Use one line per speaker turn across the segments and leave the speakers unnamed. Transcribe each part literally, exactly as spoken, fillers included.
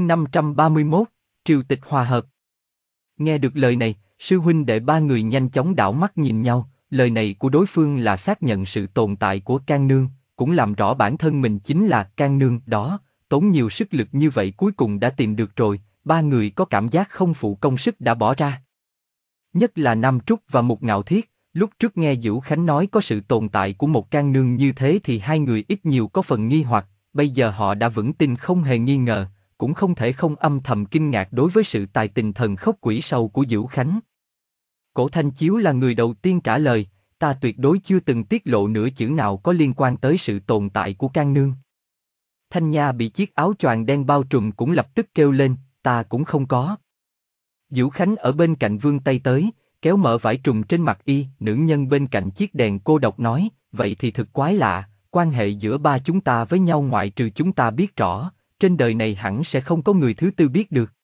năm trăm ba mươi mốt, triều tịch hòa hợp. Nghe được lời này, sư huynh đệ ba người nhanh chóng đảo mắt nhìn nhau, lời này của đối phương là xác nhận sự tồn tại của Can Nương, cũng làm rõ bản thân mình chính là Can Nương đó, tốn nhiều sức lực như vậy cuối cùng đã tìm được rồi, ba người có cảm giác không phụ công sức đã bỏ ra. Nhất là Nam Trúc và Mục Ngạo Thiết, lúc trước nghe Dữu Khánh nói có sự tồn tại của một Can Nương như thế thì hai người ít nhiều có phần nghi hoặc, bây giờ họ đã vững tin không hề nghi ngờ, cũng không thể không âm thầm kinh ngạc đối với sự tài tình thần khốc quỷ sầu của Dữu Khánh. Cổ Thanh Chiếu là người đầu tiên trả lời, ta tuyệt đối chưa từng tiết lộ nửa chữ nào có liên quan tới sự tồn tại của Can Nương. Thanh Nha bị chiếc áo choàng đen bao trùm cũng lập tức kêu lên, ta cũng không có. Dữu Khánh ở bên cạnh vươn tay tới, kéo mở vải trùm trên mặt y, nữ nhân bên cạnh chiếc đèn cô độc nói, vậy thì thực quái lạ, quan hệ giữa ba chúng ta với nhau ngoại trừ chúng ta biết rõ, trên đời này hẳn sẽ không có người thứ tư biết được.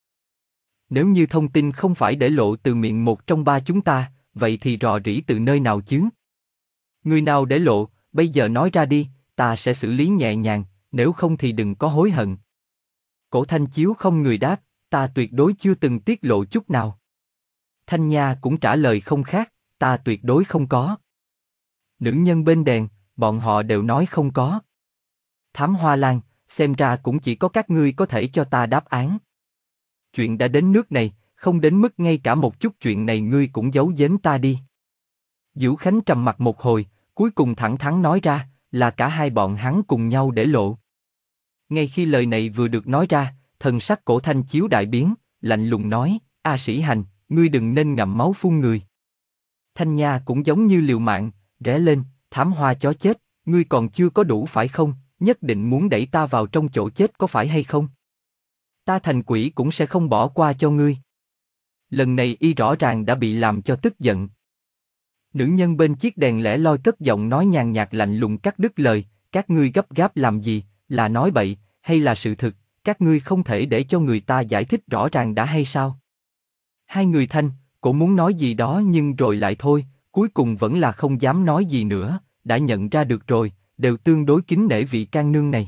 Nếu như thông tin không phải để lộ từ miệng một trong ba chúng ta, vậy thì rò rỉ từ nơi nào chứ? Người nào để lộ, bây giờ nói ra đi, ta sẽ xử lý nhẹ nhàng, nếu không thì đừng có hối hận. Cổ Thanh Chiếu không người đáp, ta tuyệt đối chưa từng tiết lộ chút nào. Thanh Nha cũng trả lời không khác, ta tuyệt đối không có. Nữ nhân bên đèn, bọn họ đều nói không có. Thám Hoa Lan, xem ra cũng chỉ có các ngươi có thể cho ta đáp án. Chuyện đã đến nước này, không đến mức ngay cả một chút chuyện này ngươi cũng giấu giếm ta đi. Dữu Khánh trầm mặt một hồi, cuối cùng thẳng thắn nói ra, là cả hai bọn hắn cùng nhau để lộ. Ngay khi lời này vừa được nói ra, thần sắc Cổ Thanh Chiếu đại biến, lạnh lùng nói, A Sĩ Hành, ngươi đừng nên ngậm máu phun người. Thanh Nha cũng giống như liều mạng, rẽ lên, thám hoa chó chết, ngươi còn chưa có đủ phải không, nhất định muốn đẩy ta vào trong chỗ chết có phải hay không? Ta thành quỷ cũng sẽ không bỏ qua cho ngươi. Lần này y rõ ràng đã bị làm cho tức giận. Nữ nhân bên chiếc đèn lẻ loi cất giọng nói nhàn nhạt lạnh lùng cắt đứt lời, các ngươi gấp gáp làm gì, là nói bậy, hay là sự thực, các ngươi không thể để cho người ta giải thích rõ ràng đã hay sao? Hai người Thanh, Cổ muốn nói gì đó nhưng rồi lại thôi, cuối cùng vẫn là không dám nói gì nữa, đã nhận ra được rồi, đều tương đối kính nể vị Can Nương này.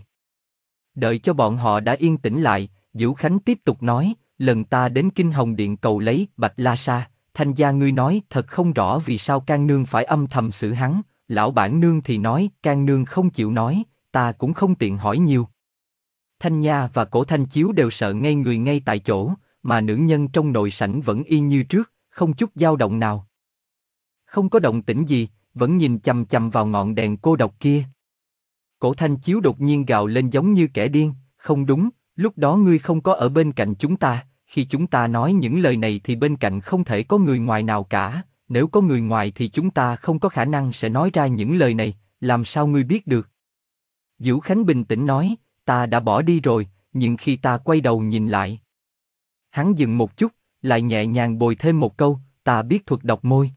Đợi cho bọn họ đã yên tĩnh lại, Dữu Khánh tiếp tục nói, lần ta đến Kinh Hồng Điện cầu lấy Bạch La Sa, Thanh gia ngươi nói thật không rõ vì sao Can Nương phải âm thầm xử hắn, lão bản nương thì nói Can Nương không chịu nói, ta cũng không tiện hỏi nhiều. Thanh Nha và Cổ Thanh Chiếu đều sợ ngây người ngay tại chỗ, mà nữ nhân trong nội sảnh vẫn yên như trước, không chút dao động nào. Không có động tĩnh gì, vẫn nhìn chằm chằm vào ngọn đèn cô độc kia. Cổ Thanh Chiếu đột nhiên gào lên giống như kẻ điên, không đúng, lúc đó ngươi không có ở bên cạnh chúng ta, khi chúng ta nói những lời này thì bên cạnh không thể có người ngoài nào cả, nếu có người ngoài thì chúng ta không có khả năng sẽ nói ra những lời này, làm sao ngươi biết được? Dữu Khánh bình tĩnh nói, ta đã bỏ đi rồi, nhưng khi ta quay đầu nhìn lại. Hắn dừng một chút, lại nhẹ nhàng bồi thêm một câu, ta biết thuật đọc môi.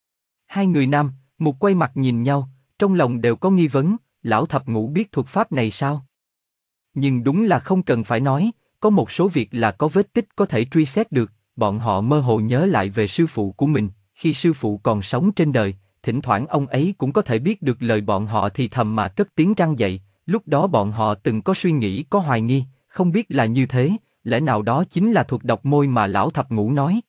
Hai người nam, một quay mặt nhìn nhau, trong lòng đều có nghi vấn, lão thập ngũ biết thuật pháp này sao? Nhưng đúng là không cần phải nói, có một số việc là có vết tích có thể truy xét được, bọn họ mơ hồ nhớ lại về sư phụ của mình, khi sư phụ còn sống trên đời, thỉnh thoảng ông ấy cũng có thể biết được lời bọn họ thì thầm mà cất tiếng răng dậy, lúc đó bọn họ từng có suy nghĩ có hoài nghi, không biết là như thế, lẽ nào đó chính là thuật đọc môi mà lão thập ngũ nói.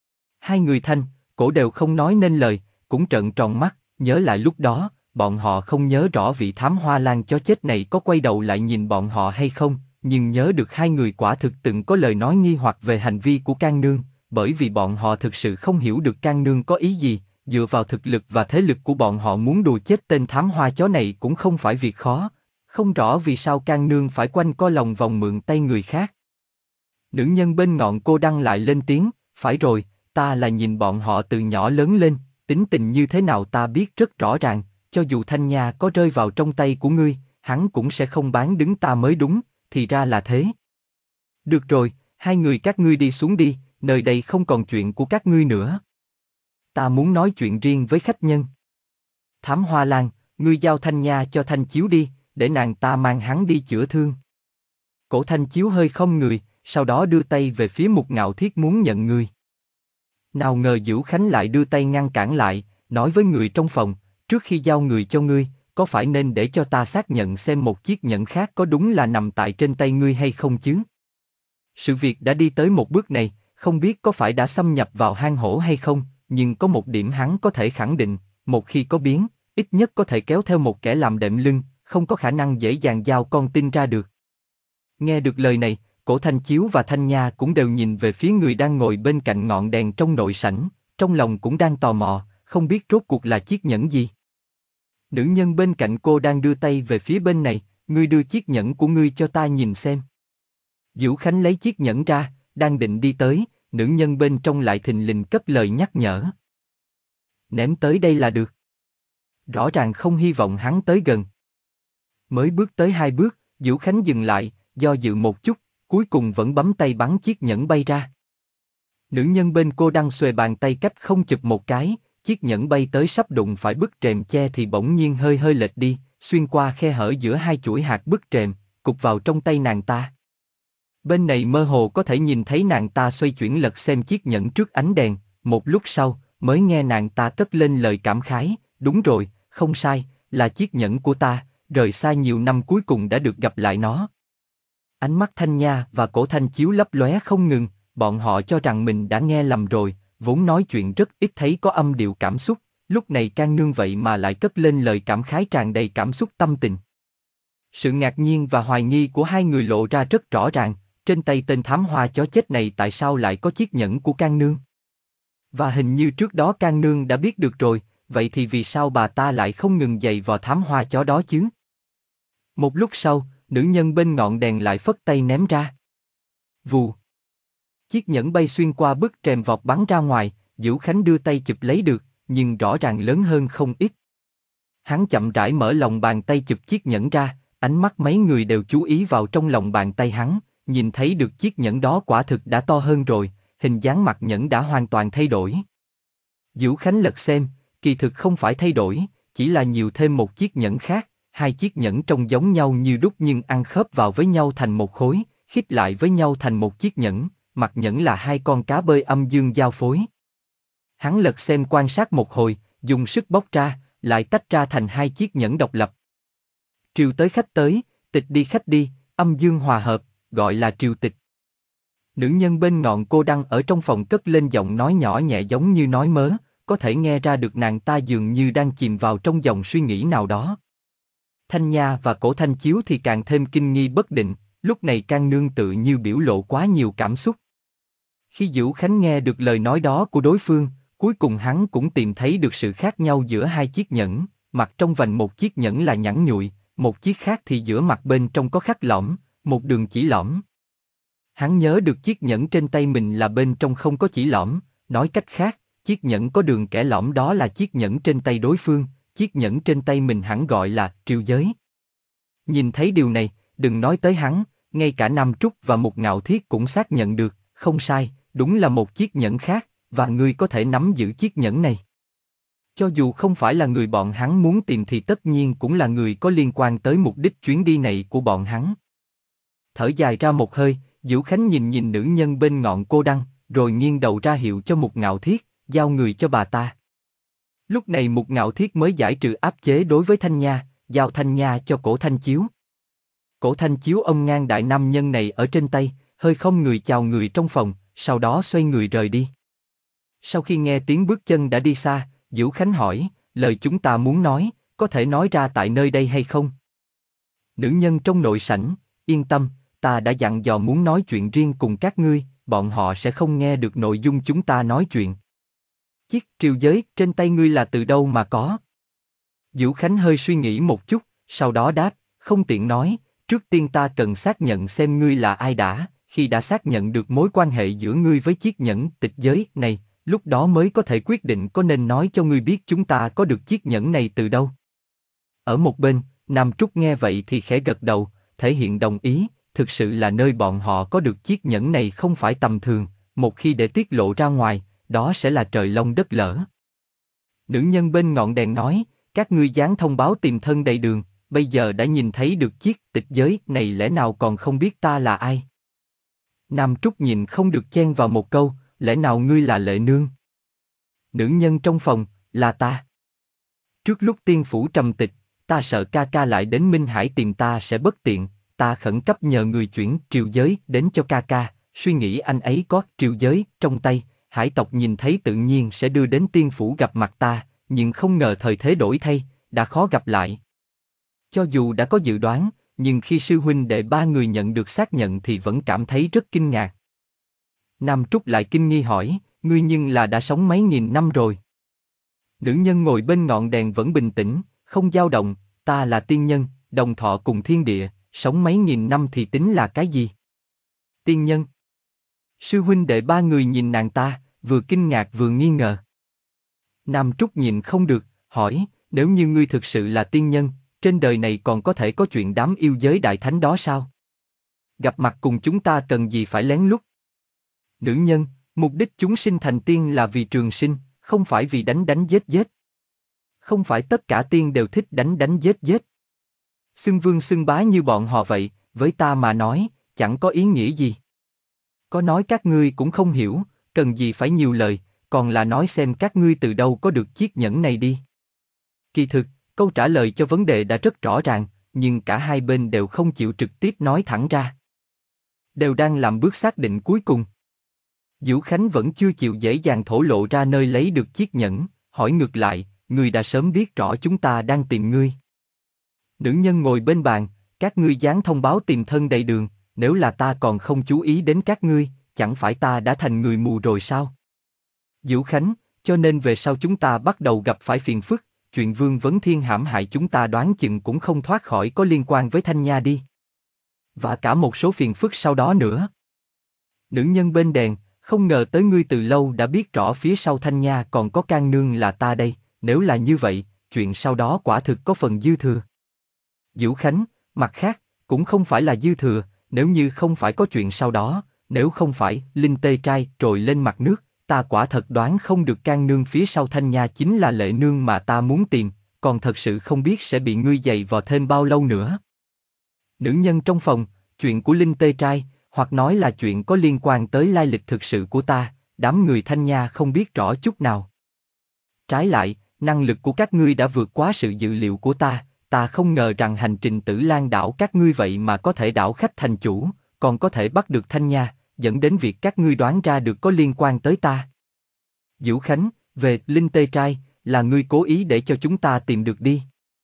Hai người Thanh, Cổ đều không nói nên lời, cũng trợn tròn mắt, nhớ lại lúc đó, bọn họ không nhớ rõ vị thám hoa lan chó chết này có quay đầu lại nhìn bọn họ hay không, nhưng nhớ được hai người quả thực từng có lời nói nghi hoặc về hành vi của Can Nương, bởi vì bọn họ thực sự không hiểu được Can Nương có ý gì, dựa vào thực lực và thế lực của bọn họ muốn đùa chết tên thám hoa chó này cũng không phải việc khó, không rõ vì sao Can Nương phải quanh co lòng vòng mượn tay người khác. Nữ nhân bên ngọn cô đăng lại lên tiếng, phải rồi, ta là nhìn bọn họ từ nhỏ lớn lên, tính tình như thế nào ta biết rất rõ ràng, cho dù Thanh Nha có rơi vào trong tay của ngươi, hắn cũng sẽ không bán đứng ta mới đúng, thì ra là thế. Được rồi, hai người các ngươi đi xuống đi, nơi đây không còn chuyện của các ngươi nữa. Ta muốn nói chuyện riêng với khách nhân. Thám Hoa Lan, ngươi giao Thanh Nha cho Thanh Chiếu đi, để nàng ta mang hắn đi chữa thương. Cổ Thanh Chiếu hơi không người, sau đó đưa tay về phía Mục Ngạo Thiết muốn nhận người. Nào ngờ Dữu Khánh lại đưa tay ngăn cản lại, nói với người trong phòng, trước khi giao người cho ngươi, có phải nên để cho ta xác nhận xem một chiếc nhẫn khác có đúng là nằm tại trên tay ngươi hay không chứ? Sự việc đã đi tới một bước này, không biết có phải đã xâm nhập vào hang hổ hay không, nhưng có một điểm hắn có thể khẳng định, một khi có biến, ít nhất có thể kéo theo một kẻ làm đệm lưng, không có khả năng dễ dàng giao con tin ra được. Nghe được lời này, Cổ Thanh Chiếu và Thanh Nha cũng đều nhìn về phía người đang ngồi bên cạnh ngọn đèn trong nội sảnh, trong lòng cũng đang tò mò, không biết rốt cuộc là chiếc nhẫn gì. Nữ nhân bên cạnh cô đang đưa tay về phía bên này, ngươi đưa chiếc nhẫn của ngươi cho ta nhìn xem. Vũ Khánh lấy chiếc nhẫn ra, đang định đi tới, nữ nhân bên trong lại thình lình cất lời nhắc nhở. Ném tới đây là được. Rõ ràng không hy vọng hắn tới gần. Mới bước tới hai bước, Vũ Khánh dừng lại, do dự một chút, cuối cùng vẫn bấm tay bắn chiếc nhẫn bay ra. Nữ nhân bên cô đang xuề bàn tay cách không chụp một cái, chiếc nhẫn bay tới sắp đụng phải bức rèm che thì bỗng nhiên hơi hơi lệch đi, xuyên qua khe hở giữa hai chuỗi hạt bức rèm, cụp vào trong tay nàng ta. Bên này mơ hồ có thể nhìn thấy nàng ta xoay chuyển lật xem chiếc nhẫn trước ánh đèn, một lúc sau, mới nghe nàng ta cất lên lời cảm khái, đúng rồi, không sai, là chiếc nhẫn của ta, rời xa nhiều năm cuối cùng đã được gặp lại nó. Ánh mắt Thanh Nha và Cổ Thanh Chiếu lấp lóe không ngừng, bọn họ cho rằng mình đã nghe lầm rồi, vốn nói chuyện rất ít thấy có âm điệu cảm xúc, lúc này Can Nương vậy mà lại cất lên lời cảm khái tràn đầy cảm xúc tâm tình. Sự ngạc nhiên và hoài nghi của hai người lộ ra rất rõ ràng, trên tay tên thám hoa chó chết này tại sao lại có chiếc nhẫn của Can Nương? Và hình như trước đó Can Nương đã biết được rồi, vậy thì vì sao bà ta lại không ngừng giày vò thám hoa chó đó chứ? Một lúc sau, nữ nhân bên ngọn đèn lại phất tay ném ra. Vù. Chiếc nhẫn bay xuyên qua bức rèm vọt bắn ra ngoài, Vũ Khánh đưa tay chụp lấy được, nhưng rõ ràng lớn hơn không ít. Hắn chậm rãi mở lòng bàn tay chụp chiếc nhẫn ra, ánh mắt mấy người đều chú ý vào trong lòng bàn tay hắn, nhìn thấy được chiếc nhẫn đó quả thực đã to hơn rồi, hình dáng mặt nhẫn đã hoàn toàn thay đổi. Vũ Khánh lật xem, kỳ thực không phải thay đổi, chỉ là nhiều thêm một chiếc nhẫn khác, hai chiếc nhẫn trông giống nhau như đúc nhưng ăn khớp vào với nhau thành một khối, khít lại với nhau thành một chiếc nhẫn, mặt nhẫn là hai con cá bơi âm dương giao phối. Hắn lật xem quan sát một hồi, dùng sức bóc ra, lại tách ra thành hai chiếc nhẫn độc lập. Triều tới khách tới, tịch đi khách đi, âm dương hòa hợp, gọi là triều tịch. Nữ nhân bên ngọn cô đăng ở trong phòng cất lên giọng nói nhỏ nhẹ giống như nói mớ, có thể nghe ra được nàng ta dường như đang chìm vào trong dòng suy nghĩ nào đó. Thanh Nha và Cổ Thanh Chiếu thì càng thêm kinh nghi bất định, lúc này Can Nương tự như biểu lộ quá nhiều cảm xúc. Khi Vũ Khánh nghe được lời nói đó của đối phương, cuối cùng hắn cũng tìm thấy được sự khác nhau giữa hai chiếc nhẫn, mặt trong vành một chiếc nhẫn là nhẵn nhụi, một chiếc khác thì giữa mặt bên trong có khắc lõm, một đường chỉ lõm. Hắn nhớ được chiếc nhẫn trên tay mình là bên trong không có chỉ lõm, nói cách khác, chiếc nhẫn có đường kẻ lõm đó là chiếc nhẫn trên tay đối phương, chiếc nhẫn trên tay mình hẳn gọi là triều giới. Nhìn thấy điều này, đừng nói tới hắn, ngay cả Nam Trúc và Mục Ngạo Thiết cũng xác nhận được, không sai, đúng là một chiếc nhẫn khác, và ngươi có thể nắm giữ chiếc nhẫn này. Cho dù không phải là người bọn hắn muốn tìm thì tất nhiên cũng là người có liên quan tới mục đích chuyến đi này của bọn hắn. Thở dài ra một hơi, Vũ Khánh nhìn nhìn nữ nhân bên ngọn cô đăng, rồi nghiêng đầu ra hiệu cho Mục Ngạo Thiết, giao người cho bà ta. Lúc này Mục Ngạo Thiết mới giải trừ áp chế đối với Thanh Nha, giao Thanh Nha cho Cổ Thanh Chiếu. Cổ Thanh Chiếu ông ngang đại nam nhân này ở trên tay, hơi không người chào người trong phòng, sau đó xoay người rời đi. Sau khi nghe tiếng bước chân đã đi xa, Vũ Khánh hỏi, lời chúng ta muốn nói, có thể nói ra tại nơi đây hay không? Nữ nhân trong nội sảnh, yên tâm, ta đã dặn dò muốn nói chuyện riêng cùng các ngươi, bọn họ sẽ không nghe được nội dung chúng ta nói chuyện. Chiếc triều giới trên tay ngươi là từ đâu mà có? Vũ Khánh hơi suy nghĩ một chút, sau đó đáp, không tiện nói, trước tiên ta cần xác nhận xem ngươi là ai đã, khi đã xác nhận được mối quan hệ giữa ngươi với chiếc nhẫn tịch giới này, lúc đó mới có thể quyết định có nên nói cho ngươi biết chúng ta có được chiếc nhẫn này từ đâu. Ở một bên, Nam Trúc nghe vậy thì khẽ gật đầu, thể hiện đồng ý, thực sự là nơi bọn họ có được chiếc nhẫn này không phải tầm thường, một khi để tiết lộ ra ngoài, đó sẽ là trời long đất lở. Nữ nhân bên ngọn đèn nói, các ngươi dán thông báo tìm thân đầy đường, bây giờ đã nhìn thấy được chiếc tịch giới này lẽ nào còn không biết ta là ai? Nam Trúc nhìn không được chen vào một câu, lẽ nào ngươi là Lệ Nương? Nữ nhân trong phòng, là ta. Trước lúc tiên phủ trầm tịch, ta sợ ca ca lại đến Minh Hải tìm ta sẽ bất tiện, ta khẩn cấp nhờ người chuyển triều giới đến cho ca ca, suy nghĩ anh ấy có triệu giới trong tay, hải tộc nhìn thấy tự nhiên sẽ đưa đến tiên phủ gặp mặt ta, nhưng không ngờ thời thế đổi thay, đã khó gặp lại. Cho dù đã có dự đoán, nhưng khi sư huynh đệ ba người nhận được xác nhận thì vẫn cảm thấy rất kinh ngạc. Nam Trúc lại kinh nghi hỏi, ngươi nhưng là đã sống mấy nghìn năm rồi. Nữ nhân ngồi bên ngọn đèn vẫn bình tĩnh, không dao động, ta là tiên nhân, đồng thọ cùng thiên địa, sống mấy nghìn năm thì tính là cái gì? Tiên nhân. Sư huynh đệ ba người nhìn nàng ta, vừa kinh ngạc vừa nghi ngờ. Nam Trúc nhìn không được, hỏi, nếu như ngươi thực sự là tiên nhân, trên đời này còn có thể có chuyện đám yêu giới đại thánh đó sao? Gặp mặt cùng chúng ta cần gì phải lén lút? Nữ nhân, mục đích chúng sinh thành tiên là vì trường sinh, không phải vì đánh đánh giết giết. Không phải tất cả tiên đều thích đánh đánh giết giết. Xưng vương xưng bá như bọn họ vậy, với ta mà nói, chẳng có ý nghĩa gì. Có nói các ngươi cũng không hiểu, cần gì phải nhiều lời, còn là nói xem các ngươi từ đâu có được chiếc nhẫn này đi. Kỳ thực, câu trả lời cho vấn đề đã rất rõ ràng, nhưng cả hai bên đều không chịu trực tiếp nói thẳng ra. Đều đang làm bước xác định cuối cùng. Diệu Khánh vẫn chưa chịu dễ dàng thổ lộ ra nơi lấy được chiếc nhẫn, hỏi ngược lại, ngươi đã sớm biết rõ chúng ta đang tìm ngươi. Nữ nhân ngồi bên bàn, các ngươi dán thông báo tìm thân đầy đường, nếu là ta còn không chú ý đến các ngươi, chẳng phải ta đã thành người mù rồi sao? Diệu Khánh, cho nên về sau chúng ta bắt đầu gặp phải phiền phức, chuyện Vương Vấn Thiên hãm hại chúng ta đoán chừng cũng không thoát khỏi có liên quan với Thanh Nha đi. Và cả một số phiền phức sau đó nữa. Nữ nhân bên đèn, không ngờ tới ngươi từ lâu đã biết rõ phía sau Thanh Nha còn có Can Nương là ta đây, nếu là như vậy, chuyện sau đó quả thực có phần dư thừa. Diệu Khánh, mặt khác, cũng không phải là dư thừa, nếu như không phải có chuyện sau đó, nếu không phải Linh Tê Trai trồi lên mặt nước, ta quả thật đoán không được Can Nương phía sau Thanh Nha chính là Lệ Nương mà ta muốn tìm, còn thật sự không biết sẽ bị ngươi giày vò thêm bao lâu nữa. Nữ nhân trong phòng, chuyện của Linh Tê Trai, hoặc nói là chuyện có liên quan tới lai lịch thực sự của ta, đám người Thanh Nha không biết rõ chút nào. Trái lại, năng lực của các ngươi đã vượt quá sự dự liệu của ta, ta không ngờ rằng hành trình Tử Lan đảo các ngươi vậy mà có thể đảo khách thành chủ, còn có thể bắt được Thanh Nha, dẫn đến việc các ngươi đoán ra được có liên quan tới ta. Diệu Khánh, về Linh Tê Trai, là ngươi cố ý để cho chúng ta tìm được đi.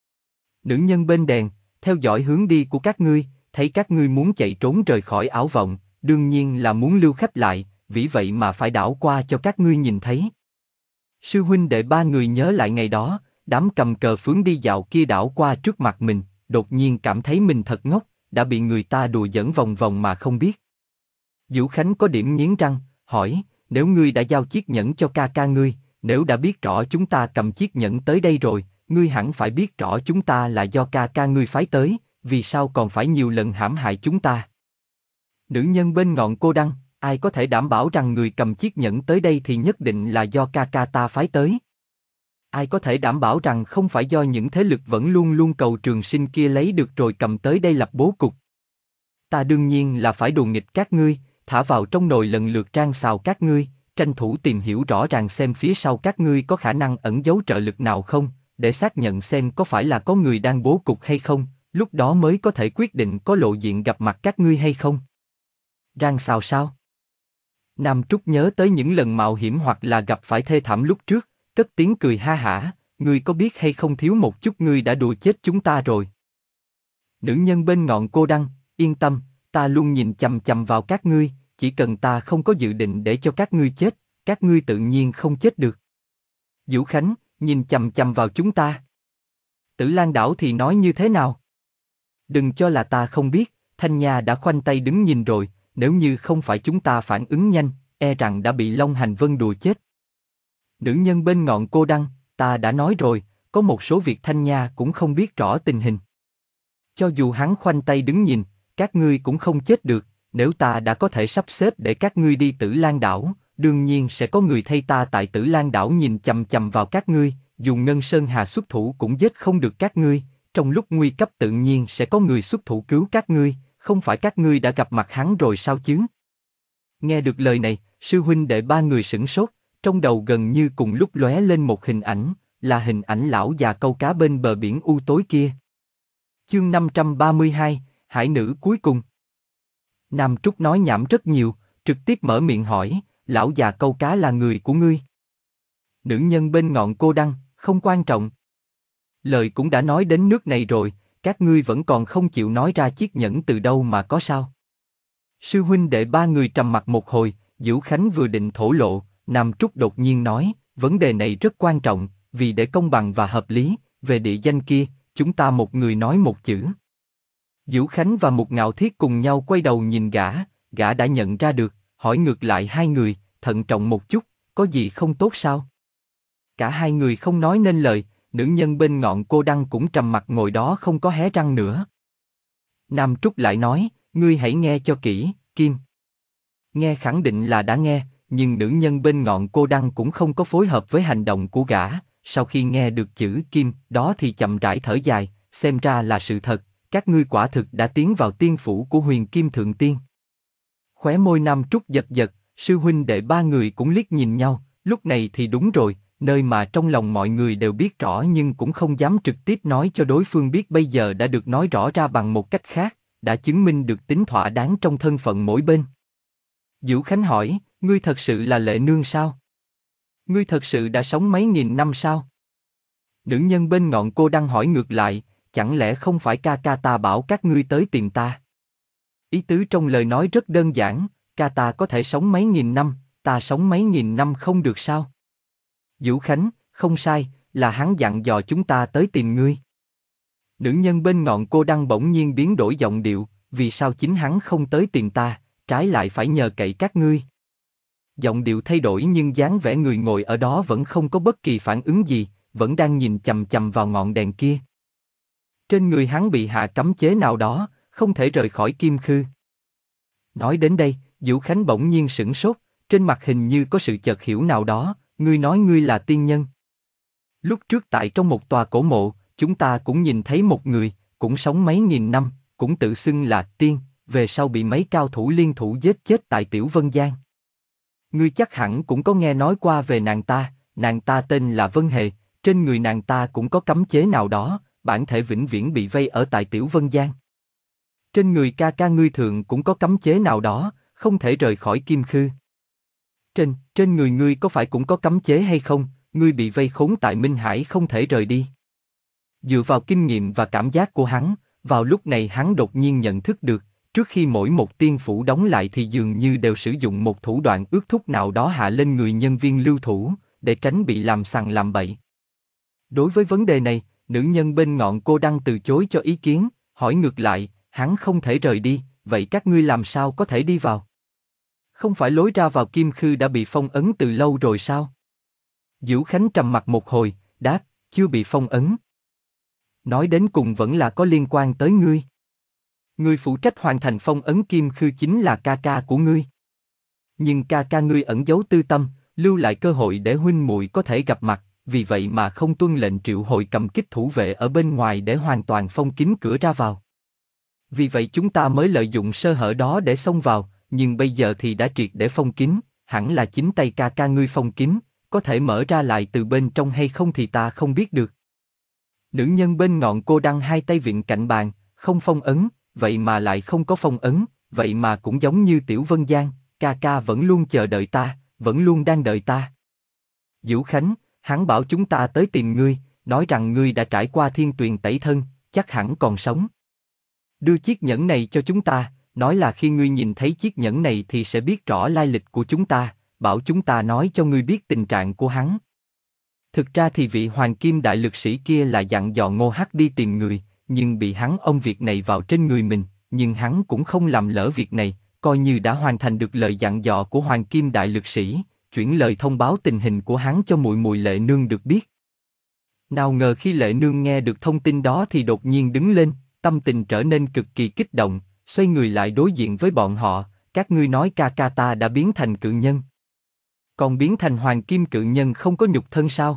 Nữ nhân bên đèn, theo dõi hướng đi của các ngươi, thấy các ngươi muốn chạy trốn rời khỏi ảo vọng, đương nhiên là muốn lưu khách lại, vì vậy mà phải đảo qua cho các ngươi nhìn thấy. Sư huynh đệ ba người nhớ lại ngày đó, đám cầm cờ phướng đi dạo kia đảo qua trước mặt mình, đột nhiên cảm thấy mình thật ngốc, đã bị người ta đùa giỡn vòng vòng mà không biết. Diệu Khánh có điểm nghiến răng, hỏi, nếu ngươi đã giao chiếc nhẫn cho ca ca ngươi, nếu đã biết rõ chúng ta cầm chiếc nhẫn tới đây rồi, ngươi hẳn phải biết rõ chúng ta là do ca ca ngươi phái tới, vì sao còn phải nhiều lần hãm hại chúng ta? Nữ nhân bên ngọn cô đăng, ai có thể đảm bảo rằng người cầm chiếc nhẫn tới đây thì nhất định là do ca ca ta phái tới? Ai có thể đảm bảo rằng không phải do những thế lực vẫn luôn luôn cầu trường sinh kia lấy được rồi cầm tới đây lập bố cục? Ta đương nhiên là phải đùa nghịch các ngươi, thả vào trong nồi lần lượt trang xào các ngươi, tranh thủ tìm hiểu rõ ràng xem phía sau các ngươi có khả năng ẩn giấu trợ lực nào không, để xác nhận xem có phải là có người đang bố cục hay không, lúc đó mới có thể quyết định có lộ diện gặp mặt các ngươi hay không. Rang xào sao? Nam Trúc nhớ tới những lần mạo hiểm hoặc là gặp phải thê thảm lúc trước, cất tiếng cười ha hả, ngươi có biết hay không thiếu một chút ngươi đã đùa chết chúng ta rồi. Nữ nhân bên ngọn cô đăng, yên tâm, ta luôn nhìn chằm chằm vào các ngươi, chỉ cần ta không có dự định để cho các ngươi chết, các ngươi tự nhiên không chết được. Diệu Khánh, nhìn chằm chằm vào chúng ta. Tử Lan đảo thì nói như thế nào? Đừng cho là ta không biết, Thanh Nha đã khoanh tay đứng nhìn rồi, nếu như không phải chúng ta phản ứng nhanh, e rằng đã bị Long Hành Vân đùa chết. Nữ nhân bên ngọn cô đăng, ta đã nói rồi, có một số việc Thanh Nha cũng không biết rõ tình hình. Cho dù hắn khoanh tay đứng nhìn, các ngươi cũng không chết được, nếu ta đã có thể sắp xếp để các ngươi đi Tử Lan đảo, đương nhiên sẽ có người thay ta tại Tử Lan đảo nhìn chằm chằm vào các ngươi, dù Ngân Sơn Hà xuất thủ cũng giết không được các ngươi, trong lúc nguy cấp tự nhiên sẽ có người xuất thủ cứu các ngươi, không phải các ngươi đã gặp mặt hắn rồi sao chứ? Nghe được lời này, sư huynh đệ ba người sửng sốt, trong đầu gần như cùng lúc lóe lên một hình ảnh, là hình ảnh lão già câu cá bên bờ biển u tối kia. Chương năm trăm ba mươi hai, Hải nữ cuối cùng. Nam Trúc nói nhảm rất nhiều, trực tiếp mở miệng hỏi, lão già câu cá là người của ngươi. Nữ nhân bên ngọn cô đăng, không quan trọng. Lời cũng đã nói đến nước này rồi, các ngươi vẫn còn không chịu nói ra chiếc nhẫn từ đâu mà có sao. Sư huynh đệ ba người trầm mặc một hồi, Dữu Khánh vừa định thổ lộ, Nam Trúc đột nhiên nói, vấn đề này rất quan trọng, vì để công bằng và hợp lý, về địa danh kia, chúng ta một người nói một chữ. Dữu Khánh và Mục Ngạo Thiết cùng nhau quay đầu nhìn gã, gã đã nhận ra được, hỏi ngược lại hai người, thận trọng một chút, có gì không tốt sao? Cả hai người không nói nên lời, nữ nhân bên ngọn cô đăng cũng trầm mặc ngồi đó không có hé răng nữa. Nam Trúc lại nói, ngươi hãy nghe cho kỹ, Kim. Nghe khẳng định là đã nghe, nhưng nữ nhân bên ngọn cô đăng cũng không có phối hợp với hành động của gã, sau khi nghe được chữ Kim đó thì chậm rãi thở dài, xem ra là sự thật, các ngươi quả thực đã tiến vào tiên phủ của Huyền Kim Thượng Tiên. Khóe môi Nam Trúc giật giật, sư huynh đệ ba người cũng liếc nhìn nhau, lúc này thì đúng rồi, nơi mà trong lòng mọi người đều biết rõ nhưng cũng không dám trực tiếp nói cho đối phương biết bây giờ đã được nói rõ ra bằng một cách khác, đã chứng minh được tính thỏa đáng trong thân phận mỗi bên. Dữu Khánh hỏi, ngươi thật sự là Lệ Nương sao? Ngươi thật sự đã sống mấy nghìn năm sao? Nữ nhân bên ngọn cô đang hỏi ngược lại, chẳng lẽ không phải ca ca ta bảo các ngươi tới tìm ta? Ý tứ trong lời nói rất đơn giản, ca ta có thể sống mấy nghìn năm, ta sống mấy nghìn năm không được sao? Dữu Khánh, không sai, là hắn dặn dò chúng ta tới tìm ngươi. Nữ nhân bên ngọn cô đăng bỗng nhiên biến đổi giọng điệu, vì sao chính hắn không tới tìm ta, trái lại phải nhờ cậy các ngươi. Giọng điệu thay đổi nhưng dáng vẻ người ngồi ở đó vẫn không có bất kỳ phản ứng gì, vẫn đang nhìn chằm chằm vào ngọn đèn kia. Trên người hắn bị hạ cấm chế nào đó, không thể rời khỏi kim khư. Nói đến đây, Dữu Khánh bỗng nhiên sửng sốt, trên mặt hình như có sự chợt hiểu nào đó, ngươi nói ngươi là tiên nhân. Lúc trước tại trong một tòa cổ mộ, chúng ta cũng nhìn thấy một người, cũng sống mấy nghìn năm, cũng tự xưng là tiên, về sau bị mấy cao thủ liên thủ giết chết tại Tiểu Vân Giang. Ngươi chắc hẳn cũng có nghe nói qua về nàng ta, nàng ta tên là Vân Hề, trên người nàng ta cũng có cấm chế nào đó, bản thể vĩnh viễn bị vây ở tại Tiểu Vân Giang. Trên người ca ca ngươi thường cũng có cấm chế nào đó, không thể rời khỏi kim khư. Trên, trên người ngươi có phải cũng có cấm chế hay không, ngươi bị vây khốn tại Minh Hải không thể rời đi. Dựa vào kinh nghiệm và cảm giác của hắn, vào lúc này hắn đột nhiên nhận thức được, trước khi mỗi một tiên phủ đóng lại thì dường như đều sử dụng một thủ đoạn ước thúc nào đó hạ lên người nhân viên lưu thủ, để tránh bị làm sằng làm bậy. Đối với vấn đề này, nữ nhân bên ngọn cô đăng từ chối cho ý kiến, hỏi ngược lại, hắn không thể rời đi, vậy các ngươi làm sao có thể đi vào? Không phải lối ra vào kim khư đã bị phong ấn từ lâu rồi sao? Dữu Khánh trầm mặt một hồi, đáp, chưa bị phong ấn. Nói đến cùng vẫn là có liên quan tới ngươi. Ngươi phụ trách hoàn thành phong ấn kim khư chính là ca ca của ngươi. Nhưng ca ca ngươi ẩn giấu tư tâm, lưu lại cơ hội để huynh muội có thể gặp mặt, vì vậy mà không tuân lệnh triệu hồi cầm kích thủ vệ ở bên ngoài để hoàn toàn phong kín cửa ra vào. Vì vậy chúng ta mới lợi dụng sơ hở đó để xông vào, nhưng bây giờ thì đã triệt để phong kín, hẳn là chính tay ca ca ngươi phong kín, có thể mở ra lại từ bên trong hay không thì ta không biết được. Nữ nhân bên ngọn cô đăng hai tay vịn cạnh bàn, không phong ấn, vậy mà lại không có phong ấn, vậy mà cũng giống như Tiểu Vân Giang, ca ca vẫn luôn chờ đợi ta, vẫn luôn đang đợi ta. Dữu Khánh, hắn bảo chúng ta tới tìm ngươi, nói rằng ngươi đã trải qua thiên tuyền tẩy thân, chắc hẳn còn sống. Đưa chiếc nhẫn này cho chúng ta, nói là khi ngươi nhìn thấy chiếc nhẫn này thì sẽ biết rõ lai lịch của chúng ta, bảo chúng ta nói cho ngươi biết tình trạng của hắn. Thực ra thì vị hoàng kim đại lực sĩ kia là dặn dò Ngô Hắc đi tìm người, nhưng bị hắn ôm việc này vào trên người mình, nhưng hắn cũng không làm lỡ việc này, coi như đã hoàn thành được lời dặn dò của hoàng kim đại lực sĩ, chuyển lời thông báo tình hình của hắn cho muội muội Lệ Nương được biết. Nào ngờ khi Lệ Nương nghe được thông tin đó thì đột nhiên đứng lên, tâm tình trở nên cực kỳ kích động, xoay người lại đối diện với bọn họ, các ngươi nói ca ca ta đã biến thành cự nhân. Còn biến thành hoàng kim cự nhân không có nhục thân sao?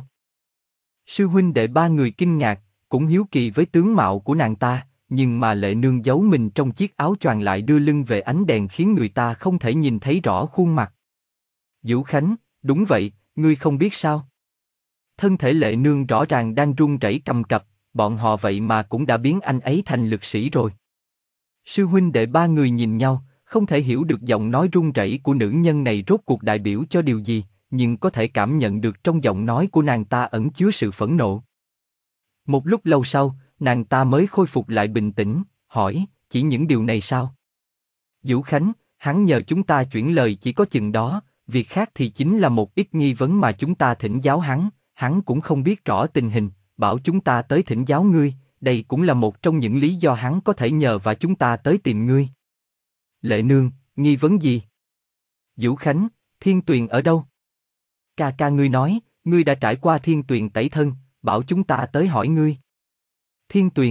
Sư huynh đệ ba người kinh ngạc, cũng hiếu kỳ với tướng mạo của nàng ta, nhưng mà Lệ Nương giấu mình trong chiếc áo choàng lại đưa lưng về ánh đèn khiến người ta không thể nhìn thấy rõ khuôn mặt. Dữu Khánh, đúng vậy, ngươi không biết sao? Thân thể Lệ Nương rõ ràng đang run rẩy cầm cập, bọn họ vậy mà cũng đã biến anh ấy thành lực sĩ rồi. Sư huynh đệ ba người nhìn nhau, không thể hiểu được giọng nói run rẩy của nữ nhân này rốt cuộc đại biểu cho điều gì, nhưng có thể cảm nhận được trong giọng nói của nàng ta ẩn chứa sự phẫn nộ. Một lúc lâu sau, nàng ta mới khôi phục lại bình tĩnh, hỏi, chỉ những điều này sao? Vũ Khánh, hắn nhờ chúng ta chuyển lời chỉ có chừng đó, việc khác thì chính là một ít nghi vấn mà chúng ta thỉnh giáo hắn, hắn cũng không biết rõ tình hình, bảo chúng ta tới thỉnh giáo ngươi, đây cũng là một trong những lý do hắn có thể nhờ và chúng ta tới tìm ngươi. Lệ nương, nghi vấn gì? Vũ Khánh, Thiên Tuyền ở đâu? Ca ca ngươi nói, ngươi đã trải qua Thiên Tuyền tẩy thân, bảo chúng ta tới hỏi ngươi. Thiên Tuyền.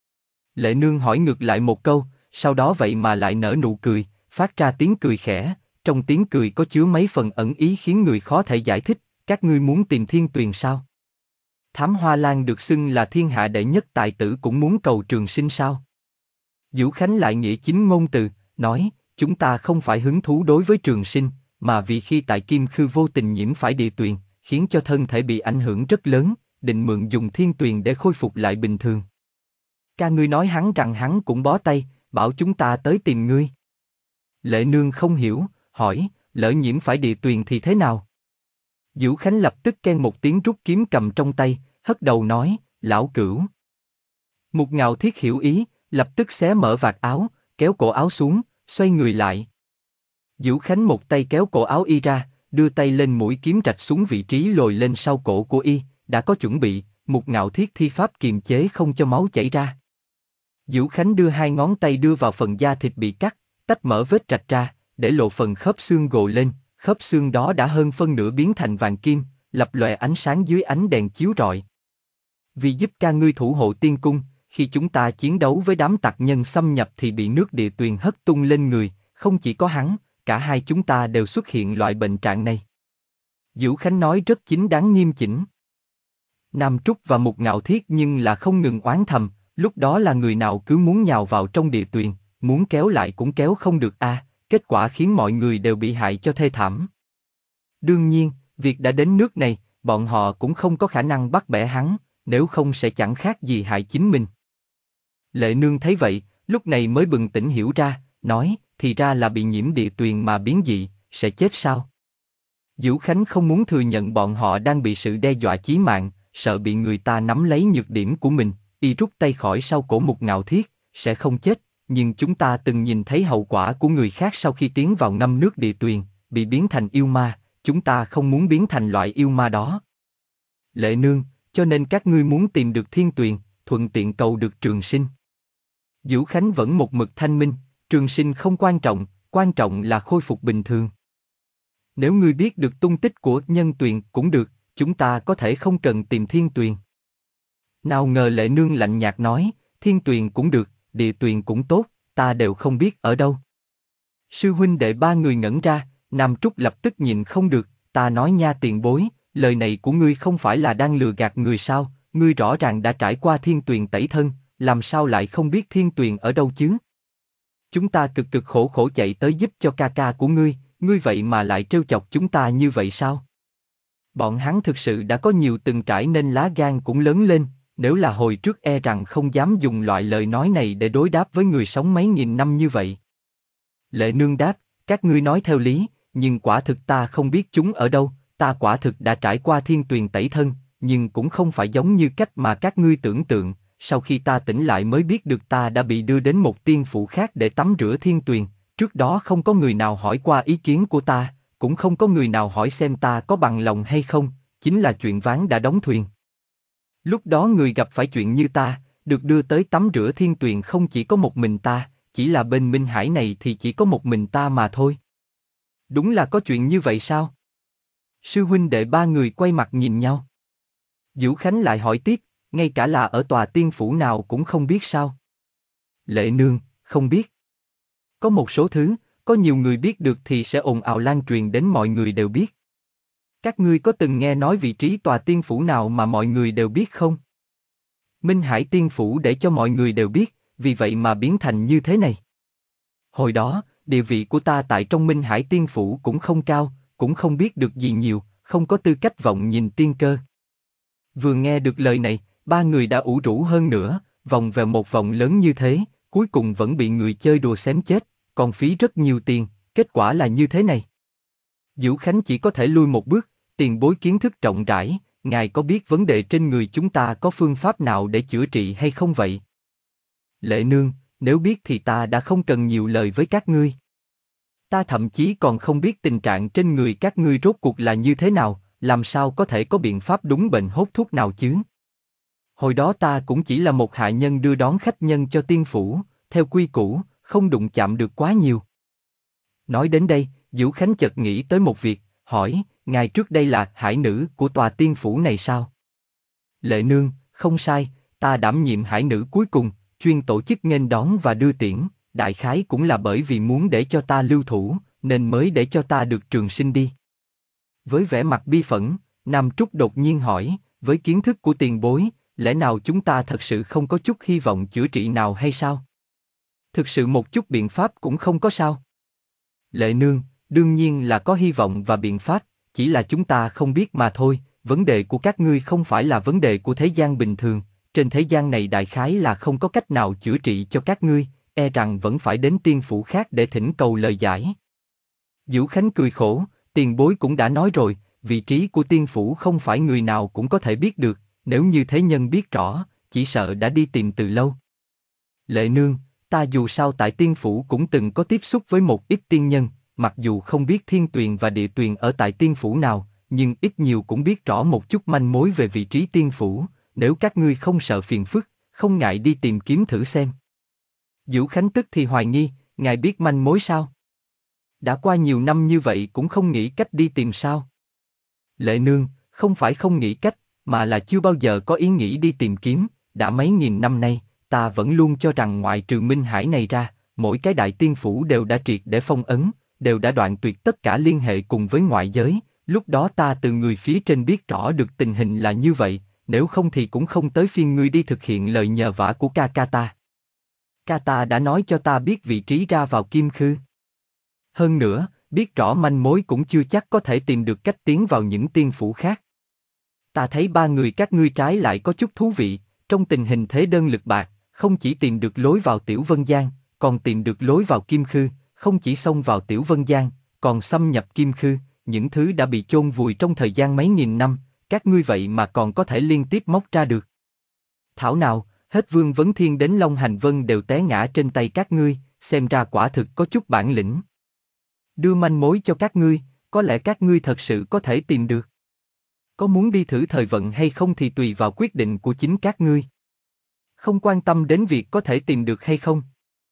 Lệ nương hỏi ngược lại một câu, sau đó vậy mà lại nở nụ cười, phát ra tiếng cười khẽ, trong tiếng cười có chứa mấy phần ẩn ý khiến người khó thể giải thích, các ngươi muốn tìm Thiên Tuyền sao? Thám Hoa Lan được xưng là thiên hạ đệ nhất tài tử cũng muốn cầu trường sinh sao? Vũ Khánh lại nghĩa chính ngôn từ, nói, chúng ta không phải hứng thú đối với trường sinh, mà vì khi tại Kim Khư vô tình nhiễm phải địa tuyền, khiến cho thân thể bị ảnh hưởng rất lớn, định mượn dùng Thiên Tuyền để khôi phục lại bình thường. Ca ngươi nói hắn rằng hắn cũng bó tay, bảo chúng ta tới tìm ngươi. Lệ nương không hiểu, hỏi, lỡ nhiễm phải địa tuyền thì thế nào? Vũ Khánh lập tức khen một tiếng rút kiếm cầm trong tay, hất đầu nói, lão cửu. Mục Ngạo Thiết hiểu ý, lập tức xé mở vạt áo, kéo cổ áo xuống, xoay người lại. Vũ Khánh một tay kéo cổ áo y ra, đưa tay lên mũi kiếm rạch xuống vị trí lồi lên sau cổ của y, đã có chuẩn bị, Mục Ngạo Thiết thi pháp kiềm chế không cho máu chảy ra. Vũ Khánh đưa hai ngón tay đưa vào phần da thịt bị cắt, tách mở vết rạch ra, để lộ phần khớp xương gồ lên, khớp xương đó đã hơn phân nửa biến thành vàng kim, lập lòe ánh sáng dưới ánh đèn chiếu rọi. Vì giúp ca ngươi thủ hộ tiên cung, khi chúng ta chiến đấu với đám tặc nhân xâm nhập thì bị nước địa tuyền hất tung lên người, không chỉ có hắn, cả hai chúng ta đều xuất hiện loại bệnh trạng này. Vũ Khánh nói rất chính đáng nghiêm chỉnh. Nam Trúc và Mục Ngạo Thiết nhưng là không ngừng oán thầm, lúc đó là người nào cứ muốn nhào vào trong địa tuyền, muốn kéo lại cũng kéo không được a, à, kết quả khiến mọi người đều bị hại cho thê thảm. Đương nhiên, việc đã đến nước này, bọn họ cũng không có khả năng bắt bẻ hắn, nếu không sẽ chẳng khác gì hại chính mình. Lệ nương thấy vậy, lúc này mới bừng tỉnh hiểu ra, nói, thì ra là bị nhiễm địa tuyền mà biến dị, sẽ chết sao? Vũ Khánh không muốn thừa nhận bọn họ đang bị sự đe dọa chí mạng, sợ bị người ta nắm lấy nhược điểm của mình, y rút tay khỏi sau cổ Mục Ngạo Thiết, sẽ không chết, nhưng chúng ta từng nhìn thấy hậu quả của người khác sau khi tiến vào ngâm nước địa tuyền, bị biến thành yêu ma, chúng ta không muốn biến thành loại yêu ma đó. Lệ nương, cho nên các ngươi muốn tìm được Thiên Tuyền, thuận tiện cầu được trường sinh. Vũ Khánh vẫn một mực thanh minh, trường sinh không quan trọng, quan trọng là khôi phục bình thường. Nếu ngươi biết được tung tích của nhân tuyền cũng được, chúng ta có thể không cần tìm Thiên Tuyền. Nào ngờ Lệ nương lạnh nhạt nói, Thiên Tuyền cũng được, địa tuyền cũng tốt, ta đều không biết ở đâu. Sư huynh đệ ba người ngẩn ra, Nam Trúc lập tức nhìn không được, ta nói nha tiền bối, lời này của ngươi không phải là đang lừa gạt người sao, ngươi rõ ràng đã trải qua Thiên Tuyền tẩy thân, làm sao lại không biết Thiên Tuyền ở đâu chứ? Chúng ta cực cực khổ khổ chạy tới giúp cho ca ca của ngươi, ngươi vậy mà lại trêu chọc chúng ta như vậy sao? Bọn hắn thực sự đã có nhiều từng trải nên lá gan cũng lớn lên, nếu là hồi trước e rằng không dám dùng loại lời nói này để đối đáp với người sống mấy nghìn năm như vậy. Lệ nương đáp, các ngươi nói theo lý, nhưng quả thực ta không biết chúng ở đâu, ta quả thực đã trải qua Thiên Tuyền tẩy thân, nhưng cũng không phải giống như cách mà các ngươi tưởng tượng, sau khi ta tỉnh lại mới biết được ta đã bị đưa đến một tiên phủ khác để tắm rửa Thiên Tuyền, trước đó không có người nào hỏi qua ý kiến của ta, cũng không có người nào hỏi xem ta có bằng lòng hay không, chính là chuyện ván đã đóng thuyền. Lúc đó người gặp phải chuyện như ta, được đưa tới tắm rửa Thiên Tuyền không chỉ có một mình ta, chỉ là bên Minh Hải này thì chỉ có một mình ta mà thôi. Đúng là có chuyện như vậy sao? Sư huynh đệ ba người quay mặt nhìn nhau. Vũ Khánh lại hỏi tiếp, ngay cả là ở tòa tiên phủ nào cũng không biết sao? Lệ nương, không biết. Có một số thứ, có nhiều người biết được thì sẽ ồn ào lan truyền đến mọi người đều biết. Các ngươi có từng nghe nói vị trí tòa tiên phủ nào mà mọi người đều biết không? Minh Hải tiên phủ để cho mọi người đều biết, vì vậy mà biến thành như thế này. Hồi đó, địa vị của ta tại trong Minh Hải tiên phủ cũng không cao, cũng không biết được gì nhiều, không có tư cách vọng nhìn tiên cơ. Vừa nghe được lời này, ba người đã ủ rũ hơn nữa, vòng về một vòng lớn như thế, cuối cùng vẫn bị người chơi đùa xém chết, còn phí rất nhiều tiền, kết quả là như thế này. Dữu Khánh chỉ có thể lui một bước, tiền bối kiến thức rộng rãi, ngài có biết vấn đề trên người chúng ta có phương pháp nào để chữa trị hay không vậy? Lệ Nương, nếu biết thì ta đã không cần nhiều lời với các ngươi. Ta thậm chí còn không biết tình trạng trên người các ngươi rốt cuộc là như thế nào, làm sao có thể có biện pháp đúng bệnh hốt thuốc nào chứ? Hồi đó ta cũng chỉ là một hạ nhân đưa đón khách nhân cho tiên phủ, theo quy củ, không đụng chạm được quá nhiều. Nói đến đây, Dữu Khánh chợt nghĩ tới một việc, hỏi, ngài trước đây là hải nữ của tòa tiên phủ này sao? Lệ Nương, không sai, ta đảm nhiệm hải nữ cuối cùng, chuyên tổ chức nghênh đón và đưa tiễn, đại khái cũng là bởi vì muốn để cho ta lưu thủ, nên mới để cho ta được trường sinh đi. Với vẻ mặt bi phẫn, Nam Trúc đột nhiên hỏi, với kiến thức của tiền bối, lẽ nào chúng ta thật sự không có chút hy vọng chữa trị nào hay sao? Thực sự một chút biện pháp cũng không có sao? Lệ Nương, đương nhiên là có hy vọng và biện pháp, chỉ là chúng ta không biết mà thôi, vấn đề của các ngươi không phải là vấn đề của thế gian bình thường, trên thế gian này đại khái là không có cách nào chữa trị cho các ngươi, e rằng vẫn phải đến tiên phủ khác để thỉnh cầu lời giải. Dữu Khánh cười khổ, tiền bối cũng đã nói rồi, vị trí của tiên phủ không phải người nào cũng có thể biết được, nếu như thế nhân biết rõ, chỉ sợ đã đi tìm từ lâu. Lệ Nương, ta dù sao tại tiên phủ cũng từng có tiếp xúc với một ít tiên nhân, mặc dù không biết thiên tuyền và địa tuyền ở tại tiên phủ nào, nhưng ít nhiều cũng biết rõ một chút manh mối về vị trí tiên phủ, nếu các ngươi không sợ phiền phức, không ngại đi tìm kiếm thử xem. Dữu Khánh tức thì hoài nghi, ngài biết manh mối sao? Đã qua nhiều năm như vậy cũng không nghĩ cách đi tìm sao? Lệ Nương, không phải không nghĩ cách, mà là chưa bao giờ có ý nghĩ đi tìm kiếm, đã mấy nghìn năm nay, ta vẫn luôn cho rằng ngoại trừ Minh Hải này ra, mỗi cái đại tiên phủ đều đã triệt để phong ấn, đều đã đoạn tuyệt tất cả liên hệ cùng với ngoại giới, lúc đó ta từ người phía trên biết rõ được tình hình là như vậy, nếu không thì cũng không tới phiên ngươi đi thực hiện lời nhờ vả của ca ca ta. Ca ta đã nói cho ta biết vị trí ra vào Kim Khư. Hơn nữa, biết rõ manh mối cũng chưa chắc có thể tìm được cách tiến vào những tiên phủ khác. Ta thấy ba người các ngươi trái lại có chút thú vị, trong tình hình thế đơn lực bạc, không chỉ tìm được lối vào Tiểu Vân Giang, còn tìm được lối vào Kim Khư, không chỉ xông vào Tiểu Vân Giang, còn xâm nhập Kim Khư, những thứ đã bị chôn vùi trong thời gian mấy nghìn năm, các ngươi vậy mà còn có thể liên tiếp móc ra được. Thảo nào, hết Vương Vấn Thiên đến Long Hành Vân đều té ngã trên tay các ngươi, xem ra quả thực có chút bản lĩnh. Đưa manh mối cho các ngươi, có lẽ các ngươi thật sự có thể tìm được. Có muốn đi thử thời vận hay không thì tùy vào quyết định của chính các ngươi. Không quan tâm đến việc có thể tìm được hay không.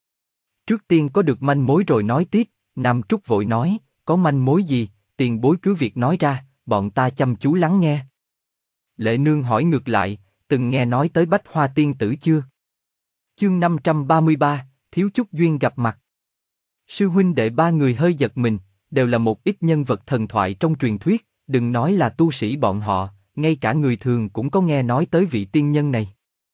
Trước tiên có được manh mối rồi nói tiếp, Nam Trúc vội nói, có manh mối gì, tiền bối cứ việc nói ra, bọn ta chăm chú lắng nghe. Lệ Nương hỏi ngược lại, từng nghe nói tới Bách Hoa Tiên Tử chưa? Chương năm trăm ba mươi ba, thiếu chút duyên gặp mặt. Sư huynh đệ ba người hơi giật mình, đều là một ít nhân vật thần thoại trong truyền thuyết, đừng nói là tu sĩ bọn họ, ngay cả người thường cũng có nghe nói tới vị tiên nhân này.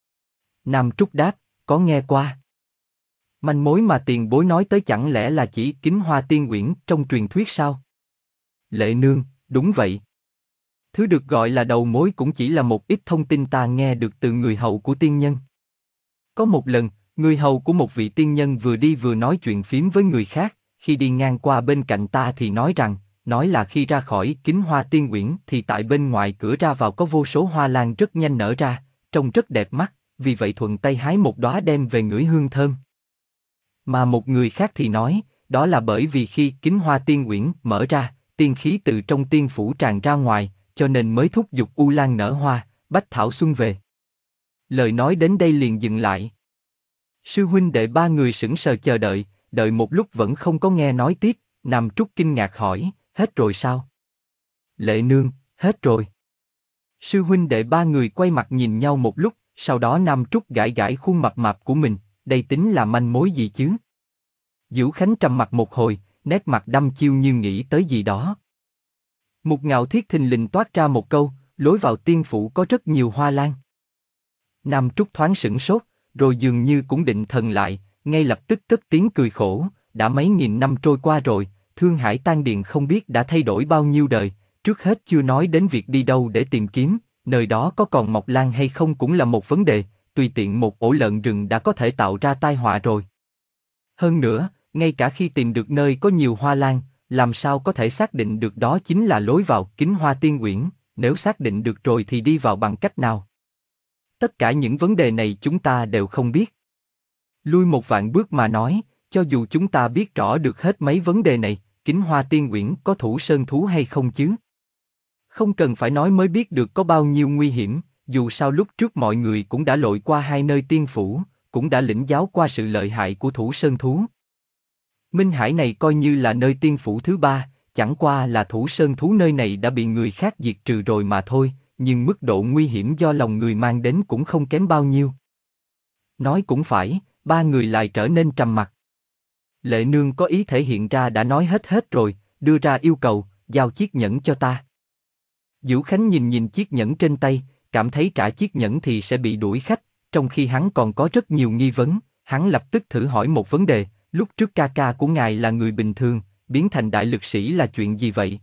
Nam Trúc đáp, có nghe qua. Manh mối mà tiền bối nói tới chẳng lẽ là chỉ Kính Hoa Tiên Uyển trong truyền thuyết sao? Lệ Nương, đúng vậy. Thứ được gọi là đầu mối cũng chỉ là một ít thông tin ta nghe được từ người hầu của tiên nhân. Có một lần, người hầu của một vị tiên nhân vừa đi vừa nói chuyện phím với người khác, khi đi ngang qua bên cạnh ta thì nói rằng, nói là khi ra khỏi Kính Hoa Tiên Uyển thì tại bên ngoài cửa ra vào có vô số hoa lan rất nhanh nở ra, trông rất đẹp mắt, vì vậy thuận tay hái một đóa đem về ngửi hương thơm. Mà một người khác thì nói, đó là bởi vì khi Kính Hoa Tiên Uyển mở ra, tiên khí từ trong tiên phủ tràn ra ngoài, cho nên mới thúc giục u lan nở hoa, bách thảo xuân về. Lời nói đến đây liền dừng lại. Sư huynh đệ ba người sững sờ chờ đợi, đợi một lúc vẫn không có nghe nói tiếp, Nam Trúc kinh ngạc hỏi, hết rồi sao? Lệ Nương, hết rồi. Sư huynh đệ ba người quay mặt nhìn nhau một lúc, sau đó Nam Trúc gãi gãi khuôn mặt mạp của mình, đây tính là manh mối gì chứ? Dữu Khánh trầm mặt một hồi, nét mặt đăm chiêu như nghĩ tới gì đó. Mục Ngạo Thiết thình lình toát ra một câu, lối vào tiên phủ có rất nhiều hoa lan. Nam Trúc thoáng sửng sốt, rồi dường như cũng định thần lại, ngay lập tức cất tiếng cười khổ, đã mấy nghìn năm trôi qua rồi, Thương Hải Tan Điền không biết đã thay đổi bao nhiêu đời, trước hết chưa nói đến việc đi đâu để tìm kiếm, nơi đó có còn mọc lan hay không cũng là một vấn đề, tùy tiện một ổ lợn rừng đã có thể tạo ra tai họa rồi. Hơn nữa, Ngay cả khi tìm được nơi có nhiều hoa lan, làm sao có thể xác định được đó chính là lối vào Kính Hoa Tiên Uyển, nếu xác định được rồi thì đi vào bằng cách nào? Tất cả những vấn đề này chúng ta đều không biết. Lui một vạn bước mà nói, cho dù chúng ta biết rõ được hết mấy vấn đề này, Kính Hoa Tiên Uyển có thủ sơn thú hay không chứ? Không cần phải nói mới biết được có bao nhiêu nguy hiểm, dù sao lúc trước mọi người cũng đã lội qua hai nơi tiên phủ, cũng đã lĩnh giáo qua sự lợi hại của thủ sơn thú. Minh Hải này coi như là nơi tiên phủ thứ ba, chẳng qua là thủ sơn thú nơi này đã bị người khác diệt trừ rồi mà thôi, nhưng mức độ nguy hiểm do lòng người mang đến cũng không kém bao nhiêu. Nói cũng phải, ba người lại trở nên trầm mặc. Lệ Nương có ý thể hiện ra đã nói hết hết rồi, đưa ra yêu cầu, giao chiếc nhẫn cho ta. Dữu Khánh nhìn nhìn chiếc nhẫn trên tay, cảm thấy trả chiếc nhẫn thì sẽ bị đuổi khách, trong khi hắn còn có rất nhiều nghi vấn, hắn lập tức thử hỏi một vấn đề, lúc trước ca ca của ngài là người bình thường, biến thành đại lực sĩ là chuyện gì vậy?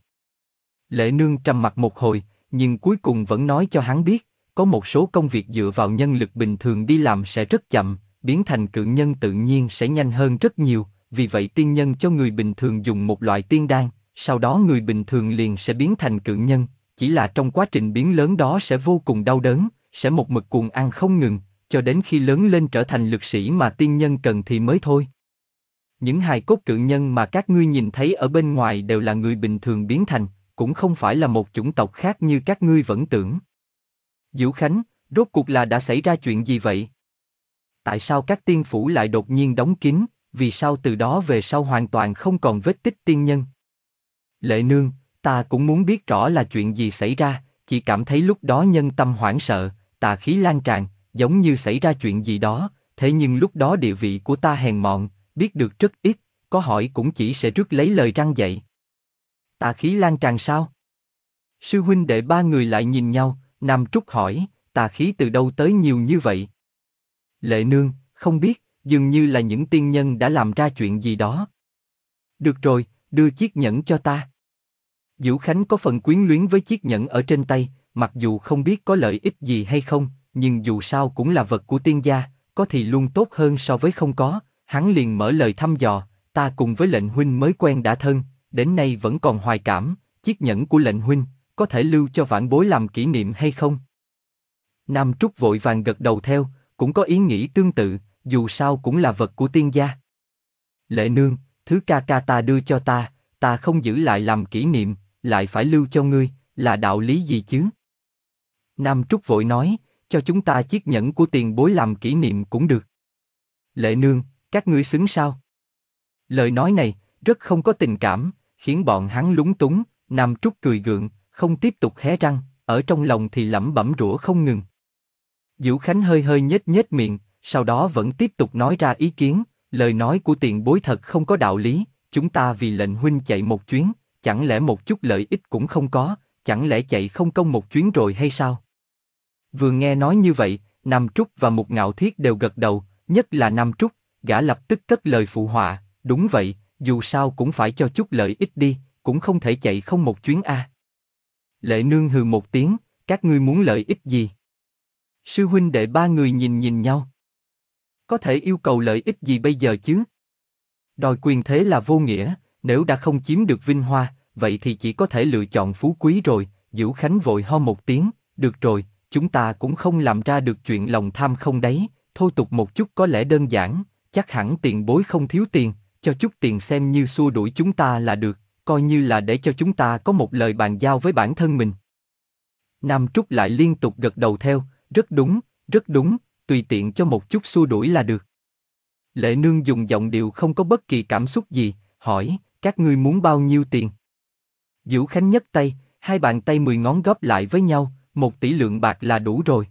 Lệ Nương trầm mặc một hồi, nhưng cuối cùng vẫn nói cho hắn biết, có một số công việc dựa vào nhân lực bình thường đi làm sẽ rất chậm, biến thành cự nhân tự nhiên sẽ nhanh hơn rất nhiều, vì vậy tiên nhân cho người bình thường dùng một loại tiên đan, sau đó người bình thường liền sẽ biến thành cự nhân, chỉ là trong quá trình biến lớn đó sẽ vô cùng đau đớn, sẽ một mực cuồng ăn không ngừng, cho đến khi lớn lên trở thành lực sĩ mà tiên nhân cần thì mới thôi. Những hài cốt cự nhân mà các ngươi nhìn thấy ở bên ngoài đều là người bình thường biến thành, cũng không phải là một chủng tộc khác như các ngươi vẫn tưởng. Dữu Khánh, rốt cuộc là đã xảy ra chuyện gì vậy? Tại sao các tiên phủ lại đột nhiên đóng kín, vì sao từ đó về sau hoàn toàn không còn vết tích tiên nhân? Lệ Nương, ta cũng muốn biết rõ là chuyện gì xảy ra, chỉ cảm thấy lúc đó nhân tâm hoảng sợ, tà khí lan tràn, giống như xảy ra chuyện gì đó, thế nhưng lúc đó địa vị của ta hèn mọn, biết được rất ít, có hỏi cũng chỉ sẽ rước lấy lời răng dạy. Tà khí lan tràn sao? Sư huynh đệ ba người lại nhìn nhau, Nam Trúc hỏi, tà khí từ đâu tới nhiều như vậy? Lệ Nương, không biết, dường như là những tiên nhân đã làm ra chuyện gì đó. Được rồi, đưa chiếc nhẫn cho ta. Dữu Khánh có phần quyến luyến với chiếc nhẫn ở trên tay, mặc dù không biết có lợi ích gì hay không, nhưng dù sao cũng là vật của tiên gia, có thì luôn tốt hơn so với không có, hắn liền mở lời thăm dò, ta cùng với lệnh huynh mới quen đã thân, đến nay vẫn còn hoài cảm, chiếc nhẫn của lệnh huynh, có thể lưu cho vãn bối làm kỷ niệm hay không? Nam Trúc vội vàng gật đầu theo, cũng có ý nghĩ tương tự, dù sao cũng là vật của tiên gia. Lệ Nương, thứ ca ca ta đưa cho ta, ta không giữ lại làm kỷ niệm, lại phải lưu cho ngươi, là đạo lý gì chứ? Nam Trúc vội nói, cho chúng ta chiếc nhẫn của tiền bối làm kỷ niệm cũng được. Lệ Nương, các ngươi xứng sao? Lời nói này, rất không có tình cảm, khiến bọn hắn lúng túng, Nam Trúc cười gượng, không tiếp tục hé răng, ở trong lòng thì lẩm bẩm rủa không ngừng. Dữu Khánh hơi hơi nhếch nhếch miệng, sau đó vẫn tiếp tục nói ra ý kiến, lời nói của tiền bối thật không có đạo lý, chúng ta vì lệnh huynh chạy một chuyến, chẳng lẽ một chút lợi ích cũng không có, chẳng lẽ chạy không công một chuyến rồi hay sao? Vừa nghe nói như vậy, Nam Trúc và Mục Ngạo Thiết đều gật đầu, nhất là Nam Trúc, gã lập tức cất lời phụ họa, đúng vậy, dù sao cũng phải cho chút lợi ích đi, cũng không thể chạy không một chuyến a. À. Lệ Nương hừ một tiếng, các ngươi muốn lợi ích gì? Sư huynh đệ ba người nhìn nhìn nhau. Có thể yêu cầu lợi ích gì bây giờ chứ? Đòi quyền thế là vô nghĩa, nếu đã không chiếm được vinh hoa, vậy thì chỉ có thể lựa chọn phú quý rồi, Dữu Khánh vội ho một tiếng, được rồi, chúng ta cũng không làm ra được chuyện lòng tham không đấy, thôi tục một chút có lẽ đơn giản, chắc hẳn tiền bối không thiếu tiền, cho chút tiền xem như xua đuổi chúng ta là được, coi như là để cho chúng ta có một lời bàn giao với bản thân mình. Nam Trúc lại liên tục gật đầu theo, rất đúng, rất đúng, tùy tiện cho một chút xua đuổi là được. Lệ Nương dùng giọng điệu không có bất kỳ cảm xúc gì, hỏi, các ngươi muốn bao nhiêu tiền? Dữu Khánh nhấc tay, hai bàn tay mười ngón góp lại với nhau, một tỷ lượng bạc là đủ rồi.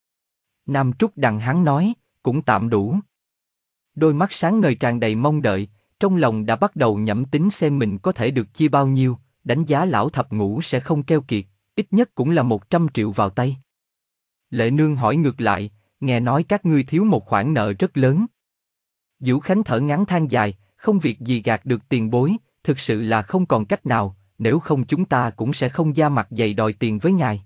Nam Trúc đằng hắn nói, cũng tạm đủ. Đôi mắt sáng ngời tràn đầy mong đợi, trong lòng đã bắt đầu nhẩm tính xem mình có thể được chia bao nhiêu, đánh giá lão thập ngũ sẽ không keo kiệt, ít nhất cũng là một trăm triệu vào tay. Lệ Nương hỏi ngược lại, nghe nói các ngươi thiếu một khoản nợ rất lớn. Dữu Khánh thở ngắn than dài, không việc gì gạt được tiền bối, thực sự là không còn cách nào, nếu không chúng ta cũng sẽ không ra mặt dày đòi tiền với ngài.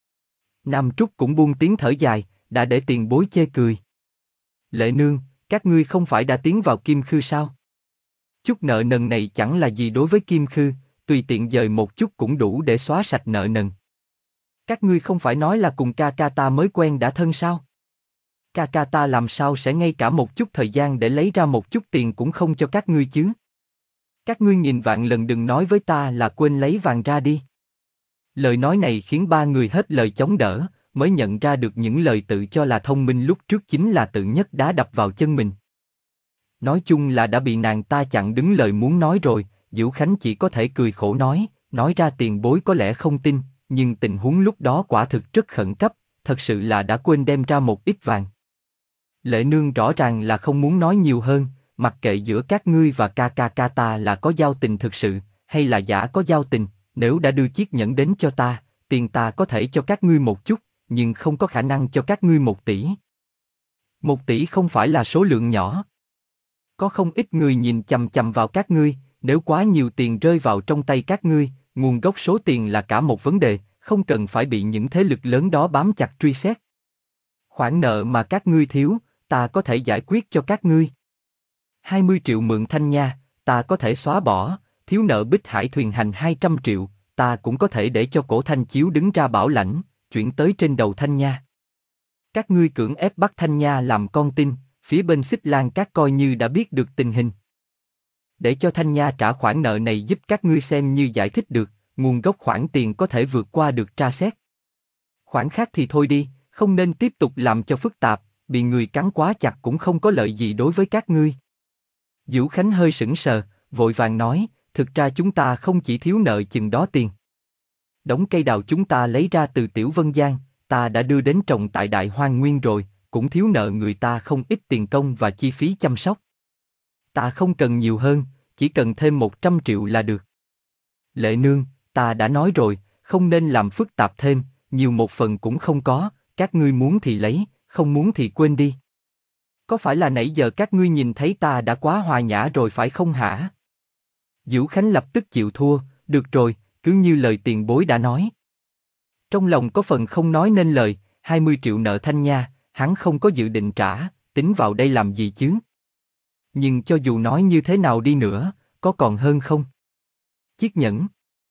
Nam Trúc cũng buông tiếng thở dài, đã để tiền bối chê cười. Lệ Nương, các ngươi không phải đã tiến vào Kim Khư sao? Chút nợ nần này chẳng là gì đối với Kim Khư, tùy tiện dời một chút cũng đủ để xóa sạch nợ nần. Các ngươi không phải nói là cùng ca ca ta mới quen đã thân sao? Ca ca ta làm sao sẽ ngay cả một chút thời gian để lấy ra một chút tiền cũng không cho các ngươi chứ? Các ngươi nghìn vạn lần đừng nói với ta là quên lấy vàng ra đi. Lời nói này khiến ba người hết lời chống đỡ, mới nhận ra được những lời tự cho là thông minh lúc trước chính là tự nhất đá đập vào chân mình. Nói chung là đã bị nàng ta chặn đứng lời muốn nói rồi, Diễu Khánh chỉ có thể cười khổ nói, nói ra tiền bối có lẽ không tin, nhưng tình huống lúc đó quả thực rất khẩn cấp, thật sự là đã quên đem ra một ít vàng. Lệ Nương rõ ràng là không muốn nói nhiều hơn, mặc kệ giữa các ngươi và ca ca ca ta là có giao tình thực sự, hay là giả có giao tình, nếu đã đưa chiếc nhẫn đến cho ta, tiền ta có thể cho các ngươi một chút, nhưng không có khả năng cho các ngươi một tỷ. Một tỷ không phải là số lượng nhỏ. Có không ít người nhìn chằm chằm vào các ngươi, nếu quá nhiều tiền rơi vào trong tay các ngươi, nguồn gốc số tiền là cả một vấn đề, không cần phải bị những thế lực lớn đó bám chặt truy xét. Khoản nợ mà các ngươi thiếu, ta có thể giải quyết cho các ngươi. hai mươi triệu mượn Thanh Nha, ta có thể xóa bỏ, thiếu nợ Bích Hải thuyền hành hai trăm triệu, ta cũng có thể để cho cổ Thanh Chiếu đứng ra bảo lãnh, chuyển tới trên đầu Thanh Nha. Các ngươi cưỡng ép bắt Thanh Nha làm con tin, phía bên Xích Lan Các coi như đã biết được tình hình. Để cho Thanh Nha trả khoản nợ này giúp các ngươi xem như giải thích được, nguồn gốc khoản tiền có thể vượt qua được tra xét. Khoản khác thì thôi đi, không nên tiếp tục làm cho phức tạp, bị người cắn quá chặt cũng không có lợi gì đối với các ngươi. Diễu Khánh hơi sững sờ, vội vàng nói, thực ra chúng ta không chỉ thiếu nợ chừng đó tiền. Đống cây đào chúng ta lấy ra từ Tiểu Vân Giang, ta đã đưa đến trồng tại Đại Hoang Nguyên rồi, cũng thiếu nợ người ta không ít tiền công và chi phí chăm sóc. Ta không cần nhiều hơn, chỉ cần thêm một trăm triệu là được. Lệ Nương, ta đã nói rồi, không nên làm phức tạp thêm, nhiều một phần cũng không có, các ngươi muốn thì lấy, không muốn thì quên đi. Có phải là nãy giờ các ngươi nhìn thấy ta đã quá hòa nhã rồi phải không hả? Diễu Khánh lập tức chịu thua, được rồi, cứ như lời tiền bối đã nói. Trong lòng có phần không nói nên lời, hai mươi triệu nợ Thanh Nha, hắn không có dự định trả, tính vào đây làm gì chứ? Nhưng cho dù nói như thế nào đi nữa, có còn hơn không? Chiếc nhẫn.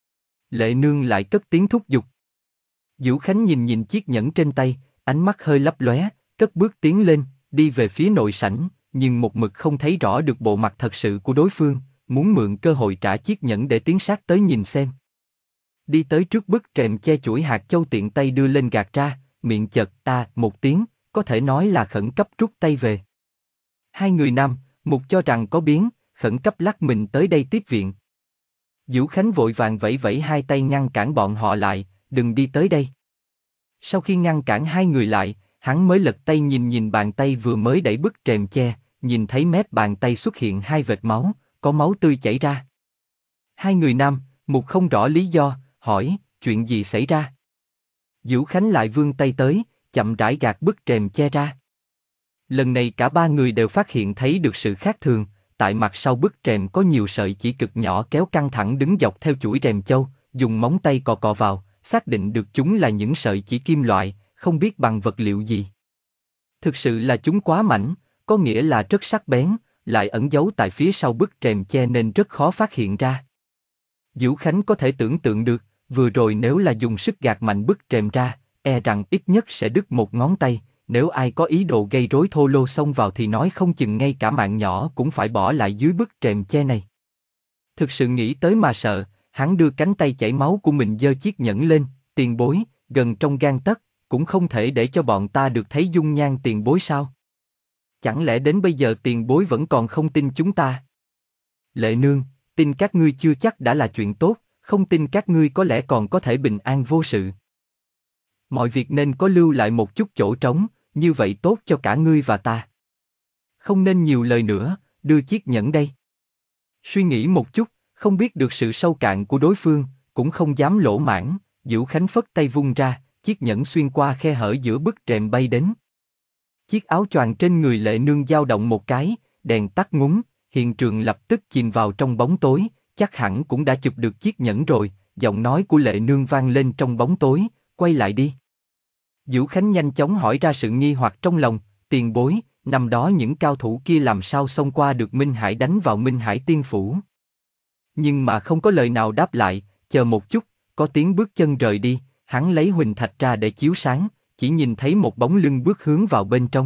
Lệ Nương lại cất tiếng thúc giục. Diễu Khánh nhìn nhìn chiếc nhẫn trên tay, ánh mắt hơi lấp lóe, cất bước tiến lên, đi về phía nội sảnh, nhưng một mực không thấy rõ được bộ mặt thật sự của đối phương, muốn mượn cơ hội trả chiếc nhẫn để tiến sát tới nhìn xem. Đi tới trước bức rèm che chuỗi hạt châu tiện tay đưa lên gạt ra, miệng chợt ta một tiếng, có thể nói là khẩn cấp rút tay về. Hai người nam, Mục cho rằng có biến, khẩn cấp lắc mình tới đây tiếp viện. Diễu Khánh vội vàng vẫy vẫy hai tay ngăn cản bọn họ lại, đừng đi tới đây. Sau khi ngăn cản hai người lại, hắn mới lật tay nhìn nhìn bàn tay vừa mới đẩy bức rèm che, nhìn thấy mép bàn tay xuất hiện hai vệt máu, có máu tươi chảy ra. Hai người nam, Mục không rõ lý do, hỏi, chuyện gì xảy ra? Diễu Khánh lại vươn tay tới, chậm rãi gạt bức rèm che ra. Lần này cả ba người đều phát hiện thấy được sự khác thường, tại mặt sau bức rèm có nhiều sợi chỉ cực nhỏ kéo căng thẳng đứng dọc theo chuỗi rèm châu, dùng móng tay cò cò vào, xác định được chúng là những sợi chỉ kim loại, không biết bằng vật liệu gì. Thực sự là chúng quá mảnh, có nghĩa là rất sắc bén, lại ẩn giấu tại phía sau bức rèm che nên rất khó phát hiện ra. Diễu Khánh có thể tưởng tượng được, vừa rồi nếu là dùng sức gạt mạnh bức rèm ra, e rằng ít nhất sẽ đứt một ngón tay, nếu ai có ý đồ gây rối thô lô xông vào thì nói không chừng ngay cả mạng nhỏ cũng phải bỏ lại dưới bức rèm che này. Thực sự nghĩ tới mà sợ, hắn đưa cánh tay chảy máu của mình giơ chiếc nhẫn lên, tiền bối, gần trong gang tấc, cũng không thể để cho bọn ta được thấy dung nhan tiền bối sao? Chẳng lẽ đến bây giờ tiền bối vẫn còn không tin chúng ta? Lệ Nương, tin các ngươi chưa chắc đã là chuyện tốt, không tin các ngươi có lẽ còn có thể bình an vô sự. Mọi việc nên có lưu lại một chút chỗ trống, như vậy tốt cho cả ngươi và ta. Không nên nhiều lời nữa, đưa chiếc nhẫn đây. Suy nghĩ một chút, không biết được sự sâu cạn của đối phương, cũng không dám lỗ mãn, Diễu Khánh phất tay vung ra, chiếc nhẫn xuyên qua khe hở giữa bức rèm bay đến. Chiếc áo choàng trên người Lệ Nương dao động một cái, đèn tắt ngúm, hiện trường lập tức chìm vào trong bóng tối, chắc hẳn cũng đã chụp được chiếc nhẫn rồi, giọng nói của Lệ Nương vang lên trong bóng tối, quay lại đi. Diễu Khánh nhanh chóng hỏi ra sự nghi hoặc trong lòng, tiền bối, năm đó những cao thủ kia làm sao xông qua được Minh Hải đánh vào Minh Hải Tiên Phủ. Nhưng mà không có lời nào đáp lại, chờ một chút, có tiếng bước chân rời đi, hắn lấy huỳnh thạch ra để chiếu sáng, chỉ nhìn thấy một bóng lưng bước hướng vào bên trong.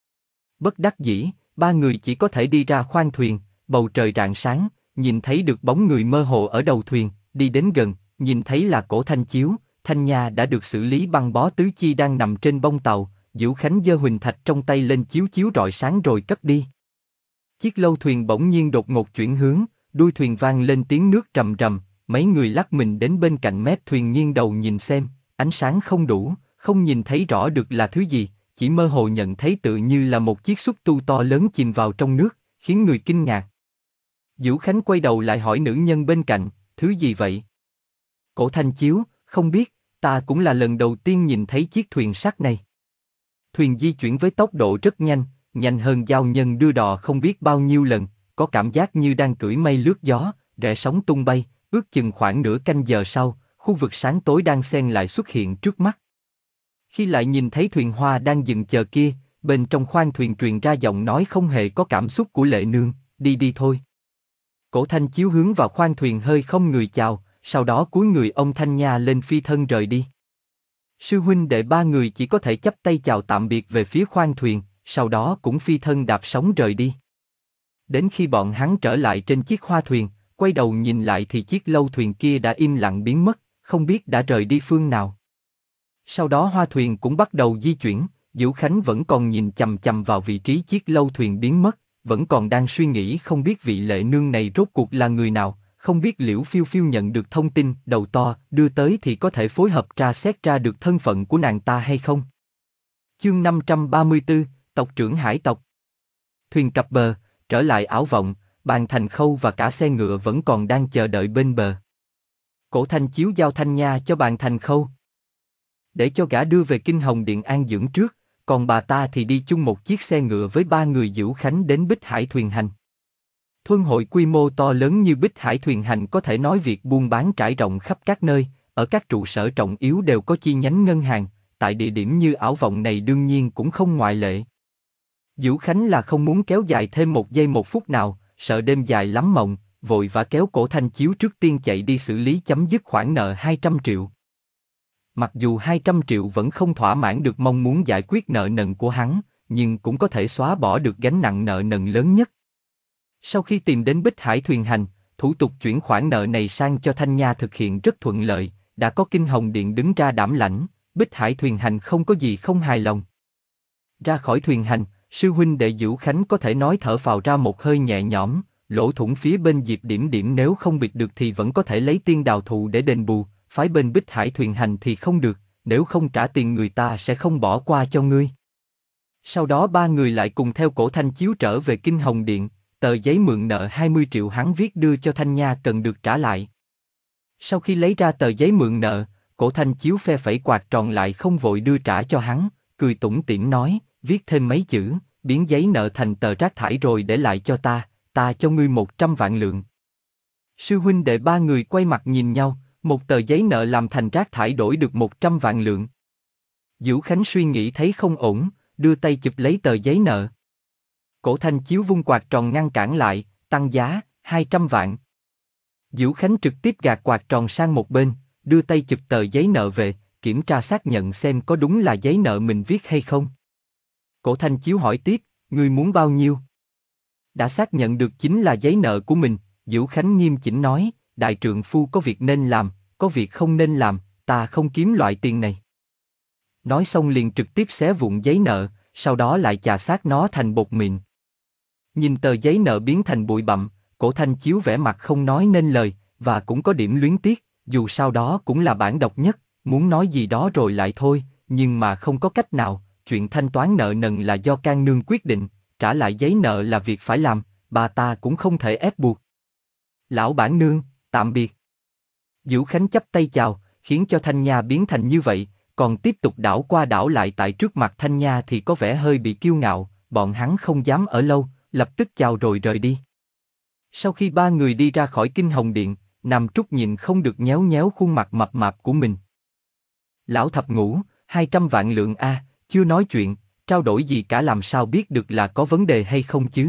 Bất đắc dĩ, ba người chỉ có thể đi ra khoang thuyền, bầu trời rạng sáng, nhìn thấy được bóng người mơ hồ ở đầu thuyền, đi đến gần, nhìn thấy là Cổ Thanh Chiếu, Thanh Nha đã được xử lý băng bó tứ chi đang nằm trên bông tàu, Dữu Khánh giơ huỳnh thạch trong tay lên chiếu chiếu rọi sáng rồi cất đi. Chiếc lâu thuyền bỗng nhiên đột ngột chuyển hướng, đuôi thuyền vang lên tiếng nước rầm rầm, mấy người lắc mình đến bên cạnh mép thuyền nghiêng đầu nhìn xem, ánh sáng không đủ, không nhìn thấy rõ được là thứ gì, chỉ mơ hồ nhận thấy tự như là một chiếc xúc tu to lớn chìm vào trong nước, khiến người kinh ngạc. Dữu Khánh quay đầu lại hỏi nữ nhân bên cạnh, thứ gì vậy? Cổ Thanh Chiếu, không biết, ta cũng là lần đầu tiên nhìn thấy chiếc thuyền sắt này. Thuyền di chuyển với tốc độ rất nhanh, nhanh hơn giao nhân đưa đò không biết bao nhiêu lần, có cảm giác như đang cưỡi mây lướt gió, rẽ sóng tung bay, ước chừng khoảng nửa canh giờ sau, khu vực sáng tối đang xen lại xuất hiện trước mắt. Khi lại nhìn thấy thuyền hoa đang dừng chờ kia, bên trong khoang thuyền truyền ra giọng nói không hề có cảm xúc của Lệ Nương, đi đi thôi. Cổ Thanh Chiếu hướng vào khoang thuyền hơi không người chào, sau đó cúi người ông Thanh Nha lên phi thân rời đi. Sư huynh đệ ba người chỉ có thể chắp tay chào tạm biệt về phía khoang thuyền, sau đó cũng phi thân đạp sóng rời đi. Đến khi bọn hắn trở lại trên chiếc hoa thuyền, quay đầu nhìn lại thì chiếc lâu thuyền kia đã im lặng biến mất, không biết đã rời đi phương nào. Sau đó hoa thuyền cũng bắt đầu di chuyển, Dữu Khánh vẫn còn nhìn chằm chằm vào vị trí chiếc lâu thuyền biến mất, vẫn còn đang suy nghĩ không biết vị Lệ Nương này rốt cuộc là người nào, không biết Liễu Phiêu Phiêu nhận được thông tin đầu to đưa tới thì có thể phối hợp tra xét ra được thân phận của nàng ta hay không. Chương năm trăm ba mươi tư, tộc trưởng hải tộc. Thuyền cập bờ, trở lại Ảo Vọng, Bàn Thành Khâu và cả xe ngựa vẫn còn đang chờ đợi bên bờ. Cổ Thanh Chiếu giao Thanh Nha cho Bàn Thành Khâu, để cho gã đưa về Kinh Hồng Điện an dưỡng trước, còn bà ta thì đi chung một chiếc xe ngựa với ba người Dữu Khánh đến Bích Hải Thuyền Hành. Thuân hội quy mô to lớn như Bích Hải Thuyền Hành có thể nói việc buôn bán trải rộng khắp các nơi, ở các trụ sở trọng yếu đều có chi nhánh ngân hàng, tại địa điểm như Ảo Vọng này đương nhiên cũng không ngoại lệ. Dữu Khánh là không muốn kéo dài thêm một giây một phút nào, sợ đêm dài lắm mộng, vội vã kéo Cổ Thanh Chiếu trước tiên chạy đi xử lý chấm dứt khoản nợ hai trăm triệu. Mặc dù hai trăm triệu vẫn không thỏa mãn được mong muốn giải quyết nợ nần của hắn, nhưng cũng có thể xóa bỏ được gánh nặng nợ nần lớn nhất. Sau khi tìm đến Bích Hải Thuyền Hành, thủ tục chuyển khoản nợ này sang cho Thanh Nha thực hiện rất thuận lợi, đã có Kinh Hồng Điện đứng ra đảm lãnh, Bích Hải Thuyền Hành không có gì không hài lòng. Ra khỏi thuyền hành, sư huynh đệ Dữu Khánh có thể nói thở phào ra một hơi nhẹ nhõm, lỗ thủng phía bên Diệp Điểm Điểm nếu không bịt được thì vẫn có thể lấy tiên đào thụ để đền bù, phái bên Bích Hải Thuyền Hành thì không được, nếu không trả tiền người ta sẽ không bỏ qua cho ngươi. Sau đó ba người lại cùng theo Cổ Thanh Chiếu trở về Kinh Hồng Điện, tờ giấy mượn nợ hai mươi triệu hắn viết đưa cho Thanh Nha cần được trả lại. Sau khi lấy ra tờ giấy mượn nợ, Cổ Thanh Chiếu phe phẩy quạt tròn lại không vội đưa trả cho hắn, cười tủm tỉm nói, viết thêm mấy chữ, biến giấy nợ thành tờ rác thải rồi để lại cho ta, ta cho ngươi một trăm vạn lượng. Sư huynh đệ ba người quay mặt nhìn nhau, một tờ giấy nợ làm thành rác thải đổi được một trăm vạn lượng. Dữu Khánh suy nghĩ thấy không ổn, đưa tay chụp lấy tờ giấy nợ. Cổ Thanh Chiếu vung quạt tròn ngăn cản lại, tăng giá, hai trăm vạn. Dữu Khánh trực tiếp gạt quạt tròn sang một bên, đưa tay chụp tờ giấy nợ về, kiểm tra xác nhận xem có đúng là giấy nợ mình viết hay không. Cổ Thanh Chiếu hỏi tiếp, ngươi muốn bao nhiêu? Đã xác nhận được chính là giấy nợ của mình, Dữu Khánh nghiêm chỉnh nói, đại trượng phu có việc nên làm, có việc không nên làm, ta không kiếm loại tiền này. Nói xong liền trực tiếp xé vụn giấy nợ, sau đó lại chà sát nó thành bột mịn. Nhìn tờ giấy nợ biến thành bụi bặm, Cổ Thanh Chiếu vẻ mặt không nói nên lời, và cũng có điểm luyến tiếc, dù sao đó cũng là bản độc nhất, muốn nói gì đó rồi lại thôi, nhưng mà không có cách nào, chuyện thanh toán nợ nần là do Can Nương quyết định, trả lại giấy nợ là việc phải làm, bà ta cũng không thể ép buộc. Lão bản nương, tạm biệt. Dữu Khánh chắp tay chào, khiến cho Thanh Nha biến thành như vậy, còn tiếp tục đảo qua đảo lại tại trước mặt Thanh Nha thì có vẻ hơi bị kiêu ngạo, bọn hắn không dám ở lâu, lập tức chào rồi rời đi. Sau khi ba người đi ra khỏi Kinh Hồng Điện, Nam Trúc nhìn không được nhéo nhéo khuôn mặt mập mạp của mình. Lão thập ngũ, hai trăm vạn lượng a, chưa nói chuyện, trao đổi gì cả, làm sao biết được là có vấn đề hay không chứ?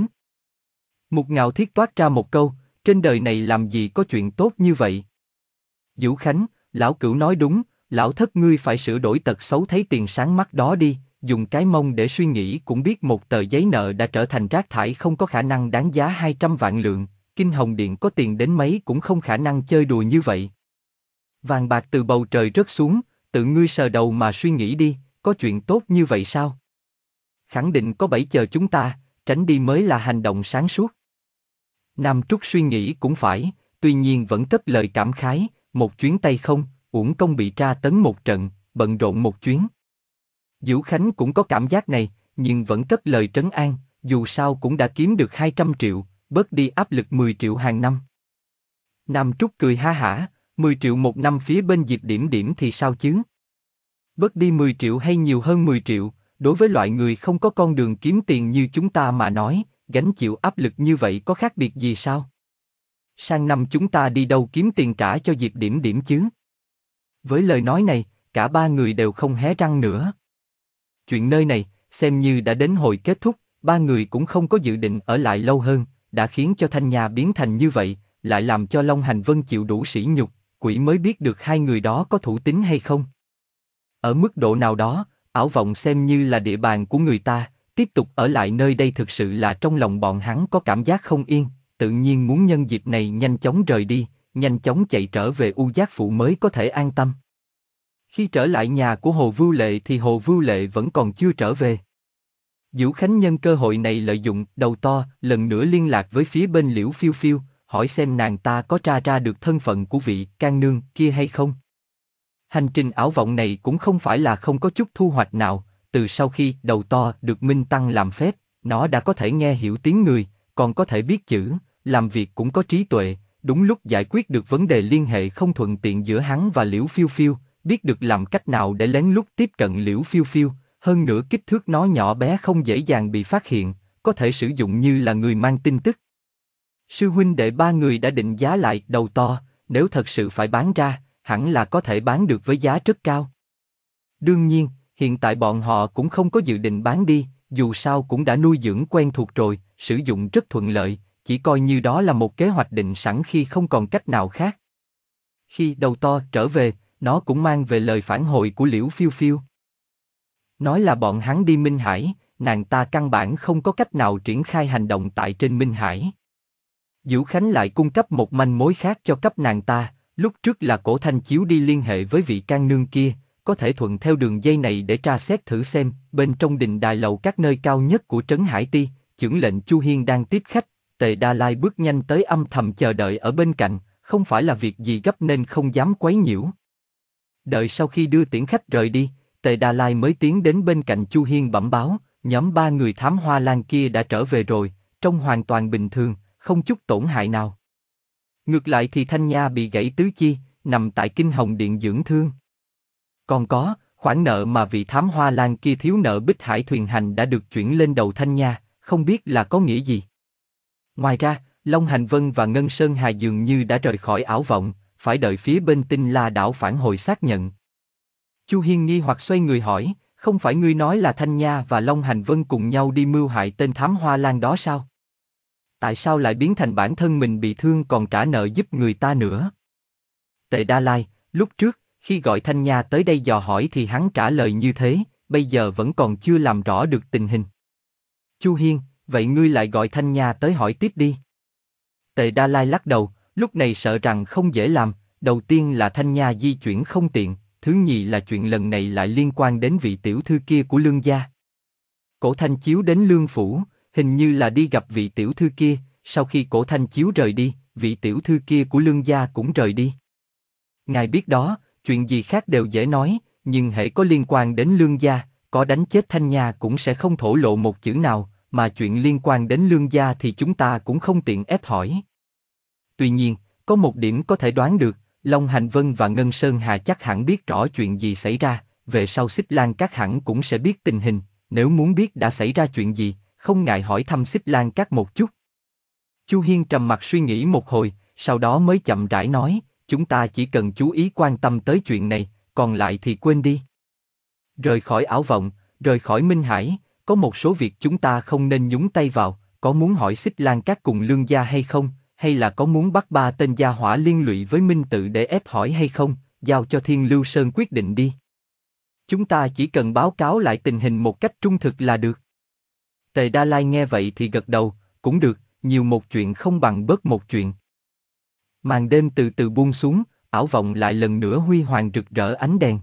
Mục Ngạo Thiết toát ra một câu, trên đời này làm gì có chuyện tốt như vậy? Vũ Khánh, lão cửu nói đúng, lão thất ngươi phải sửa đổi tật xấu thấy tiền sáng mắt đó đi, dùng cái mông để suy nghĩ cũng biết một tờ giấy nợ đã trở thành rác thải không có khả năng đáng giá hai trăm vạn lượng, Kinh Hồng Điện có tiền đến mấy cũng không khả năng chơi đùa như vậy. Vàng bạc từ bầu trời rớt xuống, tự ngươi sờ đầu mà suy nghĩ đi, có chuyện tốt như vậy sao? Khẳng định có bẫy chờ chúng ta, tránh đi mới là hành động sáng suốt. Nam Trúc suy nghĩ cũng phải, tuy nhiên vẫn cất lời cảm khái, một chuyến tay không, uổng công bị tra tấn một trận, bận rộn một chuyến. Vũ Khánh cũng có cảm giác này, nhưng vẫn cất lời trấn an, dù sao cũng đã kiếm được hai trăm triệu, bớt đi áp lực mười triệu hàng năm. Nam Trúc cười ha hả, mười triệu một năm phía bên Diệp Điểm Điểm thì sao chứ? Bớt đi mười triệu hay nhiều hơn mười triệu, đối với loại người không có con đường kiếm tiền như chúng ta mà nói, gánh chịu áp lực như vậy có khác biệt gì sao? Sang năm chúng ta đi đâu kiếm tiền trả cho Diệp Điểm Điểm chứ? Với lời nói này, cả ba người đều không hé răng nữa. Chuyện nơi này, xem như đã đến hồi kết thúc, ba người cũng không có dự định ở lại lâu hơn, đã khiến cho Thanh Nha biến thành như vậy, lại làm cho Long Hành Vân chịu đủ sỉ nhục, quỷ mới biết được hai người đó có thủ tín hay không. Ở mức độ nào đó, Ảo Vọng xem như là địa bàn của người ta, tiếp tục ở lại nơi đây thực sự là trong lòng bọn hắn có cảm giác không yên, tự nhiên muốn nhân dịp này nhanh chóng rời đi, nhanh chóng chạy trở về U Giác Phụ mới có thể an tâm. Khi trở lại nhà của Hồ Vưu Lệ thì Hồ Vưu Lệ vẫn còn chưa trở về. Vũ Khánh nhân cơ hội này lợi dụng đầu to, lần nữa liên lạc với phía bên Liễu Phiêu Phiêu, hỏi xem nàng ta có tra ra được thân phận của vị can nương kia hay không. Hành trình ảo vọng này cũng không phải là không có chút thu hoạch nào, từ sau khi đầu to được Minh Tăng làm phép, nó đã có thể nghe hiểu tiếng người, còn có thể biết chữ, làm việc cũng có trí tuệ, đúng lúc giải quyết được vấn đề liên hệ không thuận tiện giữa hắn và Liễu Phiêu Phiêu, biết được làm cách nào để lén lút tiếp cận Liễu Phiêu Phiêu, hơn nữa kích thước nó nhỏ bé không dễ dàng bị phát hiện, có thể sử dụng như là người mang tin tức. Sư huynh đệ ba người đã định giá lại đầu to, nếu thật sự phải bán ra, hẳn là có thể bán được với giá rất cao. Đương nhiên, hiện tại bọn họ cũng không có dự định bán đi, dù sao cũng đã nuôi dưỡng quen thuộc rồi, sử dụng rất thuận lợi, chỉ coi như đó là một kế hoạch định sẵn khi không còn cách nào khác. Khi đầu to trở về, nó cũng mang về lời phản hồi của Liễu Phiêu Phiêu. Nói là bọn hắn đi Minh Hải, nàng ta căn bản không có cách nào triển khai hành động tại trên Minh Hải. Vũ Khánh lại cung cấp một manh mối khác cho cấp nàng ta, lúc trước là Cổ Thanh Chiếu đi liên hệ với vị can nương kia, có thể thuận theo đường dây này để tra xét thử xem, bên trong đình đài lầu các nơi cao nhất của Trấn Hải Ti, chưởng lệnh Chu Hiên đang tiếp khách, Tề Đa Lai bước nhanh tới âm thầm chờ đợi ở bên cạnh, không phải là việc gì gấp nên không dám quấy nhiễu. Đợi sau khi đưa tiễn khách rời đi, Tề Đa Lai mới tiến đến bên cạnh Chu Hiên bẩm báo, nhóm ba người thám hoa lan kia đã trở về rồi, trông hoàn toàn bình thường, không chút tổn hại nào. Ngược lại thì Thanh Nha bị gãy tứ chi, nằm tại Kinh Hồng Điện dưỡng thương. Còn có, khoản nợ mà vị thám hoa lan kia thiếu nợ Bích Hải thuyền hành đã được chuyển lên đầu Thanh Nha, không biết là có nghĩa gì. Ngoài ra, Long Hành Vân và Ngân Sơn Hà dường như đã rời khỏi ảo vọng, phải đợi phía bên Tinh La đảo phản hồi xác nhận. Chu Hiên nghi hoặc xoay người hỏi, không phải ngươi nói là Thanh Nha và Long Hành Vân cùng nhau đi mưu hại tên thám hoa lan đó sao? Tại sao lại biến thành bản thân mình bị thương còn trả nợ giúp người ta nữa? Tề Đa Lai, lúc trước, khi gọi Thanh Nha tới đây dò hỏi thì hắn trả lời như thế, bây giờ vẫn còn chưa làm rõ được tình hình. Chu Hiên, vậy ngươi lại gọi Thanh Nha tới hỏi tiếp đi. Tề Đa Lai lắc đầu, lúc này sợ rằng không dễ làm, đầu tiên là Thanh Nha di chuyển không tiện, thứ nhì là chuyện lần này lại liên quan đến vị tiểu thư kia của Lương gia. Cổ Thanh Chiếu đến Lương Phủ, hình như là đi gặp vị tiểu thư kia, sau khi Cổ Thanh Chiếu rời đi, vị tiểu thư kia của Lương gia cũng rời đi. Ngài biết đó, chuyện gì khác đều dễ nói, nhưng hễ có liên quan đến Lương gia, có đánh chết Thanh Nha cũng sẽ không thổ lộ một chữ nào, mà chuyện liên quan đến Lương gia thì chúng ta cũng không tiện ép hỏi. Tuy nhiên, có một điểm có thể đoán được, Long Hành Vân và Ngân Sơn Hà chắc hẳn biết rõ chuyện gì xảy ra, về sau Xích Lan Các hẳn cũng sẽ biết tình hình, nếu muốn biết đã xảy ra chuyện gì, không ngại hỏi thăm Xích Lan Các một chút. Chu Hiên trầm mặt suy nghĩ một hồi, sau đó mới chậm rãi nói, chúng ta chỉ cần chú ý quan tâm tới chuyện này, còn lại thì quên đi. Rời khỏi ảo vọng, rời khỏi Minh Hải, có một số việc chúng ta không nên nhúng tay vào, có muốn hỏi Xích Lan Các cùng Lương gia hay không, hay là có muốn bắt ba tên gia hỏa liên lụy với Minh Tự để ép hỏi hay không, giao cho Thiên Lưu Sơn quyết định đi. Chúng ta chỉ cần báo cáo lại tình hình một cách trung thực là được. Tề Đa Lai nghe vậy thì gật đầu, cũng được, nhiều một chuyện không bằng bớt một chuyện. Màn đêm từ từ buông xuống, ảo vọng lại lần nữa huy hoàng rực rỡ ánh đèn.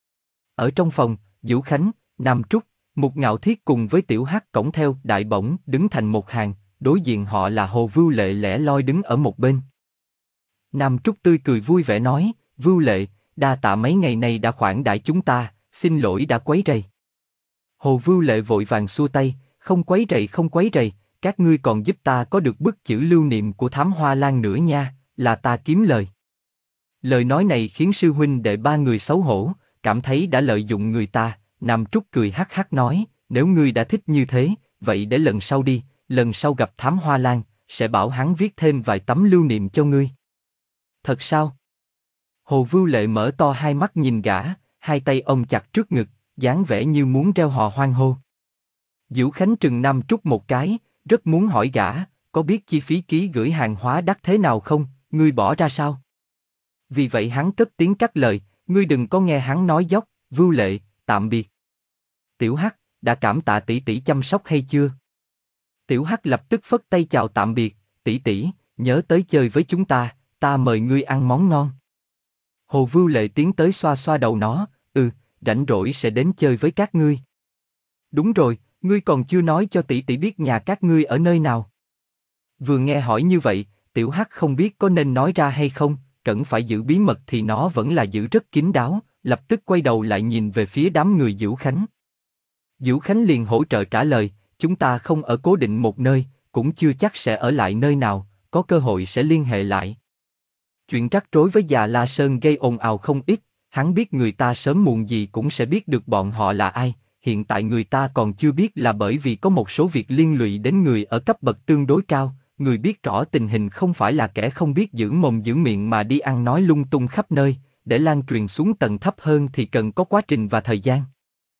Ở trong phòng, Vũ Khánh, Nam Trúc, Mục Ngạo Thiết cùng với Tiểu Hắc cõng theo Đại Bổng đứng thành một hàng, đối diện họ là Hồ Vưu Lệ lẻ loi đứng ở một bên. Nam Trúc tươi cười vui vẻ nói, Vưu Lệ, đa tạ mấy ngày nay đã khoản đãi chúng ta, xin lỗi đã quấy rầy. Hồ Vưu Lệ vội vàng xua tay, không quấy rầy không quấy rầy, các ngươi còn giúp ta có được bức chữ lưu niệm của Thám Hoa Lan nữa nha, là ta kiếm lời. Lời nói này khiến sư huynh đệ ba người xấu hổ, cảm thấy đã lợi dụng người ta. Nam Trúc cười hắc hắc nói, nếu ngươi đã thích như thế, vậy để lần sau đi, lần sau gặp Thám Hoa Lan, sẽ bảo hắn viết thêm vài tấm lưu niệm cho ngươi. Thật sao? Hồ Vưu Lệ mở to hai mắt nhìn gã, hai tay ôm chặt trước ngực, dáng vẻ như muốn reo hò hoan hô. Vũ Khánh trừng Nam Trúc một cái, rất muốn hỏi gã, có biết chi phí ký gửi hàng hóa đắt thế nào không, ngươi bỏ ra sao? Vì vậy hắn cất tiếng cắt lời, ngươi đừng có nghe hắn nói dóc, Vưu Lệ, tạm biệt. Tiểu Hắc, đã cảm tạ tỷ tỷ chăm sóc hay chưa? Tiểu Hắc lập tức phất tay chào tạm biệt, tỷ tỷ, nhớ tới chơi với chúng ta, ta mời ngươi ăn món ngon. Hồ Vưu Lệ tiến tới xoa xoa đầu nó, ừ, rảnh rỗi sẽ đến chơi với các ngươi. Đúng rồi, ngươi còn chưa nói cho tỷ tỷ biết nhà các ngươi ở nơi nào. Vừa nghe hỏi như vậy, Tiểu Hắc không biết có nên nói ra hay không, cần phải giữ bí mật thì nó vẫn là giữ rất kín đáo, lập tức quay đầu lại nhìn về phía đám người Vũ Khánh. Vũ Khánh liền hỗ trợ trả lời, chúng ta không ở cố định một nơi, cũng chưa chắc sẽ ở lại nơi nào, có cơ hội sẽ liên hệ lại. Chuyện rắc rối với Già La Sơn gây ồn ào không ít, hắn biết người ta sớm muộn gì cũng sẽ biết được bọn họ là ai, hiện tại người ta còn chưa biết là bởi vì có một số việc liên lụy đến người ở cấp bậc tương đối cao, người biết rõ tình hình không phải là kẻ không biết giữ mồm giữ miệng mà đi ăn nói lung tung khắp nơi, để lan truyền xuống tầng thấp hơn thì cần có quá trình và thời gian.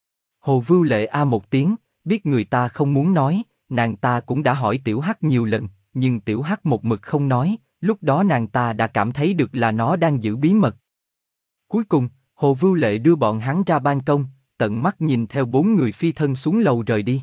Hồ Vưu Lệ a một tiếng, biết người ta không muốn nói, nàng ta cũng đã hỏi Tiểu Hắc nhiều lần, nhưng Tiểu Hắc một mực không nói, lúc đó nàng ta đã cảm thấy được là nó đang giữ bí mật. Cuối cùng, Hồ Vưu Lệ đưa bọn hắn ra ban công, tận mắt nhìn theo bốn người phi thân xuống lầu rời đi.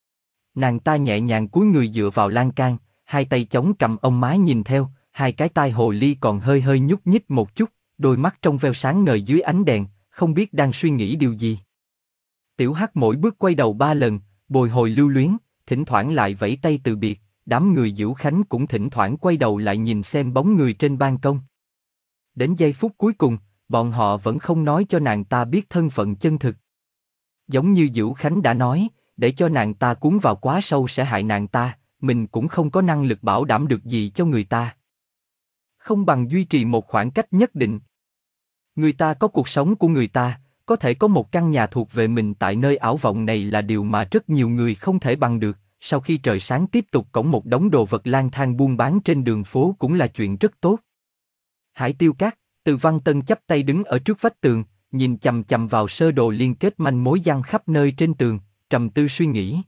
Nàng ta nhẹ nhàng cúi người dựa vào lan can, hai tay chống cầm ông má nhìn theo, hai cái tai hồ ly còn hơi hơi nhúc nhích một chút, đôi mắt trong veo sáng ngời dưới ánh đèn, không biết đang suy nghĩ điều gì. Tiểu Hắc mỗi bước quay đầu ba lần, bồi hồi lưu luyến, thỉnh thoảng lại vẫy tay từ biệt, đám người Vũ Khánh cũng thỉnh thoảng quay đầu lại nhìn xem bóng người trên ban công. Đến giây phút cuối cùng, bọn họ vẫn không nói cho nàng ta biết thân phận chân thực. Giống như Vũ Khánh đã nói, để cho nàng ta cuốn vào quá sâu sẽ hại nàng ta, mình cũng không có năng lực bảo đảm được gì cho người ta. Không bằng duy trì một khoảng cách nhất định. Người ta có cuộc sống của người ta, có thể có một căn nhà thuộc về mình tại nơi ảo vọng này là điều mà rất nhiều người không thể bằng được. Sau khi trời sáng tiếp tục cõng một đống đồ vật lang thang buôn bán trên đường phố cũng là chuyện rất tốt. Hải Tiêu Các, Từ Văn Tân chắp tay đứng ở trước vách tường, nhìn chằm chằm vào sơ đồ liên kết manh mối giăng khắp nơi trên tường, trầm tư suy nghĩ.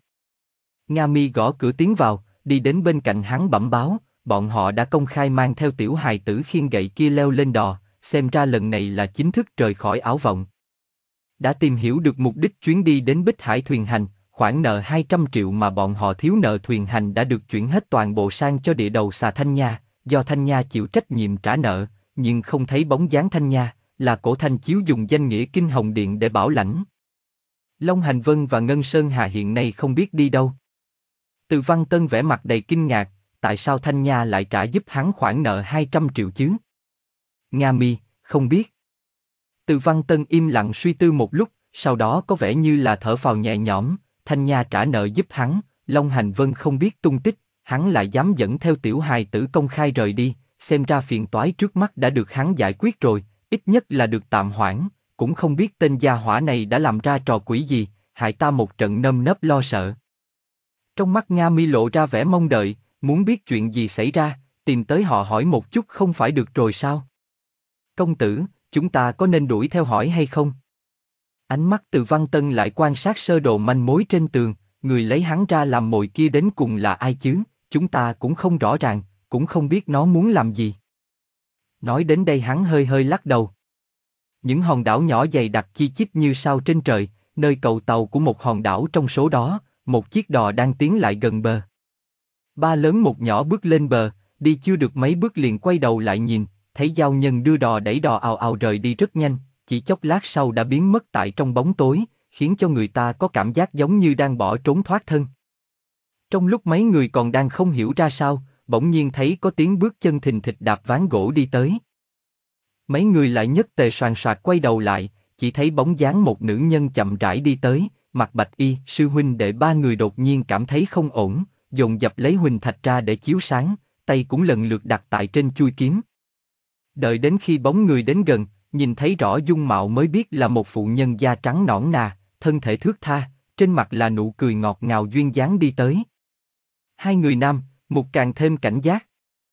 Nga Mi gõ cửa tiến vào, đi đến bên cạnh hắn bẩm báo, bọn họ đã công khai mang theo tiểu hài tử khiêng gậy kia leo lên đò, xem ra lần này là chính thức rời khỏi ảo vọng. Đã tìm hiểu được mục đích chuyến đi đến Bích Hải thuyền hành, khoản nợ hai trăm triệu mà bọn họ thiếu nợ thuyền hành đã được chuyển hết toàn bộ sang cho địa đầu xà Thanh Nha, do Thanh Nha chịu trách nhiệm trả nợ, nhưng không thấy bóng dáng Thanh Nha, là Cổ Thanh Chiếu dùng danh nghĩa Kinh Hồng Điện để bảo lãnh. Long Hành Vân và Ngân Sơn Hà hiện nay không biết đi đâu. Từ Văn Tân vẻ mặt đầy kinh ngạc, tại sao Thanh Nha lại trả giúp hắn khoản nợ hai trăm triệu chứ? Nga Mi, không biết. Từ Văn Tân im lặng suy tư một lúc, sau đó có vẻ như là thở phào nhẹ nhõm, Thanh Nha trả nợ giúp hắn, Long Hành Vân không biết tung tích, hắn lại dám dẫn theo tiểu hài tử công khai rời đi, xem ra phiền toái trước mắt đã được hắn giải quyết rồi, ít nhất là được tạm hoãn, cũng không biết tên gia hỏa này đã làm ra trò quỷ gì, hại ta một trận nơm nớp lo sợ. Trong mắt Nga Mi lộ ra vẻ mong đợi, muốn biết chuyện gì xảy ra, tìm tới họ hỏi một chút không phải được rồi sao? Công tử, chúng ta có nên đuổi theo hỏi hay không? Ánh mắt Từ Văn Tân lại quan sát sơ đồ manh mối trên tường, người lấy hắn ra làm mồi kia đến cùng là ai chứ, chúng ta cũng không rõ ràng, cũng không biết nó muốn làm gì. Nói đến đây hắn hơi hơi lắc đầu. Những hòn đảo nhỏ dày đặc chi chít như sao trên trời, nơi cầu tàu của một hòn đảo trong số đó, một chiếc đò đang tiến lại gần bờ. Ba lớn một nhỏ bước lên bờ, đi chưa được mấy bước liền quay đầu lại nhìn, thấy giao nhân đưa đò đẩy đò ào ào rời đi rất nhanh, chỉ chốc lát sau đã biến mất tại trong bóng tối, khiến cho người ta có cảm giác giống như đang bỏ trốn thoát thân. Trong lúc mấy người còn đang không hiểu ra sao, bỗng nhiên thấy có tiếng bước chân thình thịch đạp ván gỗ đi tới. Mấy người lại nhất tề soàn soạt quay đầu lại, chỉ thấy bóng dáng một nữ nhân chậm rãi đi tới, mặc bạch y, sư huynh đệ ba người đột nhiên cảm thấy không ổn, dồn dập lấy huỳnh thạch ra để chiếu sáng, tay cũng lần lượt đặt tại trên chuôi kiếm. Đợi đến khi bóng người đến gần, nhìn thấy rõ dung mạo mới biết là một phụ nhân da trắng nõn nà, thân thể thướt tha, trên mặt là nụ cười ngọt ngào duyên dáng đi tới. Hai người nam, một càng thêm cảnh giác.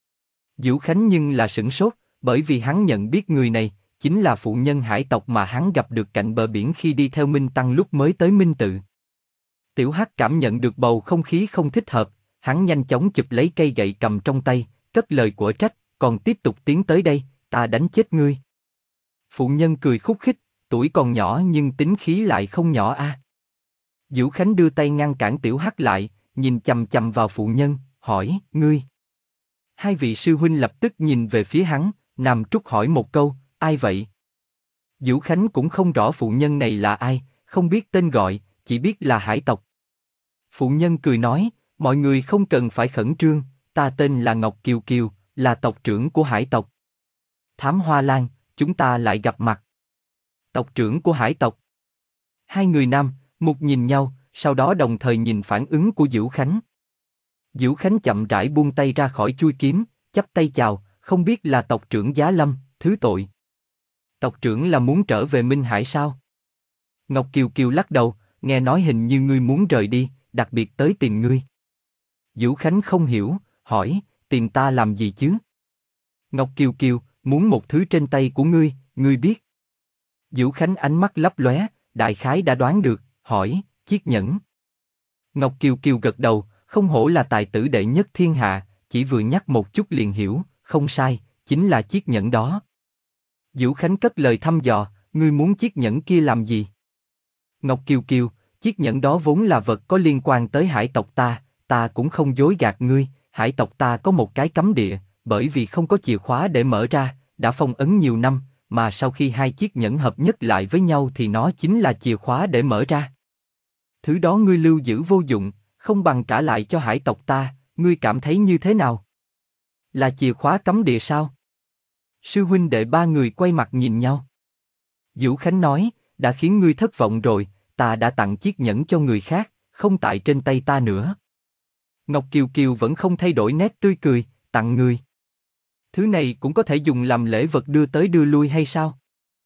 Diệu Khánh nhưng là sửng sốt, bởi vì hắn nhận biết người này, chính là phụ nhân hải tộc mà hắn gặp được cạnh bờ biển khi đi theo Minh Tăng lúc mới tới Minh Tự. Tiểu Hắc cảm nhận được bầu không khí không thích hợp, hắn nhanh chóng chụp lấy cây gậy cầm trong tay, cất lời của trách, còn tiếp tục tiến tới đây, ta đánh chết ngươi. Phụ nhân cười khúc khích, tuổi còn nhỏ nhưng tính khí lại không nhỏ a. À. Diệu Khánh đưa tay ngăn cản Tiểu Hắc lại, nhìn chằm chằm vào phụ nhân, hỏi, ngươi. Hai vị sư huynh lập tức nhìn về phía hắn, Nam Trúc hỏi một câu, ai vậy? Diệu Khánh cũng không rõ phụ nhân này là ai, không biết tên gọi, chỉ biết là hải tộc. Phụ nhân cười nói, mọi người không cần phải khẩn trương, ta tên là Ngọc Kiều Kiều, là tộc trưởng của hải tộc. Thám Hoa Lan, chúng ta lại gặp mặt. Tộc trưởng của hải tộc. Hai người nam, một nhìn nhau, sau đó đồng thời nhìn phản ứng của Diệu Khánh. Diệu Khánh chậm rãi buông tay ra khỏi chuôi kiếm, chắp tay chào, không biết là tộc trưởng Giá Lâm, thứ tội. Tộc trưởng là muốn trở về Minh Hải sao? Ngọc Kiều Kiều lắc đầu, nghe nói hình như ngươi muốn rời đi, đặc biệt tới tìm ngươi. Diệu Khánh không hiểu, hỏi, tìm ta làm gì chứ? Ngọc Kiều Kiều, muốn một thứ trên tay của ngươi, ngươi biết. Diệu Khánh ánh mắt lấp lóe, đại khái đã đoán được, hỏi, chiếc nhẫn. Ngọc Kiều Kiều gật đầu, không hổ là tài tử đệ nhất thiên hạ, chỉ vừa nhắc một chút liền hiểu, không sai, chính là chiếc nhẫn đó. Diệu Khánh cất lời thăm dò, ngươi muốn chiếc nhẫn kia làm gì? Ngọc Kiều Kiều, chiếc nhẫn đó vốn là vật có liên quan tới hải tộc ta, ta cũng không dối gạt ngươi, hải tộc ta có một cái cấm địa, bởi vì không có chìa khóa để mở ra, đã phong ấn nhiều năm, mà sau khi hai chiếc nhẫn hợp nhất lại với nhau thì nó chính là chìa khóa để mở ra. Thứ đó ngươi lưu giữ vô dụng, không bằng trả lại cho hải tộc ta, ngươi cảm thấy như thế nào? Là chìa khóa cấm địa sao? Sư huynh đệ ba người quay mặt nhìn nhau. Diệu Khánh nói, đã khiến ngươi thất vọng rồi, ta đã tặng chiếc nhẫn cho người khác, không tại trên tay ta nữa. Ngọc Kiều Kiều vẫn không thay đổi nét tươi cười, tặng ngươi. Thứ này cũng có thể dùng làm lễ vật đưa tới đưa lui hay sao?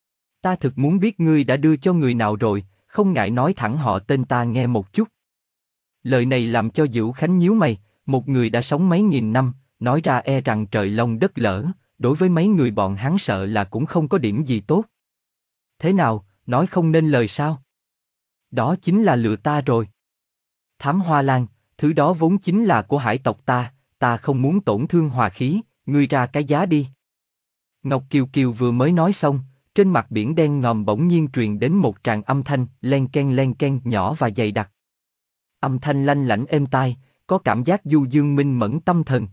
Ta thực muốn biết ngươi đã đưa cho người nào rồi, không ngại nói thẳng họ tên ta nghe một chút. Lời này làm cho Diệu Khánh nhíu mày, một người đã sống mấy nghìn năm, nói ra e rằng trời long đất lở, đối với mấy người bọn hắn sợ là cũng không có điểm gì tốt. Thế nào, nói không nên lời sao? Đó chính là lừa ta rồi. Thám Hoa Lan, thứ đó vốn chính là của hải tộc ta, ta không muốn tổn thương hòa khí, ngươi ra cái giá đi. Ngọc Kiều Kiều vừa mới nói xong, trên mặt biển đen ngòm bỗng nhiên truyền đến một tràng âm thanh, len ken len ken nhỏ và dày đặc. Âm thanh lanh lảnh êm tai, có cảm giác du dương minh mẫn tâm thần.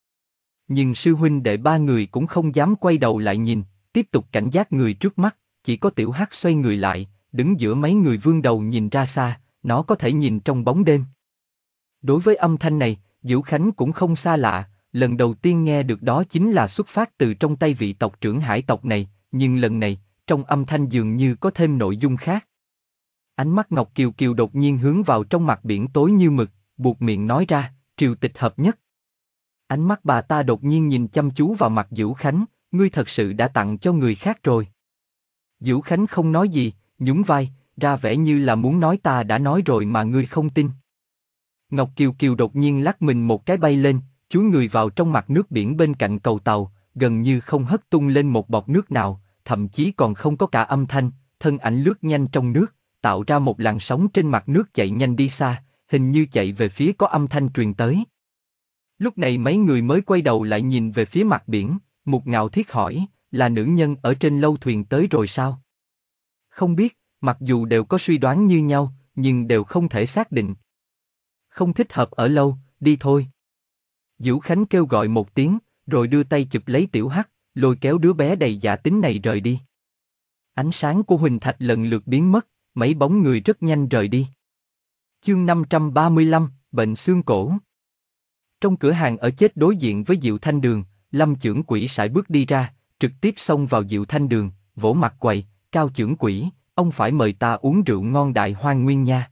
Nhưng sư huynh đệ ba người cũng không dám quay đầu lại nhìn, tiếp tục cảnh giác người trước mắt, chỉ có Tiểu Hắc xoay người lại, đứng giữa mấy người vươn đầu nhìn ra xa, nó có thể nhìn trong bóng đêm. Đối với âm thanh này, Diệu Khánh cũng không xa lạ, lần đầu tiên nghe được đó chính là xuất phát từ trong tay vị tộc trưởng hải tộc này, nhưng lần này, trong âm thanh dường như có thêm nội dung khác. Ánh mắt Ngọc Kiều Kiều đột nhiên hướng vào trong mặt biển tối như mực, buột miệng nói ra, triều tịch hợp nhất. Ánh mắt bà ta đột nhiên nhìn chăm chú vào mặt Diệu Khánh, ngươi thật sự đã tặng cho người khác rồi. Diệu Khánh không nói gì, nhún vai, ra vẻ như là muốn nói ta đã nói rồi mà ngươi không tin. Ngọc Kiều Kiều đột nhiên lắc mình một cái bay lên, chúi người vào trong mặt nước biển bên cạnh cầu tàu, gần như không hất tung lên một bọt nước nào, thậm chí còn không có cả âm thanh, thân ảnh lướt nhanh trong nước, tạo ra một làn sóng trên mặt nước chạy nhanh đi xa, hình như chạy về phía có âm thanh truyền tới. Lúc này mấy người mới quay đầu lại nhìn về phía mặt biển, Mục Ngạo Thiết hỏi, là nữ nhân ở trên lâu thuyền tới rồi sao? Không biết, mặc dù đều có suy đoán như nhau, nhưng đều không thể xác định. Không thích hợp ở lâu, đi thôi. Vũ Khánh kêu gọi một tiếng, rồi đưa tay chụp lấy Tiểu Hắc, lôi kéo đứa bé đầy dạ tính này rời đi. Ánh sáng của Huỳnh Thạch lần lượt biến mất, mấy bóng người rất nhanh rời đi. Chương năm trăm ba mươi lăm, bệnh xương cổ. Trong cửa hàng ở chết đối diện với Diệu Thanh Đường, Lâm Chưởng Quỷ sải bước đi ra, trực tiếp xông vào Diệu Thanh Đường, vỗ mặt quầy, Cao Chưởng Quỷ, ông phải mời ta uống rượu ngon Đại Hoang Nguyên nha.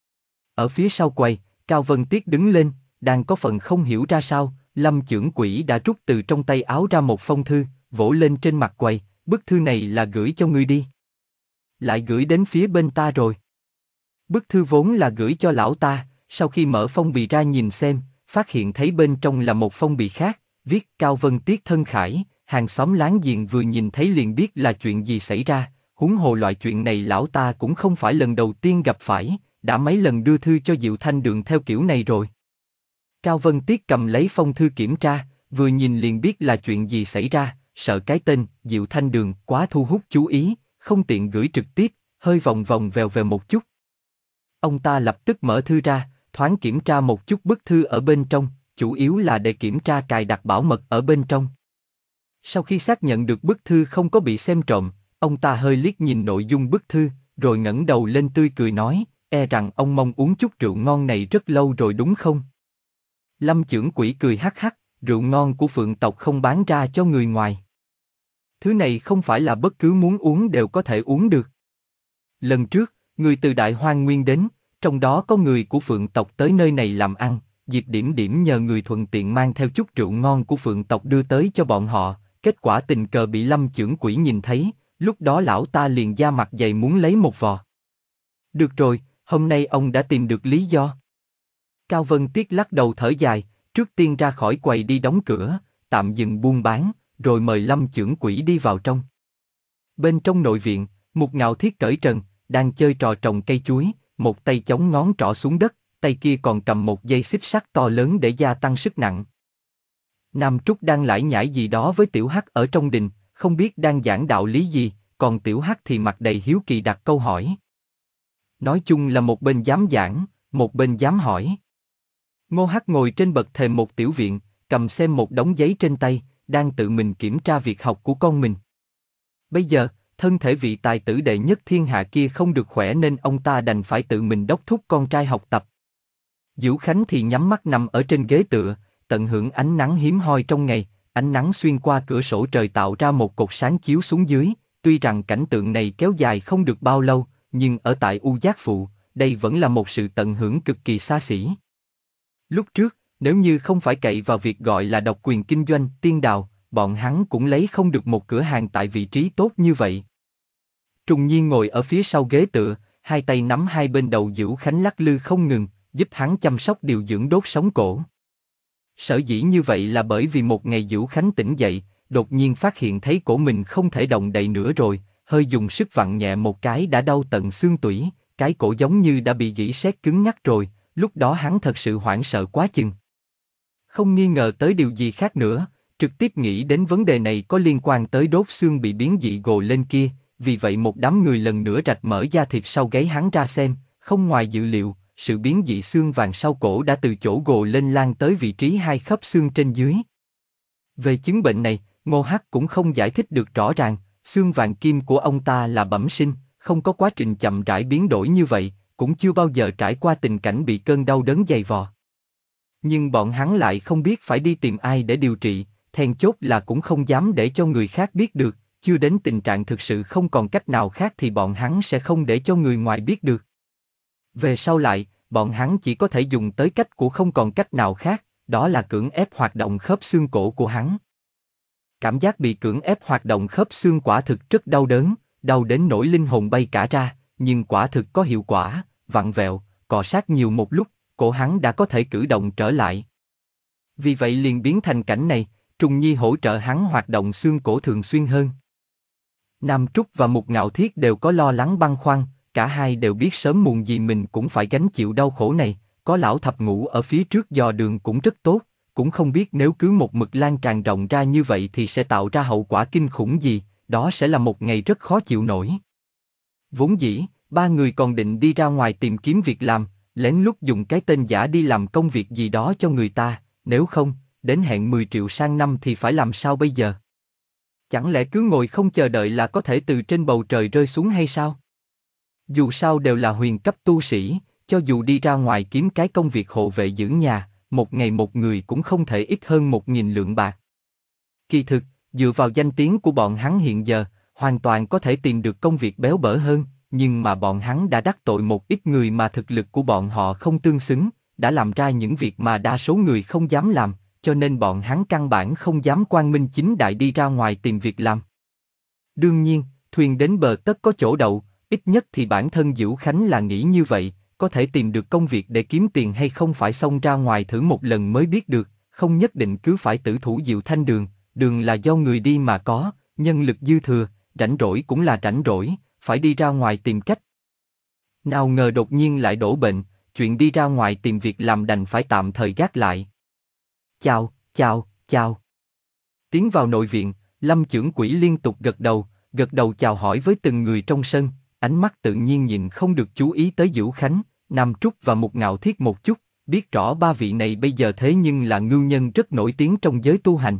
Ở phía sau quầy, Cao Vân Tiết đứng lên, đang có phần không hiểu ra sao, Lâm Chưởng Quỷ đã rút từ trong tay áo ra một phong thư, vỗ lên trên mặt quầy, bức thư này là gửi cho ngươi đi. Lại gửi đến phía bên ta rồi. Bức thư vốn là gửi cho lão ta, sau khi mở phong bì ra nhìn xem, phát hiện thấy bên trong là một phong bì khác, viết Cao Vân Tiết thân khải, hàng xóm láng giềng vừa nhìn thấy liền biết là chuyện gì xảy ra, huống hồ loại chuyện này lão ta cũng không phải lần đầu tiên gặp phải, đã mấy lần đưa thư cho Diệu Thanh Đường theo kiểu này rồi. Cao Vân Tiết cầm lấy phong thư kiểm tra, vừa nhìn liền biết là chuyện gì xảy ra, sợ cái tên Diệu Thanh Đường quá thu hút chú ý, không tiện gửi trực tiếp, hơi vòng vòng vèo vèo một chút. Ông ta lập tức mở thư ra, thoáng kiểm tra một chút bức thư ở bên trong, chủ yếu là để kiểm tra cài đặt bảo mật ở bên trong. Sau khi xác nhận được bức thư không có bị xem trộm, ông ta hơi liếc nhìn nội dung bức thư, rồi ngẩng đầu lên tươi cười nói, e rằng ông mong uống chút rượu ngon này rất lâu rồi đúng không? Lâm Chưởng Quỷ cười hắc hắc, rượu ngon của Phượng tộc không bán ra cho người ngoài. Thứ này không phải là bất cứ muốn uống đều có thể uống được. Lần trước, người từ Đại Hoang Nguyên đến, trong đó có người của Phượng tộc tới nơi này làm ăn, Diệp Điểm Điểm nhờ người thuận tiện mang theo chút rượu ngon của Phượng tộc đưa tới cho bọn họ, kết quả tình cờ bị Lâm Chưởng Quỷ nhìn thấy, lúc đó lão ta liền da mặt dày muốn lấy một vò. Được rồi, hôm nay ông đã tìm được lý do. Cao Vân Tiết lắc đầu thở dài, trước tiên ra khỏi quầy đi đóng cửa, tạm dừng buôn bán, rồi mời Lâm Chưởng Quỷ đi vào trong. Bên trong nội viện, Mục Ngạo Thiết cởi trần, đang chơi trò trồng cây chuối, một tay chống ngón trỏ xuống đất, tay kia còn cầm một dây xích sắt to lớn để gia tăng sức nặng. Nam Trúc đang lải nhải gì đó với Tiểu Hắc ở trong đình, không biết đang giảng đạo lý gì, còn Tiểu Hắc thì mặt đầy hiếu kỳ đặt câu hỏi. Nói chung là một bên dám giảng, một bên dám hỏi. Ngô Hắc ngồi trên bậc thềm một tiểu viện, cầm xem một đống giấy trên tay, đang tự mình kiểm tra việc học của con mình. Bây giờ, thân thể vị tài tử đệ nhất thiên hạ kia không được khỏe nên ông ta đành phải tự mình đốc thúc con trai học tập. Vũ Khánh thì nhắm mắt nằm ở trên ghế tựa, tận hưởng ánh nắng hiếm hoi trong ngày, ánh nắng xuyên qua cửa sổ trời tạo ra một cột sáng chiếu xuống dưới, tuy rằng cảnh tượng này kéo dài không được bao lâu, nhưng ở tại U Giác Phụ, đây vẫn là một sự tận hưởng cực kỳ xa xỉ. Lúc trước, nếu như không phải cậy vào việc gọi là độc quyền kinh doanh tiên đào, bọn hắn cũng lấy không được một cửa hàng tại vị trí tốt như vậy. Trùng Nhiên ngồi ở phía sau ghế tựa, hai tay nắm hai bên đầu Vũ Khánh lắc lư không ngừng, giúp hắn chăm sóc điều dưỡng đốt sống cổ. Sở dĩ như vậy là bởi vì một ngày Vũ Khánh tỉnh dậy, đột nhiên phát hiện thấy cổ mình không thể động đậy nữa rồi, hơi dùng sức vặn nhẹ một cái đã đau tận xương tủy, cái cổ giống như đã bị gỉ sét cứng nhắc rồi, lúc đó hắn thật sự hoảng sợ quá chừng. Không nghi ngờ tới điều gì khác nữa, trực tiếp nghĩ đến vấn đề này có liên quan tới đốt xương bị biến dị gồ lên kia, vì vậy một đám người lần nữa rạch mở da thịt sau gáy hắn ra xem, không ngoài dự liệu, sự biến dị xương vàng sau cổ đã từ chỗ gồ lên lan tới vị trí hai khớp xương trên dưới. Về chứng bệnh này, Ngô Hắc cũng không giải thích được rõ ràng, xương vàng kim của ông ta là bẩm sinh, không có quá trình chậm rãi biến đổi như vậy, cũng chưa bao giờ trải qua tình cảnh bị cơn đau đớn dày vò. Nhưng bọn hắn lại không biết phải đi tìm ai để điều trị, then chốt là cũng không dám để cho người khác biết được, chưa đến tình trạng thực sự không còn cách nào khác thì bọn hắn sẽ không để cho người ngoài biết được. Về sau lại, bọn hắn chỉ có thể dùng tới cách của không còn cách nào khác, đó là cưỡng ép hoạt động khớp xương cổ của hắn. Cảm giác bị cưỡng ép hoạt động khớp xương quả thực rất đau đớn, đau đến nỗi linh hồn bay cả ra, nhưng quả thực có hiệu quả, vặn vẹo, cọ sát nhiều một lúc, cổ hắn đã có thể cử động trở lại. Vì vậy liền biến thành cảnh này, Trùng Nhi hỗ trợ hắn hoạt động xương cổ thường xuyên hơn. Nam Trúc và Mục Ngạo Thiết đều có lo lắng băn khoăn, cả hai đều biết sớm muộn gì mình cũng phải gánh chịu đau khổ này, có lão thập ngũ ở phía trước dò đường cũng rất tốt, cũng không biết nếu cứ một mực lan tràn rộng ra như vậy thì sẽ tạo ra hậu quả kinh khủng gì, đó sẽ là một ngày rất khó chịu nổi. Vốn dĩ, ba người còn định đi ra ngoài tìm kiếm việc làm, lén lút dùng cái tên giả đi làm công việc gì đó cho người ta, nếu không, đến hẹn mười triệu sang năm thì phải làm sao bây giờ? Chẳng lẽ cứ ngồi không chờ đợi là có thể từ trên bầu trời rơi xuống hay sao? Dù sao đều là huyền cấp tu sĩ, cho dù đi ra ngoài kiếm cái công việc hộ vệ giữ nhà, một ngày một người cũng không thể ít hơn một nghìn lượng bạc. Kỳ thực, dựa vào danh tiếng của bọn hắn hiện giờ, hoàn toàn có thể tìm được công việc béo bở hơn, nhưng mà bọn hắn đã đắc tội một ít người mà thực lực của bọn họ không tương xứng, đã làm ra những việc mà đa số người không dám làm, cho nên bọn hắn căn bản không dám quang minh chính đại đi ra ngoài tìm việc làm. Đương nhiên, thuyền đến bờ tất có chỗ đậu, ít nhất thì bản thân Dữu Khánh là nghĩ như vậy, có thể tìm được công việc để kiếm tiền hay không phải xông ra ngoài thử một lần mới biết được, không nhất định cứ phải tử thủ Diệu Thanh Đường, đường là do người đi mà có, nhân lực dư thừa, rảnh rỗi cũng là rảnh rỗi, phải đi ra ngoài tìm cách. Nào ngờ đột nhiên lại đổ bệnh, chuyện đi ra ngoài tìm việc làm đành phải tạm thời gác lại. Chào, chào, chào. Tiến vào nội viện, Lâm Chưởng Quỹ liên tục gật đầu, gật đầu chào hỏi với từng người trong sân, ánh mắt tự nhiên nhìn không được chú ý tới Dữu Khánh, Nam Trúc và Mục Ngạo Thiết một chút, biết rõ ba vị này bây giờ thế nhưng là ngưu nhân rất nổi tiếng trong giới tu hành.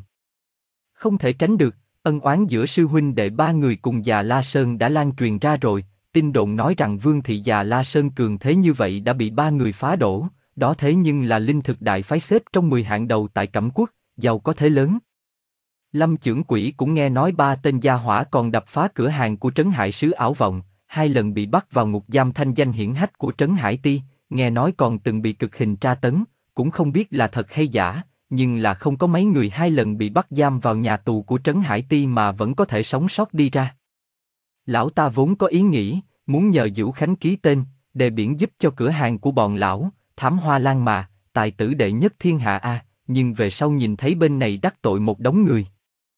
Không thể tránh được, ân oán giữa sư huynh đệ ba người cùng Già La Sơn đã lan truyền ra rồi, tin đồn nói rằng Vương thị Già La Sơn cường thế như vậy đã bị ba người phá đổ, đó thế nhưng là linh thực đại phái xếp trong mười hạng đầu tại Cẩm Quốc, giàu có thế lớn. Lâm Chưởng Quỹ cũng nghe nói ba tên gia hỏa còn đập phá cửa hàng của Trấn Hải Sứ Ảo Vọng, hai lần bị bắt vào ngục giam thanh danh hiển hách của Trấn Hải Ti, nghe nói còn từng bị cực hình tra tấn, cũng không biết là thật hay giả, nhưng là không có mấy người hai lần bị bắt giam vào nhà tù của Trấn Hải Ti mà vẫn có thể sống sót đi ra. Lão ta vốn có ý nghĩ, muốn nhờ Dữu Khánh ký tên, đề biển giúp cho cửa hàng của bọn lão, Thám Hoa Lan mà, tài tử đệ nhất thiên hạ a, nhưng về sau nhìn thấy bên này đắc tội một đống người.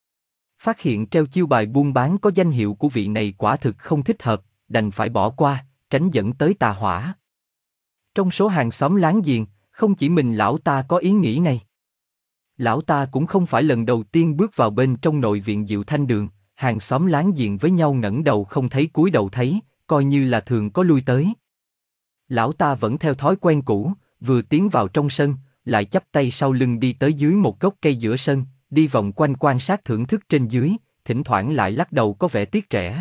Phát hiện treo chiêu bài buôn bán có danh hiệu của vị này quả thực không thích hợp, đành phải bỏ qua, tránh dẫn tới tà hỏa. Trong số hàng xóm láng giềng, không chỉ mình lão ta có ý nghĩ này. Lão ta cũng không phải lần đầu tiên bước vào bên trong nội viện Diệu Thanh Đường, hàng xóm láng giềng với nhau ngẩng đầu không thấy cúi đầu thấy, coi như là thường có lui tới. Lão ta vẫn theo thói quen cũ, vừa tiến vào trong sân, lại chắp tay sau lưng đi tới dưới một gốc cây giữa sân, đi vòng quanh quan sát thưởng thức trên dưới, thỉnh thoảng lại lắc đầu có vẻ tiếc rẻ.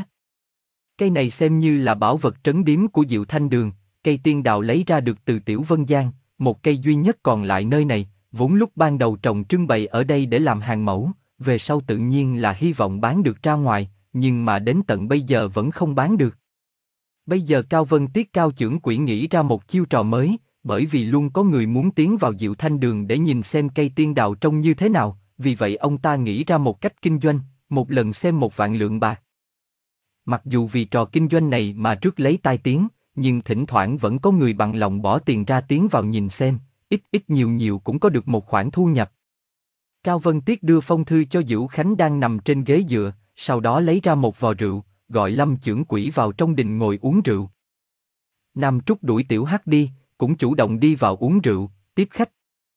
Cây này xem như là bảo vật trấn điếm của Diệu Thanh Đường, cây tiên đào lấy ra được từ Tiểu Vân Giang, một cây duy nhất còn lại nơi này, vốn lúc ban đầu trồng trưng bày ở đây để làm hàng mẫu, về sau tự nhiên là hy vọng bán được ra ngoài, nhưng mà đến tận bây giờ vẫn không bán được. Bây giờ Cao Vân Tiết Cao Chưởng Quỹ nghĩ ra một chiêu trò mới, bởi vì luôn có người muốn tiến vào Diệu Thanh Đường để nhìn xem cây tiên đào trông như thế nào, vì vậy ông ta nghĩ ra một cách kinh doanh, một lần xem một vạn lượng bạc. Mặc dù vì trò kinh doanh này mà rước lấy tai tiếng, nhưng thỉnh thoảng vẫn có người bằng lòng bỏ tiền ra tiến vào nhìn xem, ít ít nhiều nhiều cũng có được một khoản thu nhập. Cao Vân Tiết đưa phong thư cho Dữu Khánh đang nằm trên ghế dựa, sau đó lấy ra một vò rượu, gọi Lâm Chưởng Quỹ vào trong đình ngồi uống rượu. Nam Trúc đuổi Tiểu Hắc đi, cũng chủ động đi vào uống rượu, tiếp khách.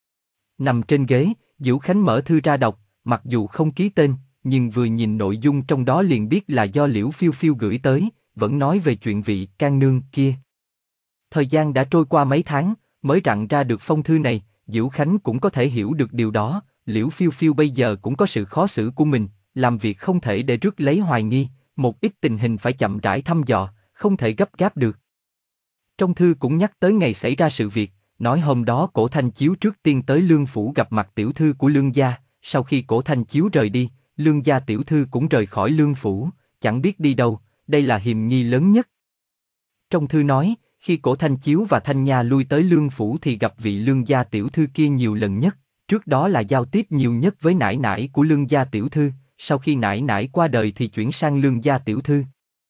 Nằm trên ghế, Dữu Khánh mở thư ra đọc, mặc dù không ký tên, nhưng vừa nhìn nội dung trong đó liền biết là do Liễu Phiêu Phiêu gửi tới, vẫn nói về chuyện vị can nương kia. Thời gian đã trôi qua mấy tháng, mới rặn ra được phong thư này, Dữu Khánh cũng có thể hiểu được điều đó, Liễu Phiêu Phiêu bây giờ cũng có sự khó xử của mình, làm việc không thể để rước lấy hoài nghi, một ít tình hình phải chậm rãi thăm dò, không thể gấp gáp được. Trong thư cũng nhắc tới ngày xảy ra sự việc, nói hôm đó Cổ Thanh Chiếu trước tiên tới Lương Phủ gặp mặt tiểu thư của Lương gia, sau khi Cổ Thanh Chiếu rời đi, Lương gia tiểu thư cũng rời khỏi Lương Phủ, chẳng biết đi đâu, đây là hiềm nghi lớn nhất. Trong thư nói, khi Cổ Thanh Chiếu và Thanh Nha lui tới Lương Phủ thì gặp vị Lương gia tiểu thư kia nhiều lần nhất, trước đó là giao tiếp nhiều nhất với nải nải của Lương gia tiểu thư, sau khi nải nải qua đời thì chuyển sang Lương gia tiểu thư.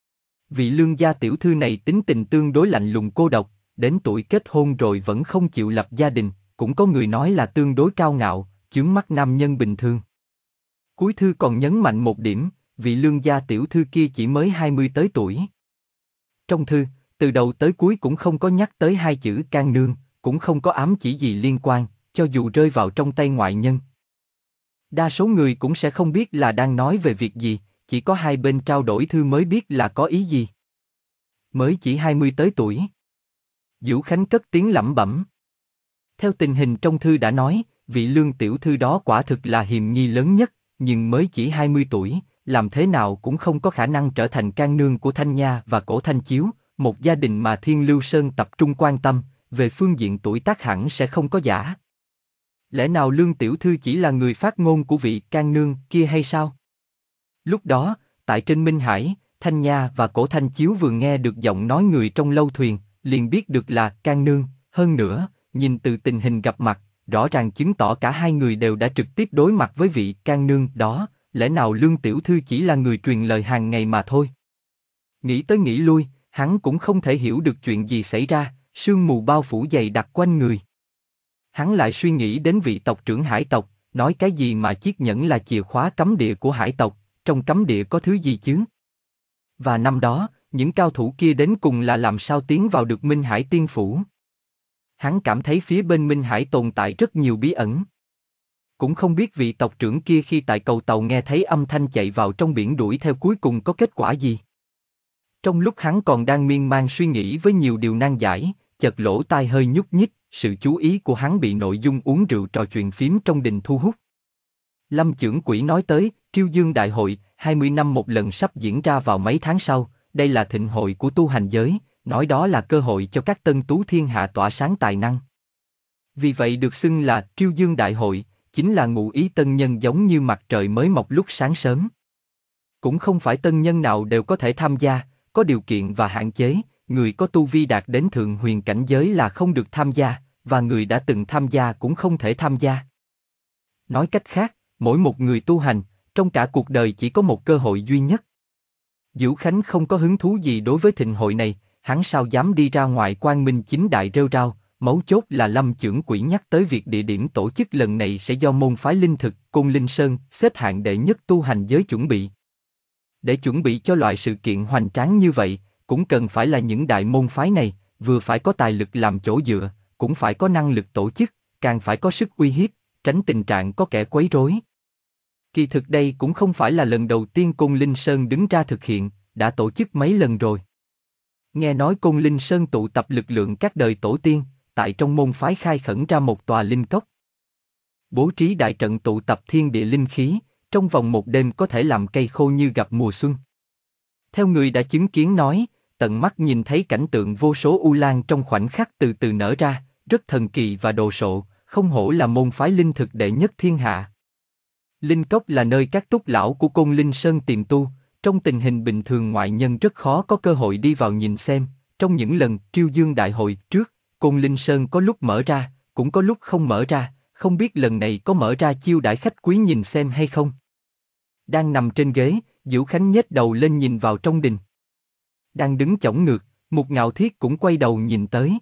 Vị Lương gia tiểu thư này tính tình tương đối lạnh lùng cô độc, đến tuổi kết hôn rồi vẫn không chịu lập gia đình, cũng có người nói là tương đối cao ngạo, chướng mắt nam nhân bình thường. Cuối thư còn nhấn mạnh một điểm, vị Lương gia tiểu thư kia chỉ mới hai mươi tới tuổi. Trong thư, từ đầu tới cuối cũng không có nhắc tới hai chữ can nương, cũng không có ám chỉ gì liên quan, cho dù rơi vào trong tay ngoại nhân. Đa số người cũng sẽ không biết là đang nói về việc gì, chỉ có hai bên trao đổi thư mới biết là có ý gì. Mới chỉ hai mươi tới tuổi. Vũ Khánh cất tiếng lẩm bẩm. Theo tình hình trong thư đã nói, vị Lương tiểu thư đó quả thực là hiềm nghi lớn nhất, nhưng mới chỉ hai mươi tuổi, làm thế nào cũng không có khả năng trở thành can nương của Thanh Nha và Cổ Thanh Chiếu, một gia đình mà Thiên Lưu Sơn tập trung quan tâm, về phương diện tuổi tác hẳn sẽ không có giả. Lẽ nào Lương tiểu thư chỉ là người phát ngôn của vị can nương kia hay sao? Lúc đó, tại trên Minh Hải, Thanh Nha và Cổ Thanh Chiếu vừa nghe được giọng nói người trong lâu thuyền, liền biết được là can nương, hơn nữa, nhìn từ tình hình gặp mặt, rõ ràng chứng tỏ cả hai người đều đã trực tiếp đối mặt với vị can nương đó, lẽ nào Lương tiểu thư chỉ là người truyền lời hàng ngày mà thôi. Nghĩ tới nghĩ lui, hắn cũng không thể hiểu được chuyện gì xảy ra, sương mù bao phủ dày đặc quanh người. Hắn lại suy nghĩ đến vị tộc trưởng hải tộc, nói cái gì mà chiếc nhẫn là chìa khóa cấm địa của hải tộc, trong cấm địa có thứ gì chứ? Và năm đó, những cao thủ kia đến cùng là làm sao tiến vào được Minh Hải Tiên Phủ? Hắn cảm thấy phía bên Minh Hải tồn tại rất nhiều bí ẩn. Cũng không biết vị tộc trưởng kia khi tại cầu tàu nghe thấy âm thanh chạy vào trong biển đuổi theo cuối cùng có kết quả gì. Trong lúc hắn còn đang miên man suy nghĩ với nhiều điều nan giải, chợt lỗ tai hơi nhúc nhích, sự chú ý của hắn bị nội dung uống rượu trò chuyện phím trong đình thu hút. Lâm Chưởng Quỹ nói tới, Triêu Dương Đại Hội, hai mươi năm một lần sắp diễn ra vào mấy tháng sau, đây là thịnh hội của tu hành giới, nói đó là cơ hội cho các tân tú thiên hạ tỏa sáng tài năng. Vì vậy được xưng là Triêu Dương Đại Hội, chính là ngụ ý tân nhân giống như mặt trời mới mọc lúc sáng sớm. Cũng không phải tân nhân nào đều có thể tham gia, có điều kiện và hạn chế, người có tu vi đạt đến thượng huyền cảnh giới là không được tham gia, và người đã từng tham gia cũng không thể tham gia. Nói cách khác, mỗi một người tu hành, trong cả cuộc đời chỉ có một cơ hội duy nhất. Vũ Khánh không có hứng thú gì đối với thịnh hội này, hắn sao dám đi ra ngoài Quang Minh chính đại rêu rao, mấu chốt là Lâm Chưởng Quỹ nhắc tới việc địa điểm tổ chức lần này sẽ do môn phái linh thực, Côn Linh Sơn, xếp hạng đệ nhất tu hành giới chuẩn bị. Để chuẩn bị cho loại sự kiện hoành tráng như vậy, cũng cần phải là những đại môn phái này, vừa phải có tài lực làm chỗ dựa, cũng phải có năng lực tổ chức, càng phải có sức uy hiếp, tránh tình trạng có kẻ quấy rối. Kỳ thực đây cũng không phải là lần đầu tiên Côn Linh Sơn đứng ra thực hiện, đã tổ chức mấy lần rồi. Nghe nói Côn Linh Sơn tụ tập lực lượng các đời tổ tiên, tại trong môn phái khai khẩn ra một tòa linh cốc. Bố trí đại trận tụ tập thiên địa linh khí, trong vòng một đêm có thể làm cây khô như gặp mùa xuân. Theo người đã chứng kiến nói, tận mắt nhìn thấy cảnh tượng vô số u lan trong khoảnh khắc từ từ nở ra, rất thần kỳ và đồ sộ, không hổ là môn phái linh thực đệ nhất thiên hạ. Linh cốc là nơi các túc lão của Côn Linh Sơn tìm tu, trong tình hình bình thường ngoại nhân rất khó có cơ hội đi vào nhìn xem, trong những lần Triêu Dương Đại Hội trước, Côn Linh Sơn có lúc mở ra, cũng có lúc không mở ra, không biết lần này có mở ra chiêu đãi khách quý nhìn xem hay không. Đang nằm trên ghế, Vũ Khánh nhếch đầu lên nhìn vào trong đình. Đang đứng chổng ngược, Mục Ngạo Thiết cũng quay đầu nhìn tới.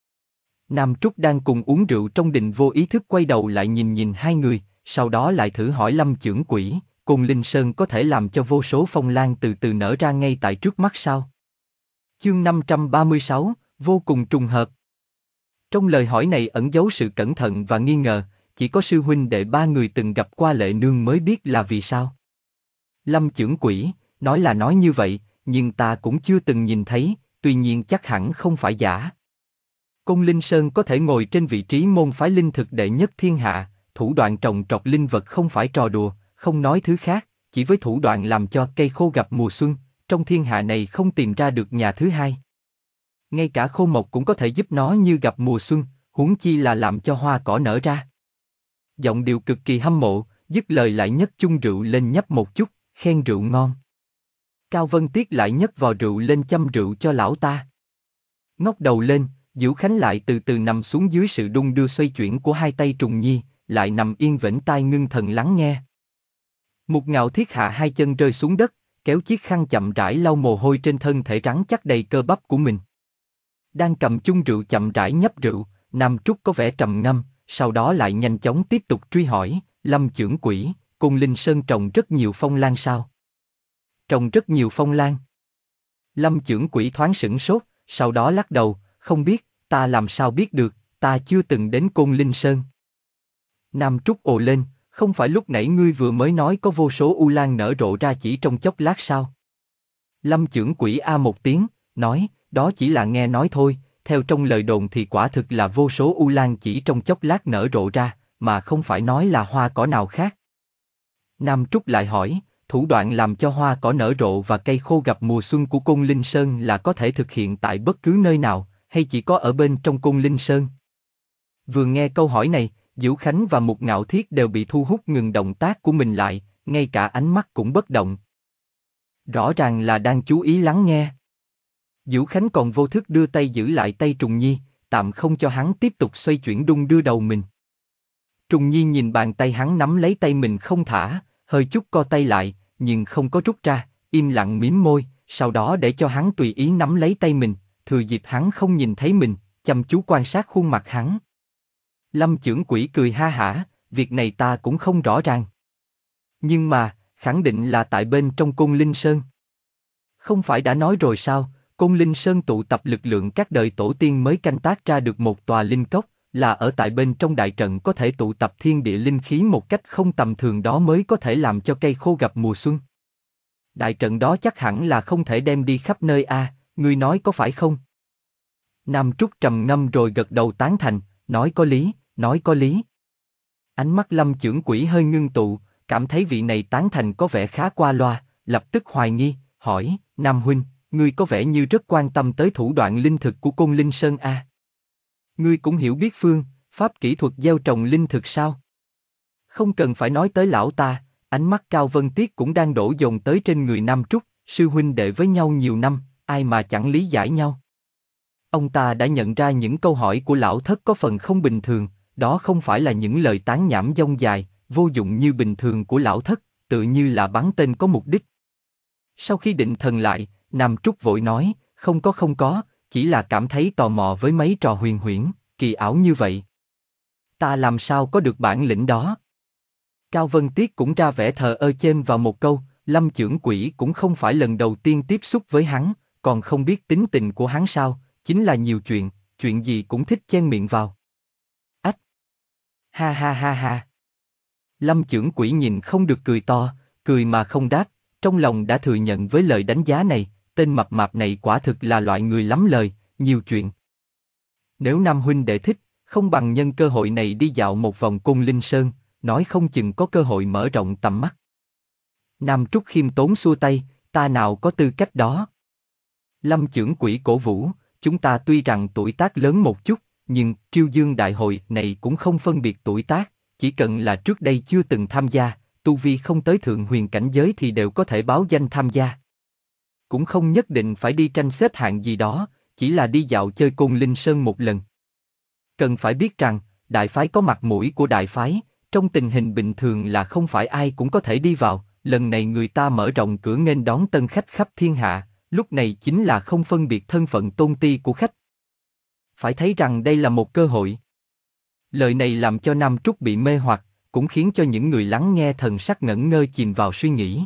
Nam Trúc đang cùng uống rượu trong đình vô ý thức quay đầu lại nhìn nhìn hai người, sau đó lại thử hỏi Lâm Chưởng Quỹ, Côn Linh Sơn có thể làm cho vô số phong lan từ từ nở ra ngay tại trước mắt sao? Chương năm trăm ba mươi sáu, vô cùng trùng hợp. Trong lời hỏi này ẩn giấu sự cẩn thận và nghi ngờ, chỉ có sư huynh đệ ba người từng gặp qua Lệ Nương mới biết là vì sao. Lâm Chưởng Quỹ, nói là nói như vậy, nhưng ta cũng chưa từng nhìn thấy, tuy nhiên chắc hẳn không phải giả. Côn Linh Sơn có thể ngồi trên vị trí môn phái linh thực đệ nhất thiên hạ, thủ đoạn trồng trọt linh vật không phải trò đùa, không nói thứ khác, chỉ với thủ đoạn làm cho cây khô gặp mùa xuân, trong thiên hạ này không tìm ra được nhà thứ hai. Ngay cả khô mộc cũng có thể giúp nó như gặp mùa xuân, huống chi là làm cho hoa cỏ nở ra. Giọng điệu cực kỳ hâm mộ, dứt lời lại nhấc chung rượu lên nhấp một chút, khen rượu ngon. Cao Vân Tiết lại nhấc vò rượu lên châm rượu cho lão ta. Ngóc đầu lên, Vũ Khánh lại từ từ nằm xuống dưới sự đung đưa xoay chuyển của hai tay trùng nhi, lại nằm yên vĩnh tai ngưng thần lắng nghe. Mục Ngạo Thiết hạ hai chân rơi xuống đất, kéo chiếc khăn chậm rãi lau mồ hôi trên thân thể rắn chắc đầy cơ bắp của mình. Đang cầm chung rượu chậm rãi nhấp rượu, Nam Trúc có vẻ trầm ngâm, sau đó lại nhanh chóng tiếp tục truy hỏi, Lâm Chưởng Quỹ, Côn Linh Sơn trồng rất nhiều phong lan sao? Trồng rất nhiều phong lan. Lâm Chưởng Quỹ thoáng sửng sốt, sau đó lắc đầu, không biết, ta làm sao biết được, ta chưa từng đến Côn Linh Sơn. Nam Trúc ồ lên, không phải lúc nãy ngươi vừa mới nói có vô số u lan nở rộ ra chỉ trong chốc lát sao? Lâm Chưởng Quỷ a một tiếng, nói, đó chỉ là nghe nói thôi, theo trong lời đồn thì quả thực là vô số u lan chỉ trong chốc lát nở rộ ra, mà không phải nói là hoa cỏ nào khác. Nam Trúc lại hỏi, thủ đoạn làm cho hoa cỏ nở rộ và cây khô gặp mùa xuân của Côn Linh Sơn là có thể thực hiện tại bất cứ nơi nào, hay chỉ có ở bên trong Côn Linh Sơn? Vừa nghe câu hỏi này, Diễu Khánh và Mục Ngạo Thiết đều bị thu hút ngừng động tác của mình lại, ngay cả ánh mắt cũng bất động. Rõ ràng là đang chú ý lắng nghe. Diễu Khánh còn vô thức đưa tay giữ lại tay Trùng Nhi, tạm không cho hắn tiếp tục xoay chuyển đung đưa đầu mình. Trùng Nhi nhìn bàn tay hắn nắm lấy tay mình không thả, hơi chút co tay lại, nhưng không có rút ra, im lặng mím môi, sau đó để cho hắn tùy ý nắm lấy tay mình, thừa dịp hắn không nhìn thấy mình, chăm chú quan sát khuôn mặt hắn. Lâm Chưởng Quỷ cười ha hả, việc này ta cũng không rõ ràng. Nhưng mà, khẳng định là tại bên trong Côn Linh Sơn. Không phải đã nói rồi sao, Côn Linh Sơn tụ tập lực lượng các đời tổ tiên mới canh tác ra được một tòa linh cốc, là ở tại bên trong đại trận có thể tụ tập thiên địa linh khí một cách không tầm thường đó mới có thể làm cho cây khô gặp mùa xuân. Đại trận đó chắc hẳn là không thể đem đi khắp nơi a, à, ngươi nói có phải không? Nam Trúc trầm ngâm rồi gật đầu tán thành, nói có lý, nói có lý. Ánh mắt Lâm Chưởng Quỷ hơi ngưng tụ, cảm thấy vị này tán thành có vẻ khá qua loa, lập tức hoài nghi, hỏi, Nam huynh, ngươi có vẻ như rất quan tâm tới thủ đoạn linh thực của Côn Linh Sơn a. À? Ngươi cũng hiểu biết phương, pháp kỹ thuật gieo trồng linh thực sao? Không cần phải nói tới lão ta, ánh mắt Cao Vân Tiết cũng đang đổ dồn tới trên người Nam Trúc, sư huynh đệ với nhau nhiều năm, ai mà chẳng lý giải nhau. Ông ta đã nhận ra những câu hỏi của lão thất có phần không bình thường, đó không phải là những lời tán nhảm dông dài, vô dụng như bình thường của lão thất, tự như là bắn tên có mục đích. Sau khi định thần lại, Nam Trúc vội nói, không có không có, chỉ là cảm thấy tò mò với mấy trò huyền huyễn, kỳ ảo như vậy. Ta làm sao có được bản lĩnh đó? Cao Vân Tiết cũng ra vẻ thờ ơ chêm vào một câu, Lâm Chưởng Quỷ cũng không phải lần đầu tiên tiếp xúc với hắn, còn không biết tính tình của hắn sao, chính là nhiều chuyện, chuyện gì cũng thích chen miệng vào. Ách! Ha ha ha ha! Lâm Chưởng Quỷ nhìn không được cười to, cười mà không đáp, trong lòng đã thừa nhận với lời đánh giá này, tên mập mạp này quả thực là loại người lắm lời, nhiều chuyện. Nếu Nam huynh đệ thích, không bằng nhân cơ hội này đi dạo một vòng Côn Linh Sơn, nói không chừng có cơ hội mở rộng tầm mắt. Nam Trúc khiêm tốn xua tay, ta nào có tư cách đó. Lâm Chưởng Quỷ cổ vũ, chúng ta tuy rằng tuổi tác lớn một chút, nhưng Triêu Dương Đại hội này cũng không phân biệt tuổi tác, chỉ cần là trước đây chưa từng tham gia, tu vi không tới thượng huyền cảnh giới thì đều có thể báo danh tham gia. Cũng không nhất định phải đi tranh xếp hạng gì đó, chỉ là đi dạo chơi Côn Linh Sơn một lần. Cần phải biết rằng, đại phái có mặt mũi của đại phái, trong tình hình bình thường là không phải ai cũng có thể đi vào, lần này người ta mở rộng cửa nghênh đón tân khách khắp thiên hạ, lúc này chính là không phân biệt thân phận tôn ti của khách. Phải thấy rằng đây là một cơ hội. Lời này làm cho Nam Trúc bị mê hoặc, cũng khiến cho những người lắng nghe thần sắc ngẩn ngơ chìm vào suy nghĩ.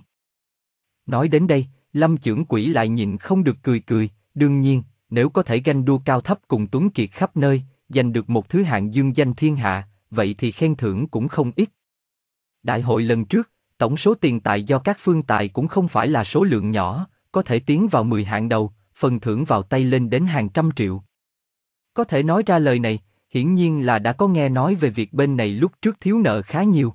Nói đến đây, Lâm Chưởng Quỷ lại nhịn không được cười cười, đương nhiên, nếu có thể ganh đua cao thấp cùng tuấn kiệt khắp nơi, giành được một thứ hạng dương danh thiên hạ, vậy thì khen thưởng cũng không ít. Đại hội lần trước, tổng số tiền tài do các phương tài cũng không phải là số lượng nhỏ, có thể tiến vào mười hạng đầu, phần thưởng vào tay lên đến hàng trăm triệu. Có thể nói ra lời này, hiển nhiên là đã có nghe nói về việc bên này lúc trước thiếu nợ khá nhiều.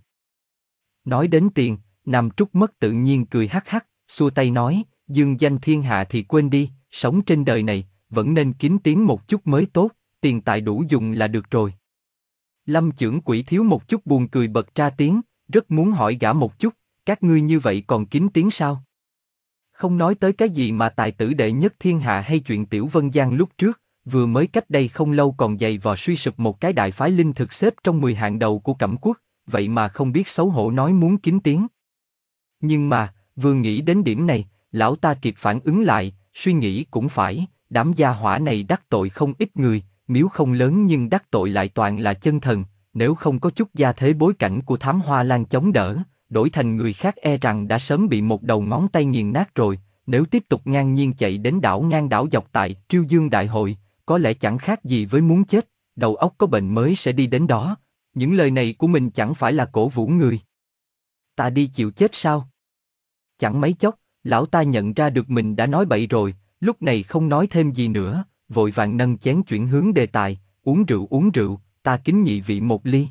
Nói đến tiền, Nam Trúc mất tự nhiên cười hắc hắc, xua tay nói, dương danh thiên hạ thì quên đi, sống trên đời này, vẫn nên kiếm tiếng một chút mới tốt, tiền tài đủ dùng là được rồi. Lâm Chưởng Quỷ thiếu một chút buồn cười bật ra tiếng, rất muốn hỏi gã một chút, các ngươi như vậy còn kiếm tiếng sao? Không nói tới cái gì mà tài tử đệ nhất thiên hạ hay chuyện Tiểu Vân Giang lúc trước, vừa mới cách đây không lâu còn dày vò suy sụp một cái đại phái linh thực xếp trong mười hạng đầu của Cẩm Quốc, vậy mà không biết xấu hổ nói muốn kiếm tiếng. Nhưng mà, vừa nghĩ đến điểm này, lão ta kịp phản ứng lại, suy nghĩ cũng phải, đám gia hỏa này đắc tội không ít người, miếu không lớn nhưng đắc tội lại toàn là chân thần, nếu không có chút gia thế bối cảnh của Thám Hoa Lan chống đỡ, đổi thành người khác e rằng đã sớm bị một đầu ngón tay nghiền nát rồi, nếu tiếp tục ngang nhiên chạy đến đảo ngang đảo dọc tại Triêu Dương Đại hội, có lẽ chẳng khác gì với muốn chết, đầu óc có bệnh mới sẽ đi đến đó. Những lời này của mình chẳng phải là cổ vũ người. Ta đi chịu chết sao? Chẳng mấy chốc, lão ta nhận ra được mình đã nói bậy rồi, lúc này không nói thêm gì nữa, vội vàng nâng chén chuyển hướng đề tài, uống rượu uống rượu, ta kính nhị vị một ly.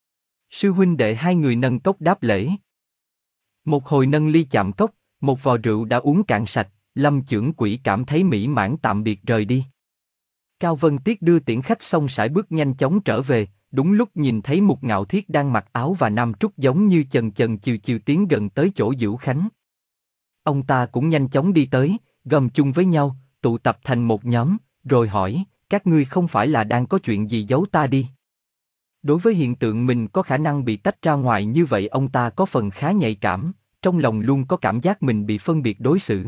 Sư huynh đệ hai người nâng cốc đáp lễ. Một hồi nâng ly chạm cốc, một vò rượu đã uống cạn sạch, Lâm chưởng quỹ cảm thấy mỹ mãn tạm biệt rời đi. Cao Vân Tiết đưa tiễn khách xong sải bước nhanh chóng trở về, đúng lúc nhìn thấy Mục Ngạo Thiết đang mặc áo và nam trúc giống như chần chần chiều chiều tiến gần tới chỗ Dữu Khánh. Ông ta cũng nhanh chóng đi tới, gầm chung với nhau, tụ tập thành một nhóm, rồi hỏi, các ngươi không phải là đang có chuyện gì giấu ta đi? Đối với hiện tượng mình có khả năng bị tách ra ngoài như vậy ông ta có phần khá nhạy cảm, trong lòng luôn có cảm giác mình bị phân biệt đối xử.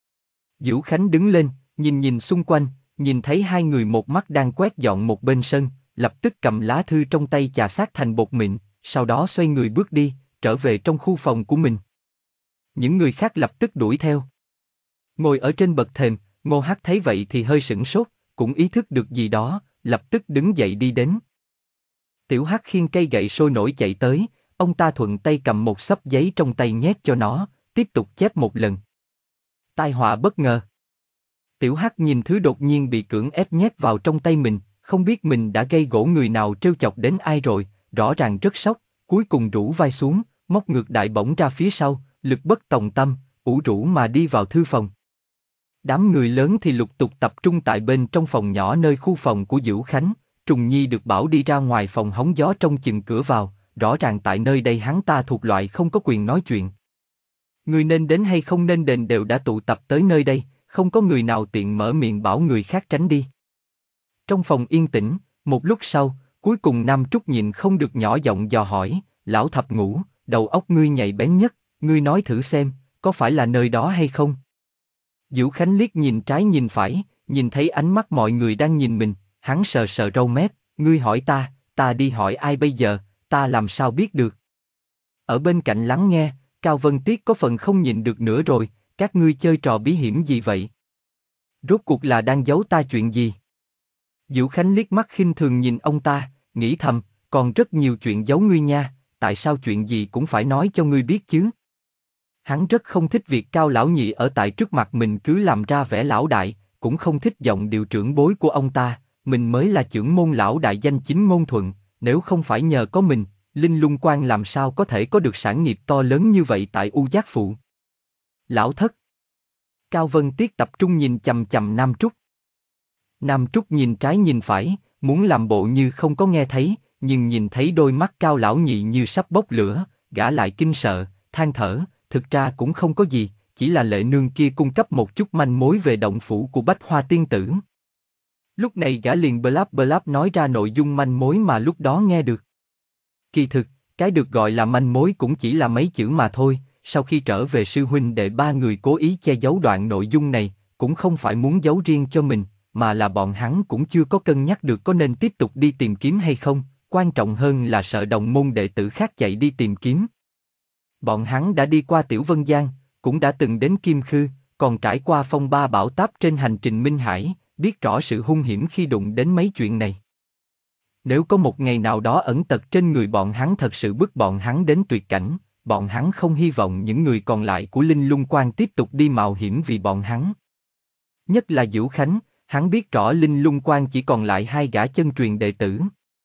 Dữu Khánh đứng lên, nhìn nhìn xung quanh, nhìn thấy hai người một mắt đang quét dọn một bên sân, lập tức cầm lá thư trong tay chà sát thành bột mịn, sau đó xoay người bước đi, trở về trong khu phòng của mình. Những người khác lập tức đuổi theo. Ngồi ở trên bậc thềm, Ngô Hắc thấy vậy thì hơi sửng sốt, cũng ý thức được gì đó, lập tức đứng dậy đi đến. Tiểu Hắc khiêng cây gậy sôi nổi chạy tới, ông ta thuận tay cầm một xấp giấy trong tay nhét cho nó, tiếp tục chép một lần. Tai họa bất ngờ. Tiểu Hắc nhìn thứ đột nhiên bị cưỡng ép nhét vào trong tay mình, không biết mình đã gây gổ người nào trêu chọc đến ai rồi, rõ ràng rất sốc, cuối cùng rũ vai xuống, móc ngược đại bổng ra phía sau, lực bất tòng tâm, ủ rũ mà đi vào thư phòng. Đám người lớn thì lục tục tập trung tại bên trong phòng nhỏ nơi khu phòng của Dữu Khánh, Trùng Nhi được bảo đi ra ngoài phòng hóng gió trong chừng cửa vào, rõ ràng tại nơi đây hắn ta thuộc loại không có quyền nói chuyện. Người nên đến hay không nên đền đều đã tụ tập tới nơi đây, không có người nào tiện mở miệng bảo người khác tránh đi. Trong phòng yên tĩnh, một lúc sau, cuối cùng Nam Trúc nhịn không được nhỏ giọng dò hỏi, lão thập ngũ, đầu óc ngươi nhạy bén nhất, ngươi nói thử xem, có phải là nơi đó hay không? Dữu Khánh liếc nhìn trái nhìn phải, nhìn thấy ánh mắt mọi người đang nhìn mình, hắn sờ sờ râu mép, ngươi hỏi ta, ta đi hỏi ai bây giờ, ta làm sao biết được? Ở bên cạnh lắng nghe, Cao Vân Tiết có phần không nhịn được nữa rồi, các ngươi chơi trò bí hiểm gì vậy? Rốt cuộc là đang giấu ta chuyện gì? Dữu Khánh liếc mắt khinh thường nhìn ông ta, nghĩ thầm, còn rất nhiều chuyện giấu ngươi nha, tại sao chuyện gì cũng phải nói cho ngươi biết chứ? Hắn rất không thích việc Cao lão nhị ở tại trước mặt mình cứ làm ra vẻ lão đại, cũng không thích giọng điệu trưởng bối của ông ta, mình mới là trưởng môn lão đại danh chính ngôn thuận, nếu không phải nhờ có mình, Linh Lung Quan làm sao có thể có được sản nghiệp to lớn như vậy tại U Giác Phụ. Lão thất. Cao Vân Tiết tập trung nhìn chằm chằm Nam Trúc. Nam Trúc nhìn trái nhìn phải, muốn làm bộ như không có nghe thấy, nhưng nhìn thấy đôi mắt Cao lão nhị như sắp bốc lửa, gã lại kinh sợ, than thở, thực ra cũng không có gì, chỉ là Lệ Nương kia cung cấp một chút manh mối về động phủ của Bách Hoa tiên tử. Lúc này gã liền bláp bláp nói ra nội dung manh mối mà lúc đó nghe được. Kỳ thực, cái được gọi là manh mối cũng chỉ là mấy chữ mà thôi, sau khi trở về sư huynh đệ ba người cố ý che giấu đoạn nội dung này, cũng không phải muốn giấu riêng cho mình, mà là bọn hắn cũng chưa có cân nhắc được có nên tiếp tục đi tìm kiếm hay không, quan trọng hơn là sợ đồng môn đệ tử khác chạy đi tìm kiếm. Bọn hắn đã đi qua Tiểu Vân Giang, cũng đã từng đến Kim Khư, còn trải qua phong ba bão táp trên hành trình Minh Hải, biết rõ sự hung hiểm khi đụng đến mấy chuyện này. Nếu có một ngày nào đó ẩn tật trên người bọn hắn thật sự bức bọn hắn đến tuyệt cảnh, bọn hắn không hy vọng những người còn lại của Linh Lung Quan tiếp tục đi mạo hiểm vì bọn hắn. Nhất là Dữu Khánh, hắn biết rõ Linh Lung Quan chỉ còn lại hai gã chân truyền đệ tử.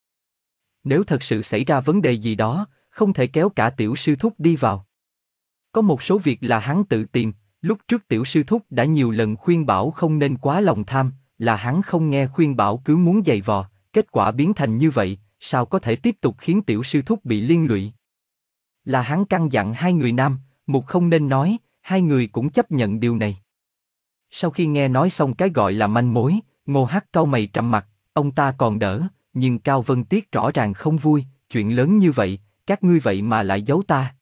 Nếu thật sự xảy ra vấn đề gì đó, không thể kéo cả tiểu sư thúc đi vào. Có một số việc là hắn tự tìm, lúc trước tiểu sư thúc đã nhiều lần khuyên bảo không nên quá lòng tham, là hắn không nghe khuyên bảo cứ muốn giày vò, kết quả biến thành như vậy, sao có thể tiếp tục khiến tiểu sư thúc bị liên lụy. Là hắn căn dặn hai người nam, Mục không nên nói, hai người cũng chấp nhận điều này. Sau khi nghe nói xong cái gọi là manh mối, Ngô Hắc cau mày trầm mặt, ông ta còn đỡ, nhưng Cao Vân Tiết rõ ràng không vui, chuyện lớn như vậy, các ngươi vậy mà lại giấu ta.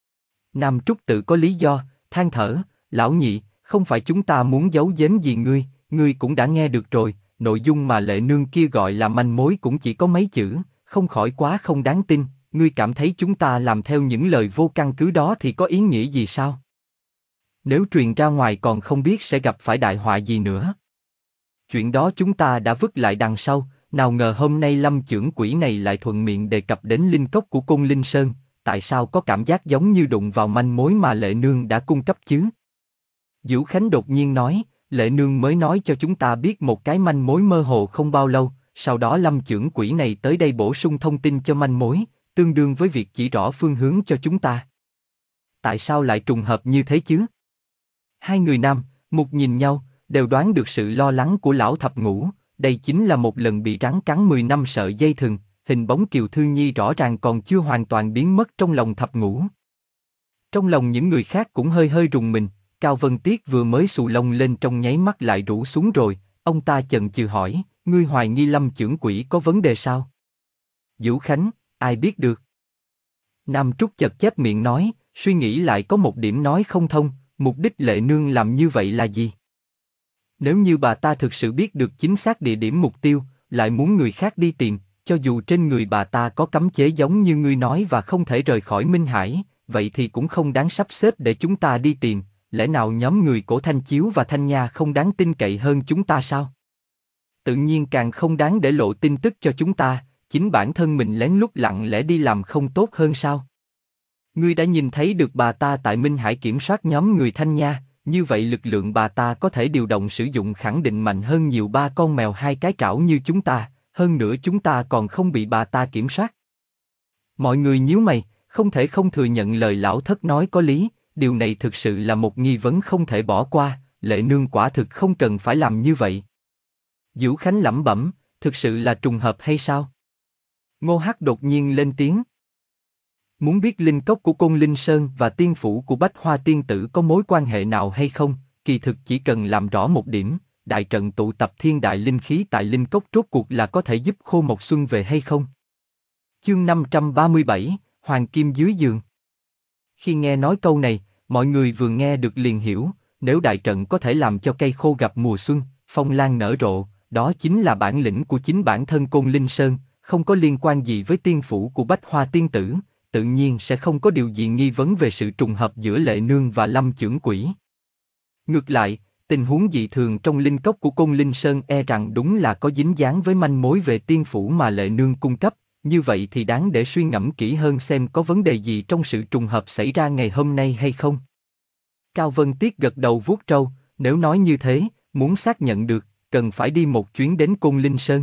Nam Trúc tự có lý do, than thở, lão nhị, không phải chúng ta muốn giấu giếm gì ngươi, ngươi cũng đã nghe được rồi, nội dung mà Lệ Nương kia gọi là manh mối cũng chỉ có mấy chữ, không khỏi quá không đáng tin, ngươi cảm thấy chúng ta làm theo những lời vô căn cứ đó thì có ý nghĩa gì sao? Nếu truyền ra ngoài còn không biết sẽ gặp phải đại họa gì nữa. Chuyện đó chúng ta đã vứt lại đằng sau, nào ngờ hôm nay Lâm chưởng quỷ này lại thuận miệng đề cập đến linh cốc của Côn Linh Sơn, tại sao có cảm giác giống như đụng vào manh mối mà Lệ Nương đã cung cấp chứ? Vũ Khánh đột nhiên nói, Lệ Nương mới nói cho chúng ta biết một cái manh mối mơ hồ không bao lâu, sau đó Lâm chưởng quỷ này tới đây bổ sung thông tin cho manh mối, tương đương với việc chỉ rõ phương hướng cho chúng ta. Tại sao lại trùng hợp như thế chứ? Hai người nam, mục nhìn nhau, đều đoán được sự lo lắng của lão thập ngũ, đây chính là một lần bị rắn cắn mười năm sợi dây thừng, hình bóng Kiều Thư Nhi rõ ràng còn chưa hoàn toàn biến mất trong lòng thập ngũ. Trong lòng những người khác cũng hơi hơi rùng mình, Cao Vân Tiết vừa mới xù lông lên trong nháy mắt lại rũ xuống rồi, ông ta chần chừ hỏi, ngươi hoài nghi Lâm chưởng quỷ có vấn đề sao? Vũ Khánh, ai biết được? Nam Trúc chật chép miệng nói, suy nghĩ lại có một điểm nói không thông, mục đích Lệ Nương làm như vậy là gì? Nếu như bà ta thực sự biết được chính xác địa điểm mục tiêu, lại muốn người khác đi tìm, cho dù trên người bà ta có cấm chế giống như ngươi nói và không thể rời khỏi Minh Hải, vậy thì cũng không đáng sắp xếp để chúng ta đi tìm, lẽ nào nhóm người của Thanh Chiếu và Thanh Nha không đáng tin cậy hơn chúng ta sao? Tự nhiên càng không đáng để lộ tin tức cho chúng ta, chính bản thân mình lén lút lặng lẽ đi làm không tốt hơn sao? Ngươi đã nhìn thấy được bà ta tại Minh Hải kiểm soát nhóm người Thanh Nha, như vậy lực lượng bà ta có thể điều động sử dụng khẳng định mạnh hơn nhiều ba con mèo hai cái trảo như chúng ta, hơn nữa chúng ta còn không bị bà ta kiểm soát. Mọi người nhíu mày, không thể không thừa nhận lời lão thất nói có lý, điều này thực sự là một nghi vấn không thể bỏ qua, Lệ Nương quả thực không cần phải làm như vậy. Vũ Khánh lẩm bẩm, thực sự là trùng hợp hay sao? Ngô Hắc đột nhiên lên tiếng. Muốn biết linh cốc của Côn Linh Sơn và tiên phủ của Bách Hoa Tiên Tử có mối quan hệ nào hay không, kỳ thực chỉ cần làm rõ một điểm, đại trận tụ tập thiên đại linh khí tại linh cốc rốt cuộc là có thể giúp Khô Mộc Xuân về hay không? Chương năm trăm ba mươi bảy, Hoàng Kim dưới giường. Khi nghe nói câu này, mọi người vừa nghe được liền hiểu, nếu đại trận có thể làm cho cây khô gặp mùa xuân, phong lan nở rộ, đó chính là bản lĩnh của chính bản thân Côn Linh Sơn, không có liên quan gì với tiên phủ của Bách Hoa Tiên Tử, tự nhiên sẽ không có điều gì nghi vấn về sự trùng hợp giữa Lệ Nương và Lâm chưởng quỷ. Ngược lại, tình huống dị thường trong linh cốc của Côn Linh Sơn e rằng đúng là có dính dáng với manh mối về tiên phủ mà Lệ Nương cung cấp, như vậy thì đáng để suy ngẫm kỹ hơn xem có vấn đề gì trong sự trùng hợp xảy ra ngày hôm nay hay không. Cao Vân Tiết gật đầu vuốt râu, nếu nói như thế, muốn xác nhận được, cần phải đi một chuyến đến Côn Linh Sơn.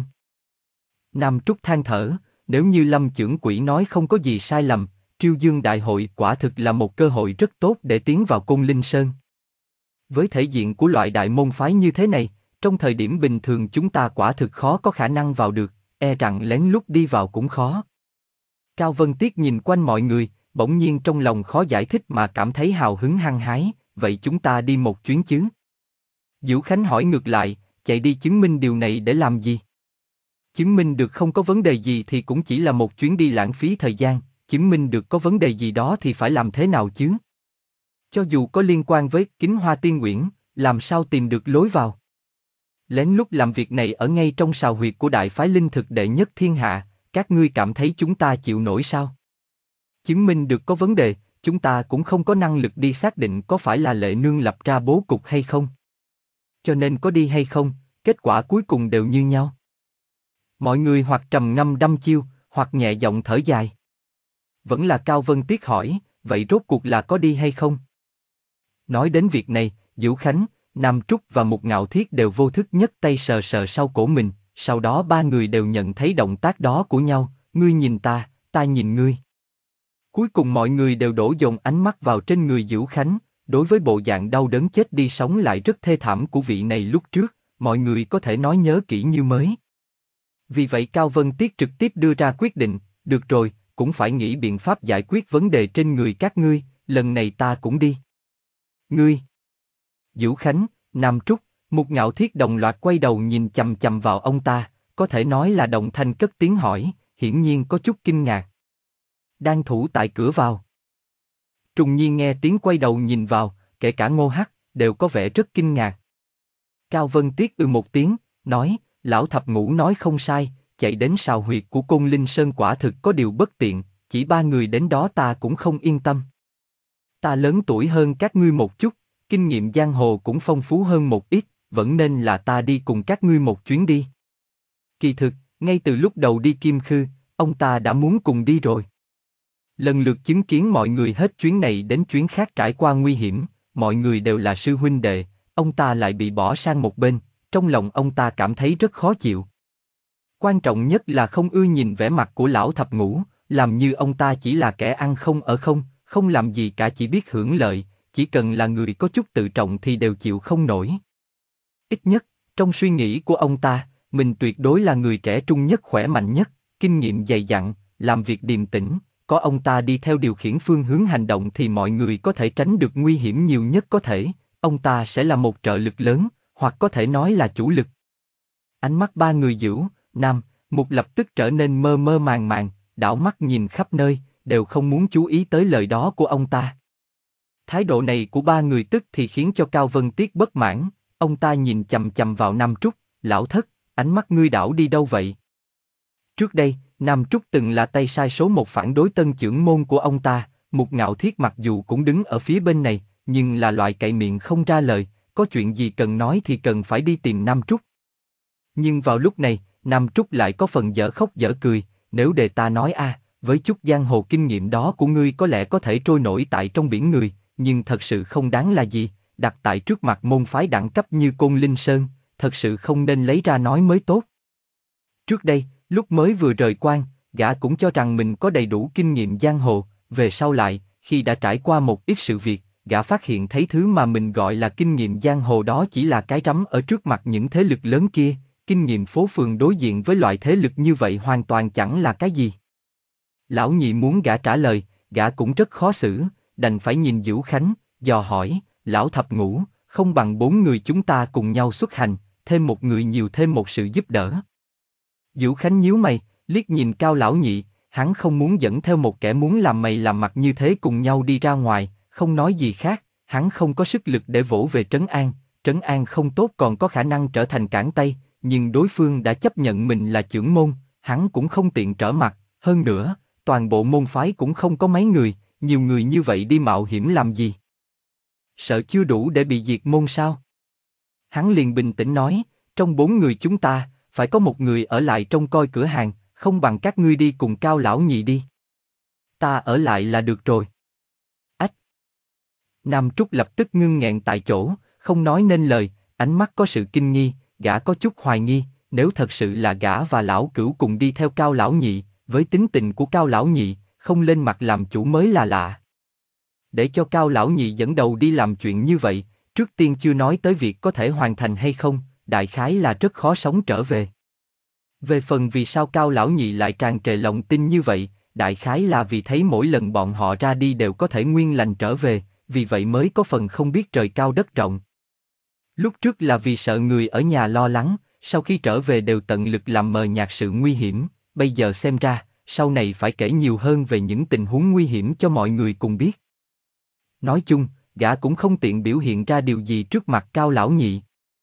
Nam Trúc than thở, nếu như Lâm chưởng quỷ nói không có gì sai lầm, Triêu Dương Đại hội quả thực là một cơ hội rất tốt để tiến vào Côn Linh Sơn. Với thể diện của loại đại môn phái như thế này, trong thời điểm bình thường chúng ta quả thực khó có khả năng vào được, e rằng lén lút đi vào cũng khó. Cao Vân Tiết nhìn quanh mọi người, bỗng nhiên trong lòng khó giải thích mà cảm thấy hào hứng hăng hái, vậy chúng ta đi một chuyến chứ? Vũ Khánh hỏi ngược lại, chạy đi chứng minh điều này để làm gì? Chứng minh được không có vấn đề gì thì cũng chỉ là một chuyến đi lãng phí thời gian, chứng minh được có vấn đề gì đó thì phải làm thế nào chứ? Cho dù có liên quan với Kính Hoa Tiên Uyển, làm sao tìm được lối vào? Lén lút làm việc này ở ngay trong sào huyệt của đại phái linh thực đệ nhất thiên hạ, các ngươi cảm thấy chúng ta chịu nổi sao? Chứng minh được có vấn đề, chúng ta cũng không có năng lực đi xác định có phải là Lệ Nương lập ra bố cục hay không. Cho nên có đi hay không, kết quả cuối cùng đều như nhau. Mọi người hoặc trầm ngâm đăm chiêu, hoặc nhẹ giọng thở dài. Vẫn là Cao Vân Tiết hỏi, vậy rốt cuộc là có đi hay không? Nói đến việc này, Vũ Khánh, Nam Trúc và Mục Ngạo Thiết đều vô thức nhấc tay sờ sờ sau cổ mình, sau đó ba người đều nhận thấy động tác đó của nhau, ngươi nhìn ta, ta nhìn ngươi. Cuối cùng mọi người đều đổ dồn ánh mắt vào trên người Vũ Khánh, đối với bộ dạng đau đớn chết đi sống lại rất thê thảm của vị này lúc trước, mọi người có thể nói nhớ kỹ như mới. Vì vậy Cao Vân Tiết trực tiếp đưa ra quyết định, được rồi, cũng phải nghĩ biện pháp giải quyết vấn đề trên người các ngươi, lần này ta cũng đi. Ngươi! Vũ Khánh, Nam Trúc, Mục Ngạo Thiết đồng loạt quay đầu nhìn chằm chằm vào ông ta, có thể nói là động thanh cất tiếng hỏi, hiển nhiên có chút kinh ngạc. Đang thủ tại cửa vào. Trùng Nhiên nghe tiếng quay đầu nhìn vào, kể cả Ngô Hắc, đều có vẻ rất kinh ngạc. Cao Vân Tiết ư một tiếng, nói, lão thập ngũ nói không sai, chạy đến sào huyệt của Côn Linh Sơn quả thực có điều bất tiện, chỉ ba người đến đó ta cũng không yên tâm. Ta lớn tuổi hơn các ngươi một chút, kinh nghiệm giang hồ cũng phong phú hơn một ít, vẫn nên là ta đi cùng các ngươi một chuyến đi. Kỳ thực, Ngay từ lúc đầu đi Kim Khư, ông ta đã muốn cùng đi rồi. Lần lượt chứng kiến mọi người hết chuyến này đến chuyến khác trải qua nguy hiểm, mọi người đều là sư huynh đệ, ông ta lại bị bỏ sang một bên, trong lòng ông ta cảm thấy rất khó chịu. Quan trọng nhất là không ưa nhìn vẻ mặt của lão thập ngũ, làm như ông ta chỉ là kẻ ăn không ở không, không làm gì cả chỉ biết hưởng lợi, chỉ cần là người có chút tự trọng thì đều chịu không nổi. Ít nhất, trong suy nghĩ của ông ta, mình tuyệt đối là người trẻ trung nhất khỏe mạnh nhất, kinh nghiệm dày dặn, làm việc điềm tĩnh, có ông ta đi theo điều khiển phương hướng hành động thì mọi người có thể tránh được nguy hiểm nhiều nhất có thể, ông ta sẽ là một trợ lực lớn, hoặc có thể nói là chủ lực. Ánh mắt ba người Dữu, Nam, Mục lập tức trở nên mơ mơ màng màng, đảo mắt nhìn khắp nơi, đều không muốn chú ý tới lời đó của ông ta. Thái độ này của ba người tức thì khiến cho Cao Vân Tiết bất mãn, ông ta nhìn chằm chằm vào Nam Trúc, lão thất, ánh mắt ngươi đảo đi đâu vậy? Trước đây, Nam Trúc từng là tay sai số một phản đối tân chưởng môn của ông ta, Mục Ngạo Thiết mặc dù cũng đứng ở phía bên này, nhưng là loại cậy miệng không ra lời, có chuyện gì cần nói thì cần phải đi tìm Nam Trúc. Nhưng vào lúc này, Nam Trúc lại có phần dở khóc dở cười, nếu để ta nói a, với chút giang hồ kinh nghiệm đó của ngươi có lẽ có thể trôi nổi tại trong biển người, nhưng thật sự không đáng là gì, đặt tại trước mặt môn phái đẳng cấp như Côn Linh Sơn, thật sự không nên lấy ra nói mới tốt. Trước đây, lúc mới vừa rời quan, gã cũng cho rằng mình có đầy đủ kinh nghiệm giang hồ, về sau lại, khi đã trải qua một ít sự việc, gã phát hiện thấy thứ mà mình gọi là kinh nghiệm giang hồ đó chỉ là cái rắm ở trước mặt những thế lực lớn kia, kinh nghiệm phố phường đối diện với loại thế lực như vậy hoàn toàn chẳng là cái gì. Lão nhị muốn gã trả lời, gã cũng rất khó xử, đành phải nhìn Dữu Khánh, dò hỏi, lão thập ngũ, không bằng bốn người chúng ta cùng nhau xuất hành, thêm một người nhiều thêm một sự giúp đỡ. Dữu Khánh nhíu mày, liếc nhìn Cao lão nhị, hắn không muốn dẫn theo một kẻ muốn làm mày làm mặt như thế cùng nhau đi ra ngoài, không nói gì khác, hắn không có sức lực để vỗ về trấn an, trấn an không tốt còn có khả năng trở thành cản tay, nhưng đối phương đã chấp nhận mình là chưởng môn, hắn cũng không tiện trở mặt, hơn nữa, toàn bộ môn phái cũng không có mấy người, nhiều người như vậy đi mạo hiểm làm gì? Sợ chưa đủ để bị diệt môn sao? Hắn liền bình tĩnh nói, trong bốn người chúng ta, phải có một người ở lại trông coi cửa hàng, không bằng các ngươi đi cùng Cao lão nhị đi. Ta ở lại là được rồi. Ách! Nam Trúc lập tức ngưng nghẹn tại chỗ, không nói nên lời, ánh mắt có sự kinh nghi, gã có chút hoài nghi, nếu thật sự là gã và lão cửu cùng đi theo Cao lão nhị, với tính tình của Cao lão nhị, không lên mặt làm chủ mới là lạ. Để cho Cao lão nhị dẫn đầu đi làm chuyện như vậy, trước tiên chưa nói tới việc có thể hoàn thành hay không, đại khái là rất khó sống trở về. Về phần vì sao Cao lão nhị lại tràn trề lòng tin như vậy, đại khái là vì thấy mỗi lần bọn họ ra đi đều có thể nguyên lành trở về, vì vậy mới có phần không biết trời cao đất rộng. Lúc trước là vì sợ người ở nhà lo lắng, sau khi trở về đều tận lực làm mờ nhạt sự nguy hiểm, bây giờ xem ra, sau này phải kể nhiều hơn về những tình huống nguy hiểm cho mọi người cùng biết. Nói chung, gã cũng không tiện biểu hiện ra điều gì trước mặt Cao lão nhị.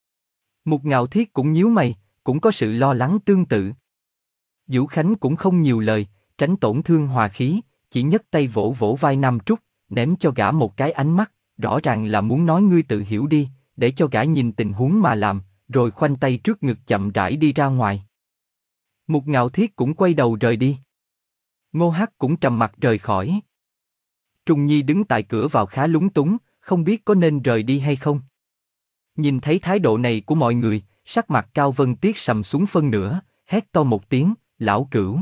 Mục Ngạo Thiết cũng nhíu mày, cũng có sự lo lắng tương tự. Dữu Khánh cũng không nhiều lời, tránh tổn thương hòa khí, chỉ nhấc tay vỗ vỗ vai Nam Trúc, ném cho gã một cái ánh mắt, rõ ràng là muốn nói ngươi tự hiểu đi, để cho gã nhìn tình huống mà làm, rồi khoanh tay trước ngực chậm rãi đi ra ngoài. Mục Ngạo Thiết cũng quay đầu rời đi. Ngô Hắc cũng trầm mặt rời khỏi. Trùng Nhi đứng tại cửa vào khá lúng túng, không biết có nên rời đi hay không. Nhìn thấy thái độ này của mọi người, sắc mặt Cao Vân Tiết sầm xuống phân nửa, hét to một tiếng, lão cửu.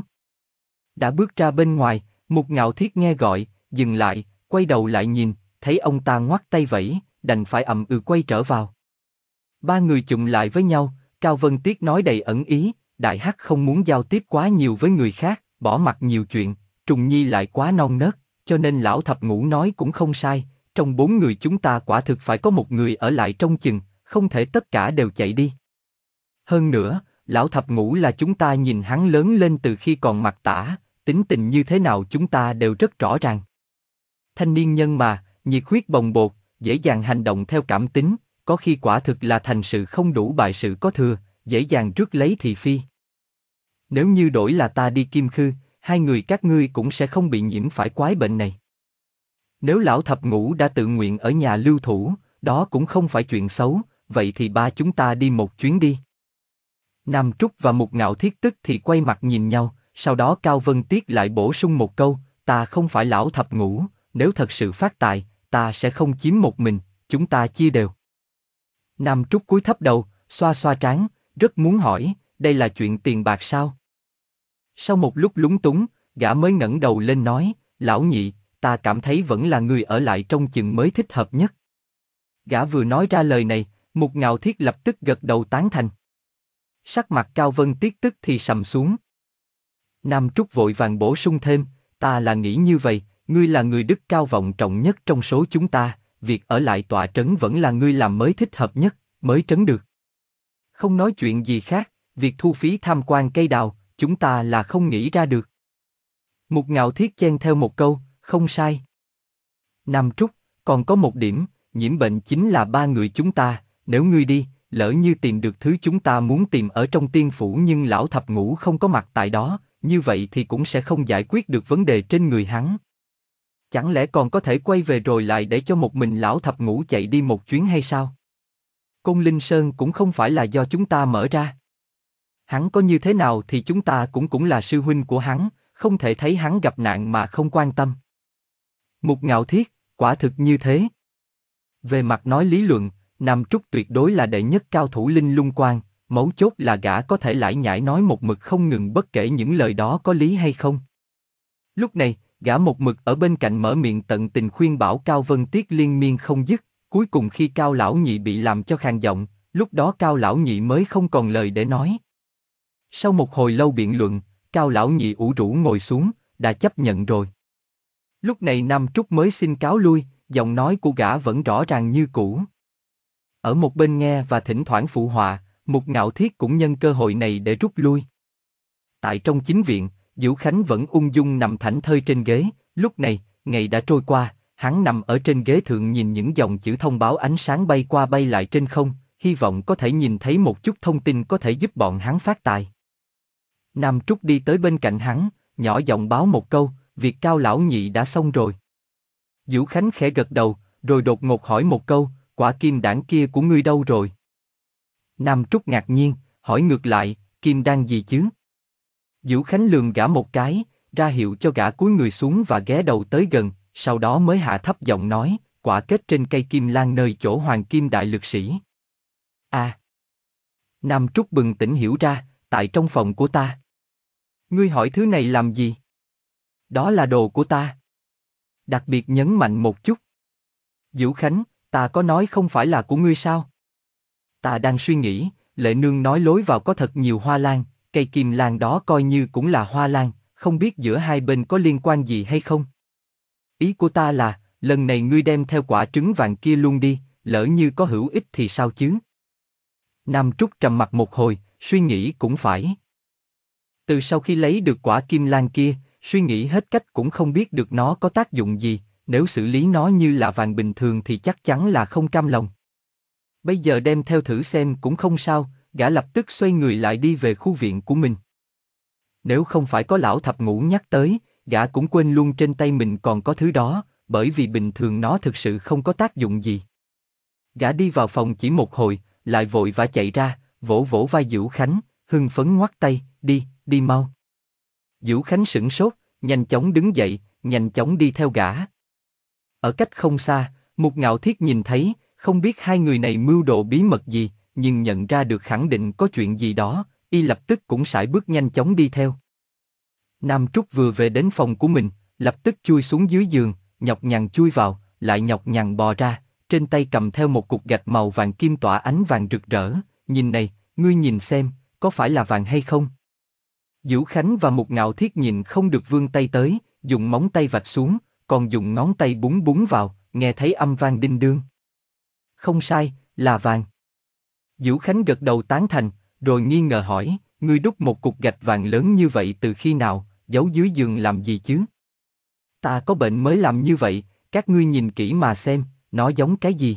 Đã bước ra bên ngoài, Mục Ngạo Thiết nghe gọi, dừng lại, quay đầu lại nhìn, thấy ông ta ngoắt tay vẫy, đành phải ậm ừ quay trở vào. Ba người chụm lại với nhau, Cao Vân Tiết nói đầy ẩn ý, Đại Hắc không muốn giao tiếp quá nhiều với người khác, bỏ mặc nhiều chuyện, Trùng Nhi lại quá non nớt, cho nên lão thập ngũ nói cũng không sai, trong bốn người chúng ta quả thực phải có một người ở lại trong chừng, không thể tất cả đều chạy đi. Hơn nữa, lão thập ngũ là chúng ta nhìn hắn lớn lên từ khi còn mặc tả, tính tình như thế nào chúng ta đều rất rõ ràng. Thanh niên nhân mà, nhiệt huyết bồng bột, dễ dàng hành động theo cảm tính, có khi quả thực là thành sự không đủ bại sự có thừa, dễ dàng rước lấy thị phi. Nếu như đổi là ta đi Kim Khư, hai người các ngươi cũng sẽ không bị nhiễm phải quái bệnh này. Nếu lão thập ngũ đã tự nguyện ở nhà lưu thủ, đó cũng không phải chuyện xấu, vậy thì ba chúng ta đi một chuyến đi. Nam Trúc và Mục Ngạo Thiết tức thì quay mặt nhìn nhau, sau đó Cao Vân Tiết lại bổ sung một câu, ta không phải lão thập ngũ, nếu thật sự phát tài, ta sẽ không chiếm một mình, chúng ta chia đều. Nam Trúc cúi thấp đầu, xoa xoa trán, rất muốn hỏi, đây là chuyện tiền bạc sao? Sau một lúc lúng túng, gã mới ngẩng đầu lên nói, lão nhị, ta cảm thấy vẫn là người ở lại trong chừng mới thích hợp nhất. Gã vừa nói ra lời này, Mục Ngạo Thiết lập tức gật đầu tán thành. Sắc mặt Cao Vân Tiết tức thì sầm xuống. Nam Trúc vội vàng bổ sung thêm, ta là nghĩ như vậy, ngươi là người đức cao vọng trọng nhất trong số chúng ta, việc ở lại tọa trấn vẫn là ngươi làm mới thích hợp nhất, mới trấn được. Không nói chuyện gì khác, việc thu phí tham quan cây đào, chúng ta là không nghĩ ra được. Mục Ngạo Thiết chen theo một câu, không sai. Nam Trúc, còn có một điểm, nhiễm bệnh chính là ba người chúng ta, nếu ngươi đi, lỡ như tìm được thứ chúng ta muốn tìm ở trong tiên phủ nhưng lão thập ngũ không có mặt tại đó, như vậy thì cũng sẽ không giải quyết được vấn đề trên người hắn. Chẳng lẽ còn có thể quay về rồi lại để cho một mình lão thập ngũ chạy đi một chuyến hay sao? Côn Linh Sơn cũng không phải là do chúng ta mở ra. Hắn có như thế nào thì chúng ta cũng cũng là sư huynh của hắn, không thể thấy hắn gặp nạn mà không quan tâm. Mục Ngạo Thiết, quả thực như thế. Về mặt nói lý luận, Nam Trúc tuyệt đối là đệ nhất cao thủ linh lung quan, mấu chốt là gã có thể lải nhải nói một mực không ngừng bất kể những lời đó có lý hay không. Lúc này, gã một mực ở bên cạnh mở miệng tận tình khuyên bảo Cao Vân Tiết liên miên không dứt, cuối cùng khi Cao Lão Nhị bị làm cho khàn giọng, lúc đó Cao Lão Nhị mới không còn lời để nói. Sau một hồi lâu biện luận, Cao Lão Nhị ủ rũ ngồi xuống, đã chấp nhận rồi. Lúc này Nam Trúc mới xin cáo lui, giọng nói của gã vẫn rõ ràng như cũ. Ở một bên nghe và thỉnh thoảng phụ họa, Mục Ngạo Thiết cũng nhân cơ hội này để rút lui. Tại trong chính viện, Dữu Khánh vẫn ung dung nằm thảnh thơi trên ghế, lúc này, ngày đã trôi qua, hắn nằm ở trên ghế thượng nhìn những dòng chữ thông báo ánh sáng bay qua bay lại trên không, hy vọng có thể nhìn thấy một chút thông tin có thể giúp bọn hắn phát tài. Nam Trúc đi tới bên cạnh hắn, nhỏ giọng báo một câu, việc Cao Lão Nhị đã xong rồi. Dữu Khánh khẽ gật đầu, rồi đột ngột hỏi một câu, quả kim đản kia của ngươi đâu rồi? Nam Trúc ngạc nhiên, hỏi ngược lại, kim đan gì chứ? Dữu Khánh lườm gã một cái, ra hiệu cho gã cúi người xuống và ghé đầu tới gần, sau đó mới hạ thấp giọng nói, quả kết trên cây kim lan nơi chỗ hoàng kim đại lực sĩ. À! Nam Trúc bừng tỉnh hiểu ra, tại trong phòng của ta. Ngươi hỏi thứ này làm gì? Đó là đồ của ta. Đặc biệt nhấn mạnh một chút. Dữu Khánh, ta có nói không phải là của ngươi sao? Ta đang suy nghĩ, Lệ Nương nói lối vào có thật nhiều hoa lan, cây kim lan đó coi như cũng là hoa lan, không biết giữa hai bên có liên quan gì hay không? Ý của ta là, lần này ngươi đem theo quả trứng vàng kia luôn đi, lỡ như có hữu ích thì sao chứ? Nam Trúc trầm mặt một hồi, suy nghĩ cũng phải. Từ sau khi lấy được quả kim lan kia, suy nghĩ hết cách cũng không biết được nó có tác dụng gì, nếu xử lý nó như là vàng bình thường thì chắc chắn là không cam lòng. Bây giờ đem theo thử xem cũng không sao, gã lập tức xoay người lại đi về khu viện của mình. Nếu không phải có lão thập ngũ nhắc tới, gã cũng quên luôn trên tay mình còn có thứ đó, bởi vì bình thường nó thực sự không có tác dụng gì. Gã đi vào phòng chỉ một hồi, lại vội vã chạy ra, vỗ vỗ vai Dữu Khánh, hưng phấn ngoắt tay, đi, đi mau. Dữu Khánh sửng sốt, nhanh chóng đứng dậy, nhanh chóng đi theo gã. Ở cách không xa, Mục Ngạo Thiết nhìn thấy, không biết hai người này mưu đồ bí mật gì, nhưng nhận ra được khẳng định có chuyện gì đó, y lập tức cũng sải bước nhanh chóng đi theo. Nam Trúc vừa về đến phòng của mình, lập tức chui xuống dưới giường, nhọc nhằn chui vào, lại nhọc nhằn bò ra, trên tay cầm theo một cục gạch màu vàng kim tỏa ánh vàng rực rỡ, nhìn này, ngươi nhìn xem, có phải là vàng hay không? Dữu Khánh và Mục Ngạo Thiết nhìn không được vươn tay tới, dùng móng tay vạch xuống, còn dùng ngón tay búng búng vào, nghe thấy âm vang đinh đương. Không sai, là vàng. Dữu Khánh gật đầu tán thành, rồi nghi ngờ hỏi, ngươi đúc một cục gạch vàng lớn như vậy từ khi nào, giấu dưới giường làm gì chứ? Ta có bệnh mới làm như vậy, các ngươi nhìn kỹ mà xem, nó giống cái gì?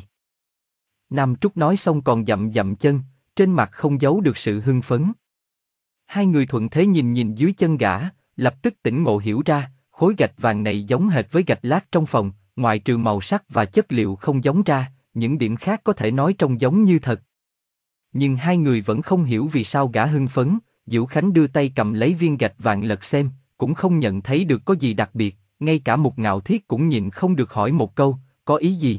Nam Trúc nói xong còn dậm dậm chân, trên mặt không giấu được sự hưng phấn. Hai người thuận thế nhìn nhìn dưới chân gã, lập tức tỉnh ngộ hiểu ra, khối gạch vàng này giống hệt với gạch lát trong phòng, ngoại trừ màu sắc và chất liệu không giống ra, những điểm khác có thể nói trông giống như thật. nhưng hai người vẫn không hiểu vì sao gã hưng phấn. Diệu Khánh đưa tay cầm lấy viên gạch vàng lật xem, cũng không nhận thấy được có gì đặc biệt, ngay cả Mục Ngạo Thiết cũng nhịn không được hỏi một câu, có ý gì?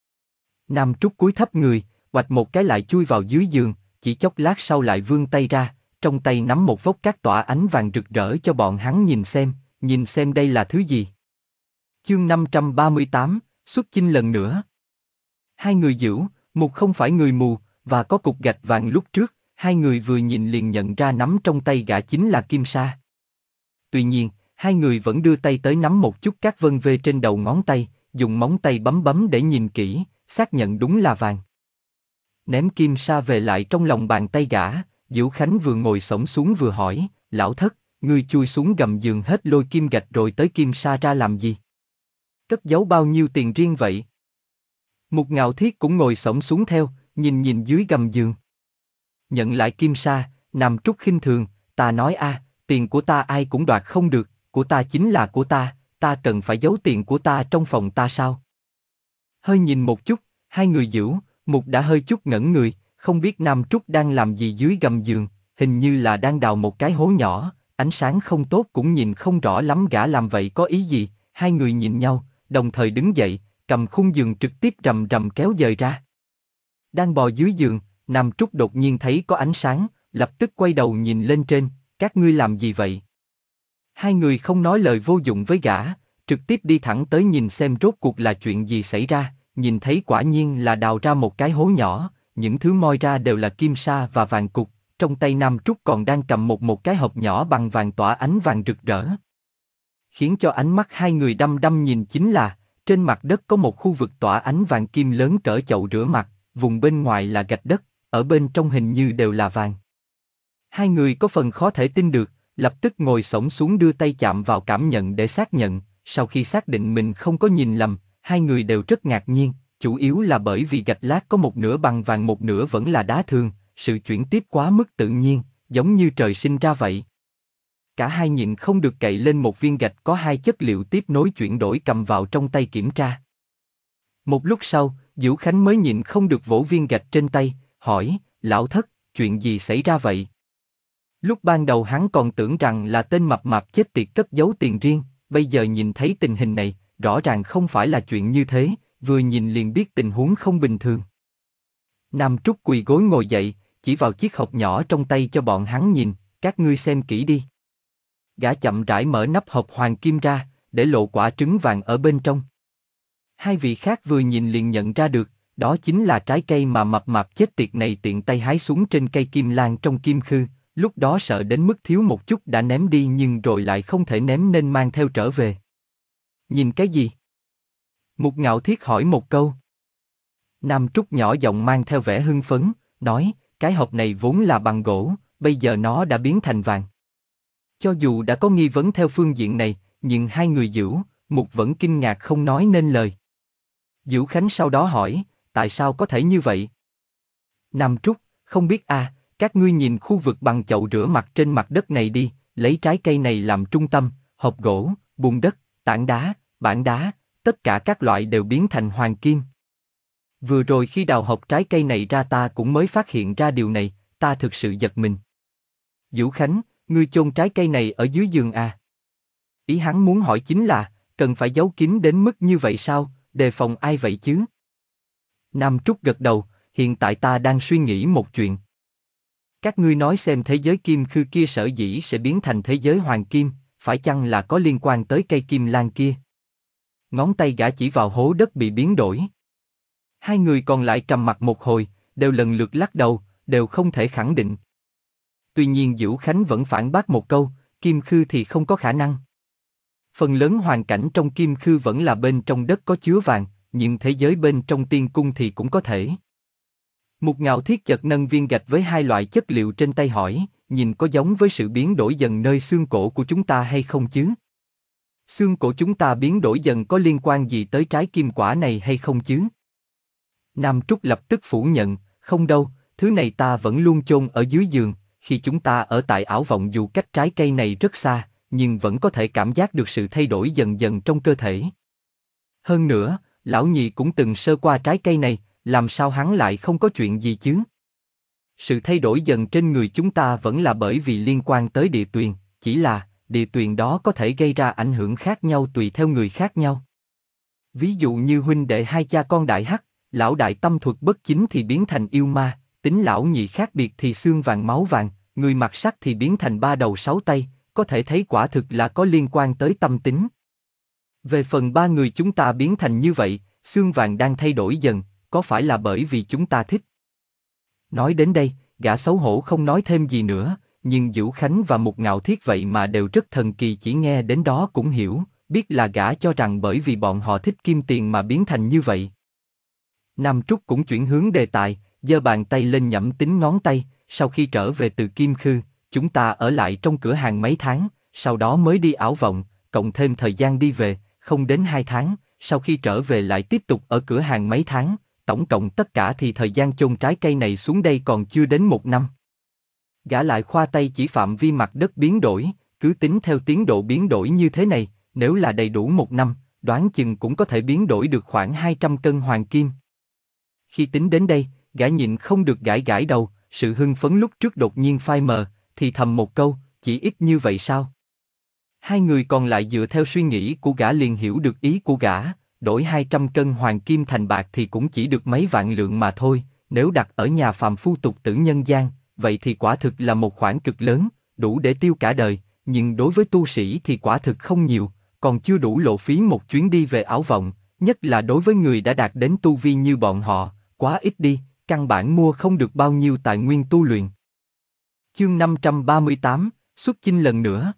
Nam Trúc cúi thấp người, oạch một cái lại chui vào dưới giường, chỉ chốc lát sau lại vươn tay ra, trong tay nắm một vốc cát tỏa ánh vàng rực rỡ cho bọn hắn nhìn xem, nhìn xem đây là thứ gì. Chương năm trăm ba mươi tám, xuất chinh lần nữa. Hai người Dữu, Mục không phải người mù, và có cục gạch vàng lúc trước, hai người vừa nhìn liền nhận ra nắm trong tay gã chính là kim sa. Tuy nhiên, hai người vẫn đưa tay tới nắm một chút cát vân vê trên đầu ngón tay, dùng móng tay bấm bấm để nhìn kỹ, xác nhận đúng là vàng. Ném kim sa về lại trong lòng bàn tay gã, Diệu Khánh vừa ngồi xổm xuống vừa hỏi, lão thất, ngươi chui xuống gầm giường hết lôi kim gạch rồi tới kim sa ra làm gì? Cất giấu bao nhiêu tiền riêng vậy? Mục Ngạo Thiết cũng ngồi xổm xuống theo, nhìn nhìn dưới gầm giường. Nhận lại kim sa, Nam Trúc khinh thường, ta nói a, tiền của ta ai cũng đoạt không được, của ta chính là của ta, ta cần phải giấu tiền của ta trong phòng ta sao? Hơi nhìn một chút, hai người Dữu, Mục đã hơi chút ngẩn người, không biết Nam Trúc đang làm gì dưới gầm giường, hình như là đang đào một cái hố nhỏ, ánh sáng không tốt cũng nhìn không rõ lắm gã làm vậy có ý gì. Hai người nhìn nhau, đồng thời đứng dậy, cầm khung giường trực tiếp rầm rầm kéo dời ra. Đang bò dưới giường, Nam Trúc đột nhiên thấy có ánh sáng, lập tức quay đầu nhìn lên trên, các ngươi làm gì vậy? Hai người không nói lời vô dụng với gã, trực tiếp đi thẳng tới nhìn xem rốt cuộc là chuyện gì xảy ra, nhìn thấy quả nhiên là đào ra một cái hố nhỏ, những thứ moi ra đều là kim sa và vàng cục, trong tay Nam Trúc còn đang cầm một một cái hộp nhỏ bằng vàng tỏa ánh vàng rực rỡ. Khiến cho ánh mắt hai người đăm đăm nhìn chính là, trên mặt đất có một khu vực tỏa ánh vàng kim lớn cỡ chậu rửa mặt, vùng bên ngoài là gạch đất, ở bên trong hình như đều là vàng. Hai người có phần khó thể tin được, lập tức ngồi xổm xuống đưa tay chạm vào cảm nhận để xác nhận, sau khi xác định mình không có nhìn lầm, hai người đều rất ngạc nhiên, chủ yếu là bởi vì gạch lát có một nửa bằng vàng một nửa vẫn là đá thường, sự chuyển tiếp quá mức tự nhiên, giống như trời sinh ra vậy. Cả hai nhịn không được cậy lên một viên gạch có hai chất liệu tiếp nối chuyển đổi cầm vào trong tay kiểm tra. Một lúc sau, Diệu Khánh mới nhịn không được vỗ viên gạch trên tay, hỏi, lão thất, chuyện gì xảy ra vậy? Lúc ban đầu hắn còn tưởng rằng là tên mập mạp chết tiệt cất giấu tiền riêng, bây giờ nhìn thấy tình hình này, rõ ràng không phải là chuyện như thế, vừa nhìn liền biết tình huống không bình thường. Nam Trúc quỳ gối ngồi dậy, chỉ vào chiếc hộp nhỏ trong tay cho bọn hắn nhìn, các ngươi xem kỹ đi. Gã chậm rãi mở nắp hộp hoàng kim ra, để lộ quả trứng vàng ở bên trong. Hai vị khác vừa nhìn liền nhận ra được, đó chính là trái cây mà mập mạp chết tiệt này tiện tay hái xuống trên cây kim lan trong kim khư, lúc đó sợ đến mức thiếu một chút đã ném đi nhưng rồi lại không thể ném nên mang theo trở về. Nhìn cái gì? Mục Ngạo Thiết hỏi một câu. Nam Trúc nhỏ giọng mang theo vẻ hưng phấn, nói, cái hộp này vốn là bằng gỗ, bây giờ nó đã biến thành vàng. Cho dù đã có nghi vấn theo phương diện này, nhưng hai người Dữu, Mục vẫn kinh ngạc không nói nên lời. Dữu Khánh sau đó hỏi, tại sao có thể như vậy? Nam Trúc, không biết à, các ngươi nhìn khu vực bằng chậu rửa mặt trên mặt đất này đi, lấy trái cây này làm trung tâm, hộp gỗ, bùn đất, tảng đá, bảng đá, tất cả các loại đều biến thành hoàng kim. Vừa rồi khi đào hộp trái cây này ra ta cũng mới phát hiện ra điều này, ta thực sự giật mình. Dữu Khánh, ngươi chôn trái cây này ở dưới giường à? Ý hắn muốn hỏi chính là, cần phải giấu kín đến mức như vậy sao, đề phòng ai vậy chứ? Nam Trúc gật đầu, hiện tại ta đang suy nghĩ một chuyện. Các ngươi nói xem thế giới kim khư kia sở dĩ sẽ biến thành thế giới hoàng kim, phải chăng là có liên quan tới cây kim lan kia? Ngón tay gã chỉ vào hố đất bị biến đổi. Hai người còn lại trầm mặt một hồi, đều lần lượt lắc đầu, đều không thể khẳng định. Tuy nhiên Dữu Khánh vẫn phản bác một câu, kim khư thì không có khả năng. Phần lớn hoàn cảnh trong kim khư vẫn là bên trong đất có chứa vàng, nhưng thế giới bên trong tiên cung thì cũng có thể. Mục Ngạo Thiết chợt nâng viên gạch với hai loại chất liệu trên tay hỏi, nhìn có giống với sự biến đổi dần nơi xương cổ của chúng ta hay không chứ? Xương cổ chúng ta biến đổi dần có liên quan gì tới trái kim quả này hay không chứ? Nam Trúc lập tức phủ nhận, không đâu, thứ này ta vẫn luôn chôn ở dưới giường, khi chúng ta ở tại ảo vọng dù cách trái cây này rất xa, nhưng vẫn có thể cảm giác được sự thay đổi dần dần trong cơ thể. Hơn nữa, lão nhị cũng từng sơ qua trái cây này, làm sao hắn lại không có chuyện gì chứ? Sự thay đổi dần trên người chúng ta vẫn là bởi vì liên quan tới địa tuyền, chỉ là, địa tuyền đó có thể gây ra ảnh hưởng khác nhau tùy theo người khác nhau. Ví dụ như huynh đệ hai cha con đại hắc, lão đại tâm thuật bất chính thì biến thành yêu ma, tính lão nhị khác biệt thì xương vàng máu vàng, người mặt sắt thì biến thành ba đầu sáu tay, có thể thấy quả thực là có liên quan tới tâm tính. Về phần ba người chúng ta biến thành như vậy, xương vàng đang thay đổi dần, có phải là bởi vì chúng ta thích? Nói đến đây, gã xấu hổ không nói thêm gì nữa, nhưng Vũ Khánh và Mục Ngạo Thiết vậy mà đều rất thần kỳ, chỉ nghe đến đó cũng hiểu, biết là gã cho rằng bởi vì bọn họ thích kim tiền mà biến thành như vậy. Nam Trúc cũng chuyển hướng đề tài, giơ bàn tay lên nhẩm tính ngón tay, sau khi trở về từ Kim Khư, chúng ta ở lại trong cửa hàng mấy tháng, sau đó mới đi ảo vọng, cộng thêm thời gian đi về, không đến hai tháng, sau khi trở về lại tiếp tục ở cửa hàng mấy tháng, tổng cộng tất cả thì thời gian chôn trái cây này xuống đây còn chưa đến một năm. Gã lại khoa tay chỉ phạm vi mặt đất biến đổi, cứ tính theo tiến độ biến đổi như thế này, nếu là đầy đủ một năm, đoán chừng cũng có thể biến đổi được khoảng hai trăm cân hoàng kim. Khi tính đến đây, gã nhịn không được gãi gãi đầu, sự hưng phấn lúc trước đột nhiên phai mờ, thì thầm một câu, chỉ ít như vậy sao? Hai người còn lại dựa theo suy nghĩ của gã liền hiểu được ý của gã, đổi hai trăm cân hoàng kim thành bạc thì cũng chỉ được mấy vạn lượng mà thôi, nếu đặt ở nhà phàm phu tục tử nhân gian, vậy thì quả thực là một khoản cực lớn, đủ để tiêu cả đời, nhưng đối với tu sĩ thì quả thực không nhiều, còn chưa đủ lộ phí một chuyến đi về ảo vọng, nhất là đối với người đã đạt đến tu vi như bọn họ, quá ít đi, căn bản mua không được bao nhiêu tài nguyên tu luyện. Chương năm trăm ba mươi tám, xuất chinh lần nữa.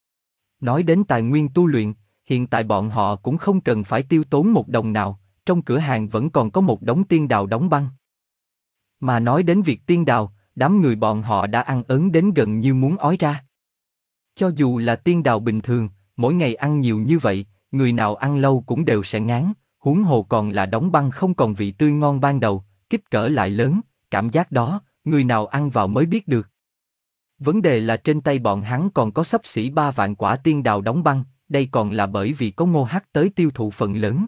Nói đến tài nguyên tu luyện, hiện tại bọn họ cũng không cần phải tiêu tốn một đồng nào, trong cửa hàng vẫn còn có một đống tiên đào đóng băng. Mà nói đến việc tiên đào, đám người bọn họ đã ăn ớn đến gần như muốn ói ra. Cho dù là tiên đào bình thường, mỗi ngày ăn nhiều như vậy, người nào ăn lâu cũng đều sẽ ngán, huống hồ còn là đóng băng không còn vị tươi ngon ban đầu, kích cỡ lại lớn, cảm giác đó, người nào ăn vào mới biết được. Vấn đề là trên tay bọn hắn còn có xấp xỉ ba vạn quả tiên đào đóng băng, đây còn là bởi vì có Ngô Hắc tới tiêu thụ phần lớn.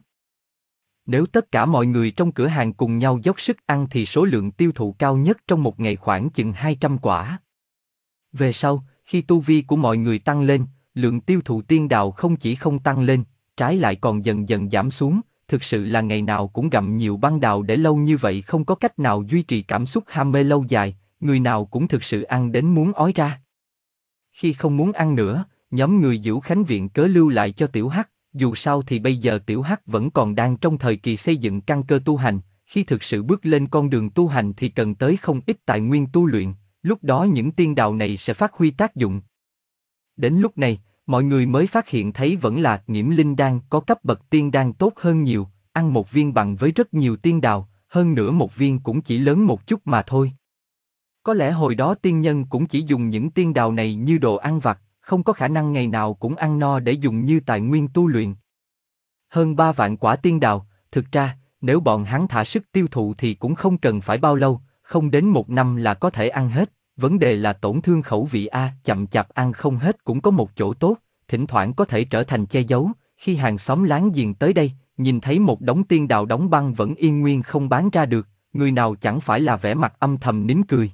Nếu tất cả mọi người trong cửa hàng cùng nhau dốc sức ăn thì số lượng tiêu thụ cao nhất trong một ngày khoảng chừng hai trăm quả. Về sau, khi tu vi của mọi người tăng lên, lượng tiêu thụ tiên đào không chỉ không tăng lên, trái lại còn dần dần giảm xuống, thực sự là ngày nào cũng gặm nhiều băng đào để lâu như vậy không có cách nào duy trì cảm xúc ham mê lâu dài, người nào cũng thực sự ăn đến muốn ói ra. Khi không muốn ăn nữa, nhóm người Vũ Khánh viện cớ lưu lại cho Tiểu Hắc, dù sao thì bây giờ Tiểu Hắc vẫn còn đang trong thời kỳ xây dựng căn cơ tu hành, khi thực sự bước lên con đường tu hành thì cần tới không ít tài nguyên tu luyện, lúc đó những tiên đào này sẽ phát huy tác dụng. Đến lúc này, mọi người mới phát hiện thấy vẫn là Nghiễm Linh đan có cấp bậc tiên đan tốt hơn nhiều, ăn một viên bằng với rất nhiều tiên đào, hơn nữa một viên cũng chỉ lớn một chút mà thôi. Có lẽ hồi đó tiên nhân cũng chỉ dùng những tiên đào này như đồ ăn vặt, không có khả năng ngày nào cũng ăn no để dùng như tài nguyên tu luyện. Hơn ba vạn quả tiên đào, thực ra, nếu bọn hắn thả sức tiêu thụ thì cũng không cần phải bao lâu, không đến một năm là có thể ăn hết, vấn đề là tổn thương khẩu vị a, chậm chạp ăn không hết cũng có một chỗ tốt, thỉnh thoảng có thể trở thành che giấu, khi hàng xóm láng giềng tới đây, nhìn thấy một đống tiên đào đóng băng vẫn yên nguyên không bán ra được, người nào chẳng phải là vẻ mặt âm thầm nín cười.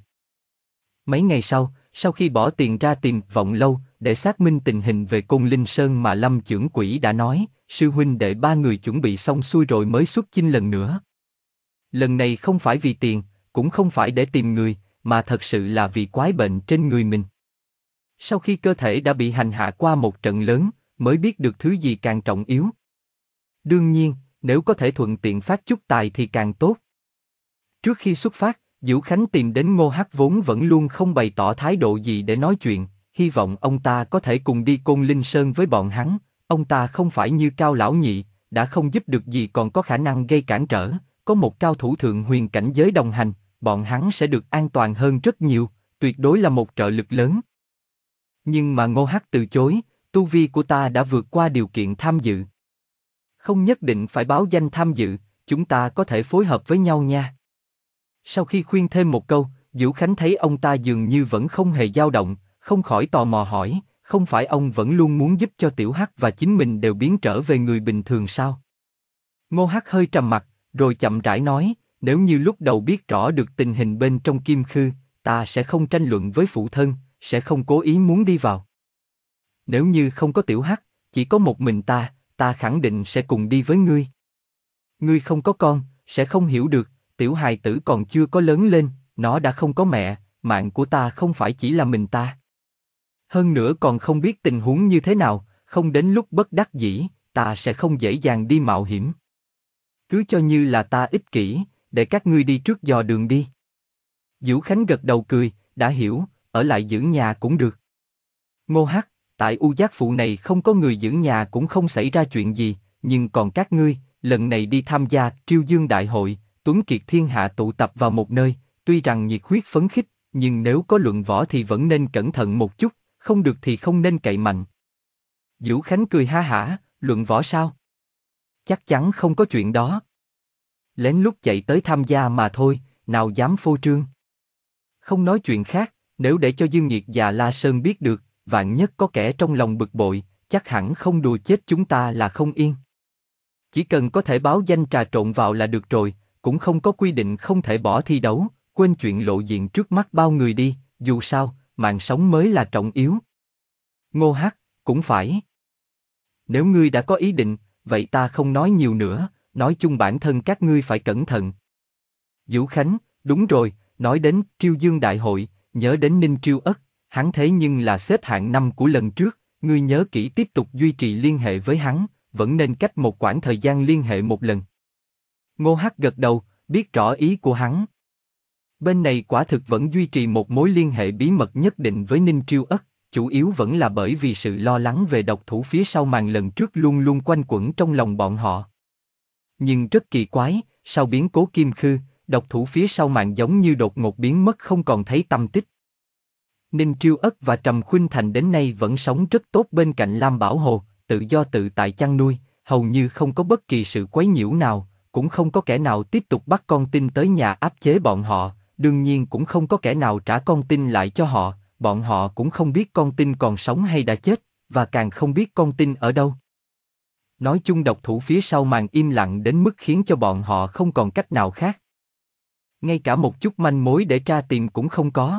Mấy ngày sau, sau khi bỏ tiền ra tìm Vọng Lâu, để xác minh tình hình về Côn Linh Sơn mà Lâm trưởng quỹ đã nói, sư huynh đệ ba người chuẩn bị xong xuôi rồi mới xuất chinh lần nữa. Lần này không phải vì tiền, cũng không phải để tìm người, mà thật sự là vì quái bệnh trên người mình. Sau khi cơ thể đã bị hành hạ qua một trận lớn, mới biết được thứ gì càng trọng yếu. Đương nhiên, nếu có thể thuận tiện phát chút tài thì càng tốt. Trước khi xuất phát, Vũ Khánh tìm đến Ngô Hắc vốn vẫn luôn không bày tỏ thái độ gì để nói chuyện, hy vọng ông ta có thể cùng đi Côn Linh Sơn với bọn hắn, ông ta không phải như Cao lão nhị, đã không giúp được gì còn có khả năng gây cản trở, có một cao thủ thượng huyền cảnh giới đồng hành, bọn hắn sẽ được an toàn hơn rất nhiều, tuyệt đối là một trợ lực lớn. Nhưng mà Ngô Hắc từ chối, tu vi của ta đã vượt qua điều kiện tham dự. Không nhất định phải báo danh tham dự, chúng ta có thể phối hợp với nhau nha. Sau khi khuyên thêm một câu, Vũ Khánh thấy ông ta dường như vẫn không hề dao động, không khỏi tò mò hỏi, không phải ông vẫn luôn muốn giúp cho Tiểu Hắc và chính mình đều biến trở về người bình thường sao? Ngô Hắc hơi trầm mặt, rồi chậm rãi nói, nếu như lúc đầu biết rõ được tình hình bên trong Kim Khư, ta sẽ không tranh luận với phụ thân, sẽ không cố ý muốn đi vào. Nếu như không có Tiểu Hắc, chỉ có một mình ta, ta khẳng định sẽ cùng đi với ngươi. Ngươi không có con, sẽ không hiểu được, tiểu hài tử còn chưa có lớn lên, nó đã không có mẹ, mạng của ta không phải chỉ là mình ta. Hơn nữa còn không biết tình huống như thế nào, không đến lúc bất đắc dĩ, ta sẽ không dễ dàng đi mạo hiểm. Cứ cho như là ta ích kỷ, để các ngươi đi trước dò đường đi. Vũ Khánh gật đầu cười, đã hiểu, ở lại giữ nhà cũng được. Ngô Hắc, tại U Giác Phụ này không có người giữ nhà cũng không xảy ra chuyện gì, nhưng còn các ngươi, lần này đi tham gia Triêu Dương Đại hội, Tuấn Kiệt thiên hạ tụ tập vào một nơi, tuy rằng nhiệt huyết phấn khích, nhưng nếu có luận võ thì vẫn nên cẩn thận một chút, không được thì không nên cậy mạnh. Vũ Khánh cười ha hả, luận võ sao? Chắc chắn không có chuyện đó. Lén lút chạy tới tham gia mà thôi, nào dám phô trương. Không nói chuyện khác, nếu để cho Dương Nghiệt và La Sơn biết được, vạn nhất có kẻ trong lòng bực bội, chắc hẳn không đùa chết chúng ta là không yên. Chỉ cần có thể báo danh trà trộn vào là được rồi, cũng không có quy định không thể bỏ thi đấu, quên chuyện lộ diện trước mắt bao người đi, dù sao, mạng sống mới là trọng yếu. Ngô Hắc, cũng phải. Nếu ngươi đã có ý định, vậy ta không nói nhiều nữa, nói chung bản thân các ngươi phải cẩn thận. Vũ Khánh, đúng rồi, nói đến Triêu Dương Đại hội, nhớ đến Ninh Triêu Ất, hắn thế nhưng là xếp hạng năm của lần trước, ngươi nhớ kỹ tiếp tục duy trì liên hệ với hắn, vẫn nên cách một quãng thời gian liên hệ một lần. Ngô Hắc gật đầu, biết rõ ý của hắn. Bên này quả thực vẫn duy trì một mối liên hệ bí mật nhất định với Ninh Triêu Ất, chủ yếu vẫn là bởi vì sự lo lắng về độc thủ phía sau màn lần trước luôn luôn quanh quẩn trong lòng bọn họ. Nhưng rất kỳ quái, sau biến cố Kim Khư, độc thủ phía sau màn giống như đột ngột biến mất không còn thấy tăm tích. Ninh Triêu Ất và Trầm Khuynh Thành đến nay vẫn sống rất tốt bên cạnh Lam Bảo Hồ, tự do tự tại chăn nuôi, hầu như không có bất kỳ sự quấy nhiễu nào, cũng không có kẻ nào tiếp tục bắt con tin tới nhà áp chế bọn họ, đương nhiên cũng không có kẻ nào trả con tin lại cho họ, bọn họ cũng không biết con tin còn sống hay đã chết, và càng không biết con tin ở đâu. Nói chung độc thủ phía sau màn im lặng đến mức khiến cho bọn họ không còn cách nào khác. Ngay cả một chút manh mối để tra tìm cũng không có.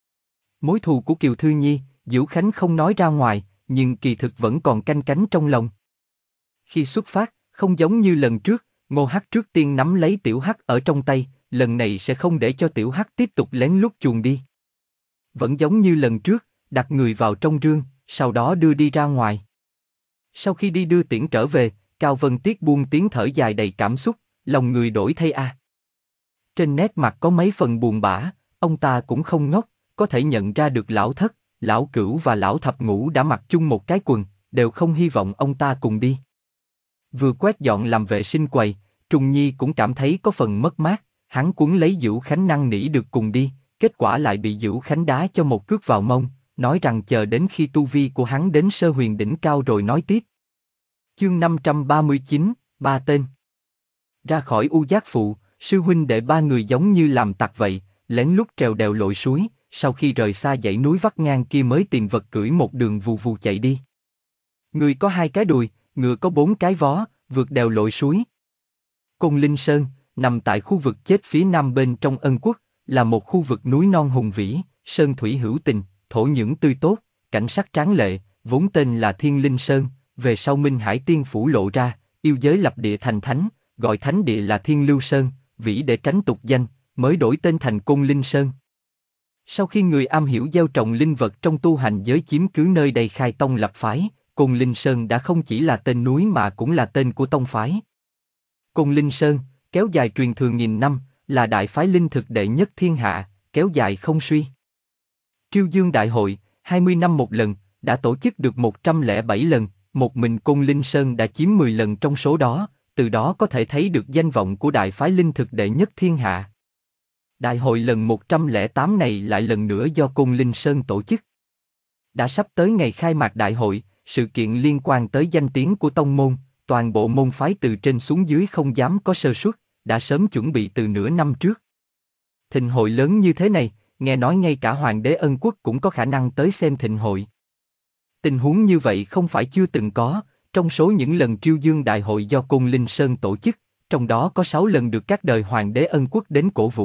Mối thù của Kiều Thư Nhi, Vũ Khánh không nói ra ngoài, nhưng kỳ thực vẫn còn canh cánh trong lòng. Khi xuất phát, không giống như lần trước, Ngô Hắc trước tiên nắm lấy Tiểu Hắc ở trong tay, lần này sẽ không để cho Tiểu Hắc tiếp tục lén lút chuồn đi. Vẫn giống như lần trước, đặt người vào trong rương, sau đó đưa đi ra ngoài. Sau khi đi đưa tiễn trở về, Cao Vân Tiết buông tiếng thở dài đầy cảm xúc, lòng người đổi thay a. À. Trên nét mặt có mấy phần buồn bã, ông ta cũng không ngốc, có thể nhận ra được lão thất, lão cửu và lão thập ngũ đã mặc chung một cái quần, đều không hy vọng ông ta cùng đi. Vừa quét dọn làm vệ sinh quầy, Trùng Nhi cũng cảm thấy có phần mất mát, hắn cuốn lấy Vũ Khánh năn nỉ được cùng đi, kết quả lại bị Vũ Khánh đá cho một cước vào mông, nói rằng chờ đến khi tu vi của hắn đến sơ huyền đỉnh cao rồi nói tiếp. Chương năm trăm ba mươi chín, ba tên. Ra khỏi U Giác Phụ, sư huynh đệ ba người giống như làm tặc vậy, lén lút trèo đèo lội suối, sau khi rời xa dãy núi vắt ngang kia mới tìm vật cưỡi một đường vù vù chạy đi. Người có hai cái đùi, ngựa có bốn cái vó, vượt đèo lội suối. Côn Linh Sơn, nằm tại khu vực chết phía nam bên trong Ân Quốc, là một khu vực núi non hùng vĩ, sơn thủy hữu tình, thổ nhưỡng tươi tốt, cảnh sắc tráng lệ, vốn tên là Thiên Linh Sơn, về sau Minh Hải Tiên Phủ lộ ra, yêu giới lập địa thành thánh, gọi thánh địa là Thiên Lưu Sơn, vĩ để tránh tục danh, mới đổi tên thành Côn Linh Sơn. Sau khi người am hiểu gieo trồng linh vật trong tu hành giới chiếm cứ nơi đây khai tông lập phái, Côn Linh Sơn đã không chỉ là tên núi mà cũng là tên của tông phái. Côn Linh Sơn, kéo dài truyền thừa nghìn năm, là đại phái linh thực đệ nhất thiên hạ, kéo dài không suy. Triêu Dương Đại hội, hai mươi năm một lần, đã tổ chức được một trăm lẻ bảy lần, một mình Côn Linh Sơn đã chiếm mười lần trong số đó, từ đó có thể thấy được danh vọng của đại phái linh thực đệ nhất thiên hạ. Đại hội lần một trăm lẻ tám này lại lần nữa do Côn Linh Sơn tổ chức. Đã sắp tới ngày khai mạc đại hội, sự kiện liên quan tới danh tiếng của tông môn, toàn bộ môn phái từ trên xuống dưới không dám có sơ suất, đã sớm chuẩn bị từ nửa năm trước. Thịnh hội lớn như thế này, nghe nói ngay cả Hoàng đế Ân Quốc cũng có khả năng tới xem thịnh hội. Tình huống như vậy không phải chưa từng có, trong số những lần Triêu Dương Đại hội do Côn Linh Sơn tổ chức, trong đó có sáu lần được các đời Hoàng đế Ân Quốc đến cổ vũ,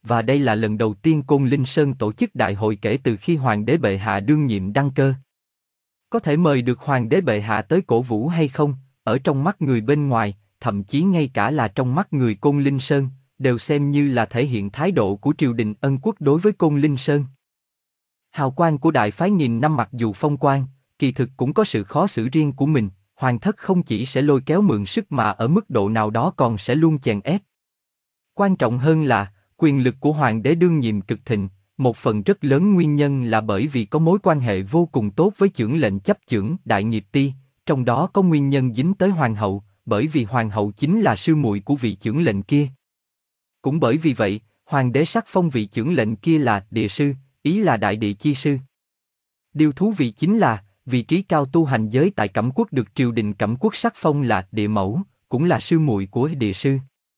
và đây là lần đầu tiên Côn Linh Sơn tổ chức đại hội kể từ khi Hoàng đế bệ hạ đương nhiệm đăng cơ. Có thể mời được Hoàng đế bệ hạ tới cổ vũ hay không, ở trong mắt người bên ngoài, thậm chí ngay cả là trong mắt người Côn Linh Sơn, đều xem như là thể hiện thái độ của triều đình ân quốc đối với Côn Linh Sơn. Hào quang của đại phái nghìn năm mặc dù phong quang, kỳ thực cũng có sự khó xử riêng của mình, hoàng thất không chỉ sẽ lôi kéo mượn sức mà ở mức độ nào đó còn sẽ luôn chèn ép. Quan trọng hơn là, quyền lực của hoàng đế đương nhiệm cực thịnh, một phần rất lớn nguyên nhân là bởi vì có mối quan hệ vô cùng tốt với chưởng lệnh chấp chưởng Đại Nghiệp Ti, trong đó có nguyên nhân dính tới hoàng hậu, bởi vì hoàng hậu chính là sư muội của vị chưởng lệnh kia. Cũng bởi vì vậy, hoàng đế sắc phong vị chưởng lệnh kia là địa sư, ý là đại địa chi sư. Điều thú vị chính là, vị trí cao tu hành giới tại Cẩm Quốc được triều đình Cẩm Quốc sắc phong là địa mẫu, cũng là sư muội của địa sư.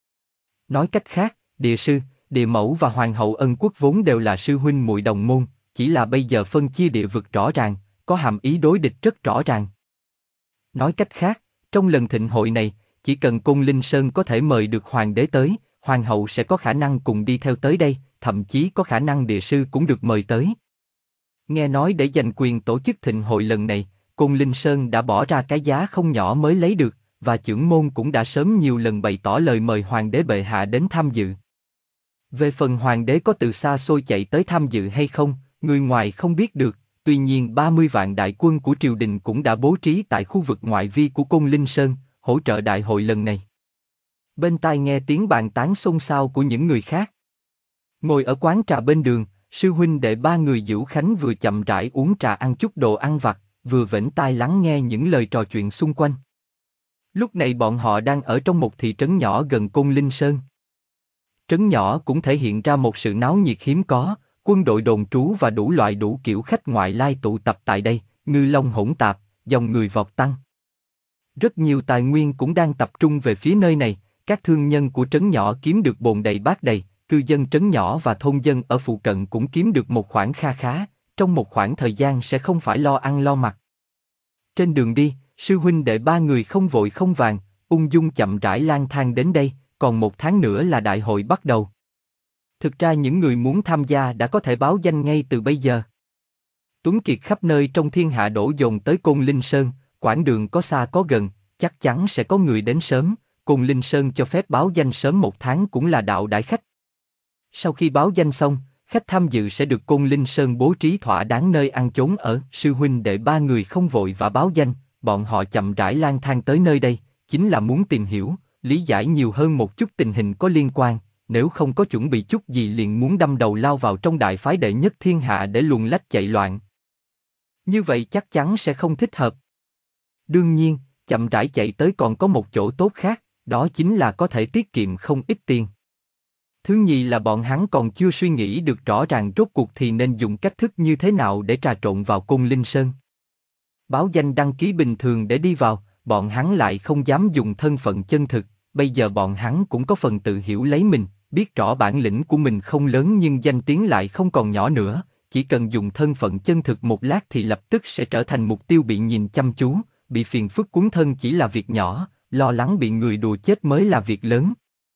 Nói cách khác, địa sư, địa mẫu và hoàng hậu ân quốc vốn đều là sư huynh muội đồng môn, chỉ là bây giờ phân chia địa vực rõ ràng, có hàm ý đối địch rất rõ ràng. Nói cách khác, trong lần thịnh hội này, chỉ cần Côn Linh Sơn có thể mời được hoàng đế tới, hoàng hậu sẽ có khả năng cùng đi theo tới đây, thậm chí có khả năng địa sư cũng được mời tới. Nghe nói để giành quyền tổ chức thịnh hội lần này, Côn Linh Sơn đã bỏ ra cái giá không nhỏ mới lấy được, và chưởng môn cũng đã sớm nhiều lần bày tỏ lời mời hoàng đế bệ hạ đến tham dự. Về phần hoàng đế có từ xa xôi chạy tới tham dự hay không, người ngoài không biết được, tuy nhiên ba mươi vạn đại quân của triều đình cũng đã bố trí tại khu vực ngoại vi của Côn Linh Sơn, hỗ trợ đại hội lần này. Bên tai nghe tiếng bàn tán xôn xao của những người khác. Ngồi ở quán trà bên đường, sư huynh đệ ba người Dữu Khánh vừa chậm rãi uống trà ăn chút đồ ăn vặt, vừa vểnh tai lắng nghe những lời trò chuyện xung quanh. Lúc này bọn họ đang ở trong một thị trấn nhỏ gần Côn Linh Sơn. Trấn nhỏ cũng thể hiện ra một sự náo nhiệt hiếm có, quân đội đồn trú và đủ loại đủ kiểu khách ngoại lai tụ tập tại đây, ngư long hỗn tạp, dòng người vọt tăng. Rất nhiều tài nguyên cũng đang tập trung về phía nơi này, các thương nhân của trấn nhỏ kiếm được bồn đầy bát đầy, cư dân trấn nhỏ và thôn dân ở phụ cận cũng kiếm được một khoản kha khá, trong một khoảng thời gian sẽ không phải lo ăn lo mặc. Trên đường đi, sư huynh đệ ba người không vội không vàng, ung dung chậm rãi lang thang đến đây, còn một tháng nữa là đại hội bắt đầu. Thực ra những người muốn tham gia đã có thể báo danh ngay từ bây giờ. Tuấn kiệt khắp nơi trong thiên hạ đổ dồn tới Côn Linh Sơn, quãng đường có xa có gần, chắc chắn sẽ có người đến sớm, Côn Linh Sơn cho phép báo danh sớm một tháng cũng là đạo đãi khách. Sau khi báo danh xong, khách tham dự sẽ được Côn Linh Sơn bố trí thỏa đáng nơi ăn chốn ở, sư huynh đệ ba người không vội và báo danh, bọn họ chậm rãi lang thang tới nơi đây, chính là muốn tìm hiểu, lý giải nhiều hơn một chút tình hình có liên quan, nếu không có chuẩn bị chút gì liền muốn đâm đầu lao vào trong đại phái đệ nhất thiên hạ để luồn lách chạy loạn. Như vậy chắc chắn sẽ không thích hợp. Đương nhiên, chậm rãi chạy tới còn có một chỗ tốt khác, đó chính là có thể tiết kiệm không ít tiền. Thứ nhì là bọn hắn còn chưa suy nghĩ được rõ ràng rốt cuộc thì nên dùng cách thức như thế nào để trà trộn vào Côn Linh Sơn. Báo danh đăng ký bình thường để đi vào, bọn hắn lại không dám dùng thân phận chân thực, bây giờ bọn hắn cũng có phần tự hiểu lấy mình, biết rõ bản lĩnh của mình không lớn nhưng danh tiếng lại không còn nhỏ nữa, chỉ cần dùng thân phận chân thực một lát thì lập tức sẽ trở thành mục tiêu bị nhìn chăm chú, bị phiền phức cuốn thân chỉ là việc nhỏ, lo lắng bị người đùa chết mới là việc lớn.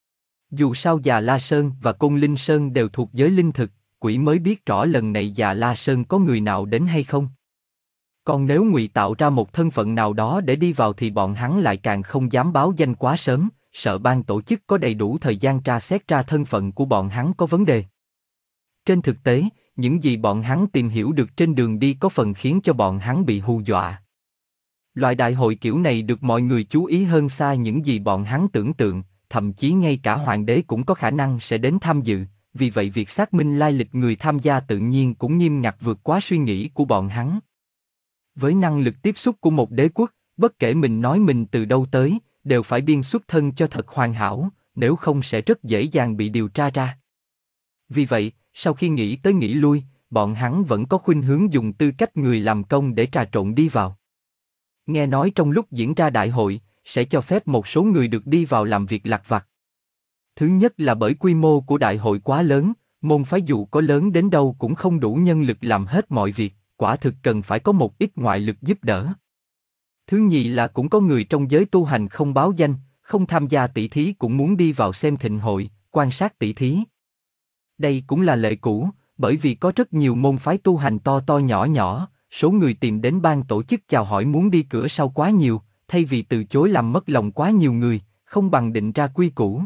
Dù sao Già La Sơn và Côn Linh Sơn đều thuộc giới linh thực, quỷ mới biết rõ lần này Già La Sơn có người nào đến hay không. Còn nếu ngụy tạo ra một thân phận nào đó để đi vào thì bọn hắn lại càng không dám báo danh quá sớm, sợ ban tổ chức có đầy đủ thời gian tra xét ra thân phận của bọn hắn có vấn đề. Trên thực tế, những gì bọn hắn tìm hiểu được trên đường đi có phần khiến cho bọn hắn bị hù dọa. Loại đại hội kiểu này được mọi người chú ý hơn xa những gì bọn hắn tưởng tượng, thậm chí ngay cả hoàng đế cũng có khả năng sẽ đến tham dự, vì vậy việc xác minh lai lịch người tham gia tự nhiên cũng nghiêm ngặt vượt quá suy nghĩ của bọn hắn. Với năng lực tiếp xúc của một đế quốc, bất kể mình nói mình từ đâu tới, đều phải biên xuất thân cho thật hoàn hảo, nếu không sẽ rất dễ dàng bị điều tra ra. Vì vậy, sau khi nghĩ tới nghĩ lui, bọn hắn vẫn có khuynh hướng dùng tư cách người làm công để trà trộn đi vào. Nghe nói trong lúc diễn ra đại hội, sẽ cho phép một số người được đi vào làm việc lặt vặt. Thứ nhất là bởi quy mô của đại hội quá lớn, môn phái dù có lớn đến đâu cũng không đủ nhân lực làm hết mọi việc, quả thực cần phải có một ít ngoại lực giúp đỡ. Thứ nhì là cũng có người trong giới tu hành không báo danh, không tham gia tỷ thí cũng muốn đi vào xem thịnh hội, quan sát tỷ thí. Đây cũng là lệ cũ, bởi vì có rất nhiều môn phái tu hành to to nhỏ nhỏ, số người tìm đến ban tổ chức chào hỏi muốn đi cửa sau quá nhiều, thay vì từ chối làm mất lòng quá nhiều người, không bằng định ra quy củ.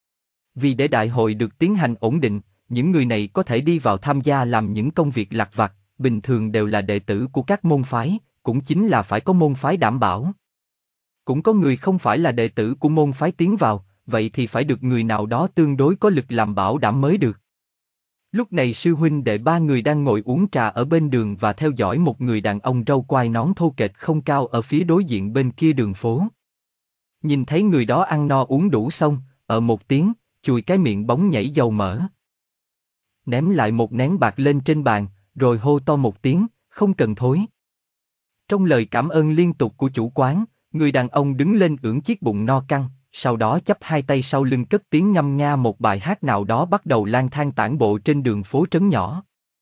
Vì để đại hội được tiến hành ổn định, những người này có thể đi vào tham gia làm những công việc lặt vặt, bình thường đều là đệ tử của các môn phái, cũng chính là phải có môn phái đảm bảo. Cũng có người không phải là đệ tử của môn phái tiến vào, vậy thì phải được người nào đó tương đối có lực làm bảo đảm mới được. Lúc này sư huynh đệ ba người đang ngồi uống trà ở bên đường và theo dõi một người đàn ông râu quai nón thô kệch không cao ở phía đối diện bên kia đường phố. Nhìn thấy người đó ăn no uống đủ xong, ở một tiếng, chùi cái miệng bóng nhảy dầu mỡ. Ném lại một nén bạc lên trên bàn, rồi hô to một tiếng, không cần thối. Trong lời cảm ơn liên tục của chủ quán, người đàn ông đứng lên ưỡn chiếc bụng no căng, sau đó chắp hai tay sau lưng cất tiếng ngâm nga một bài hát nào đó bắt đầu lang thang tản bộ trên đường phố trấn nhỏ.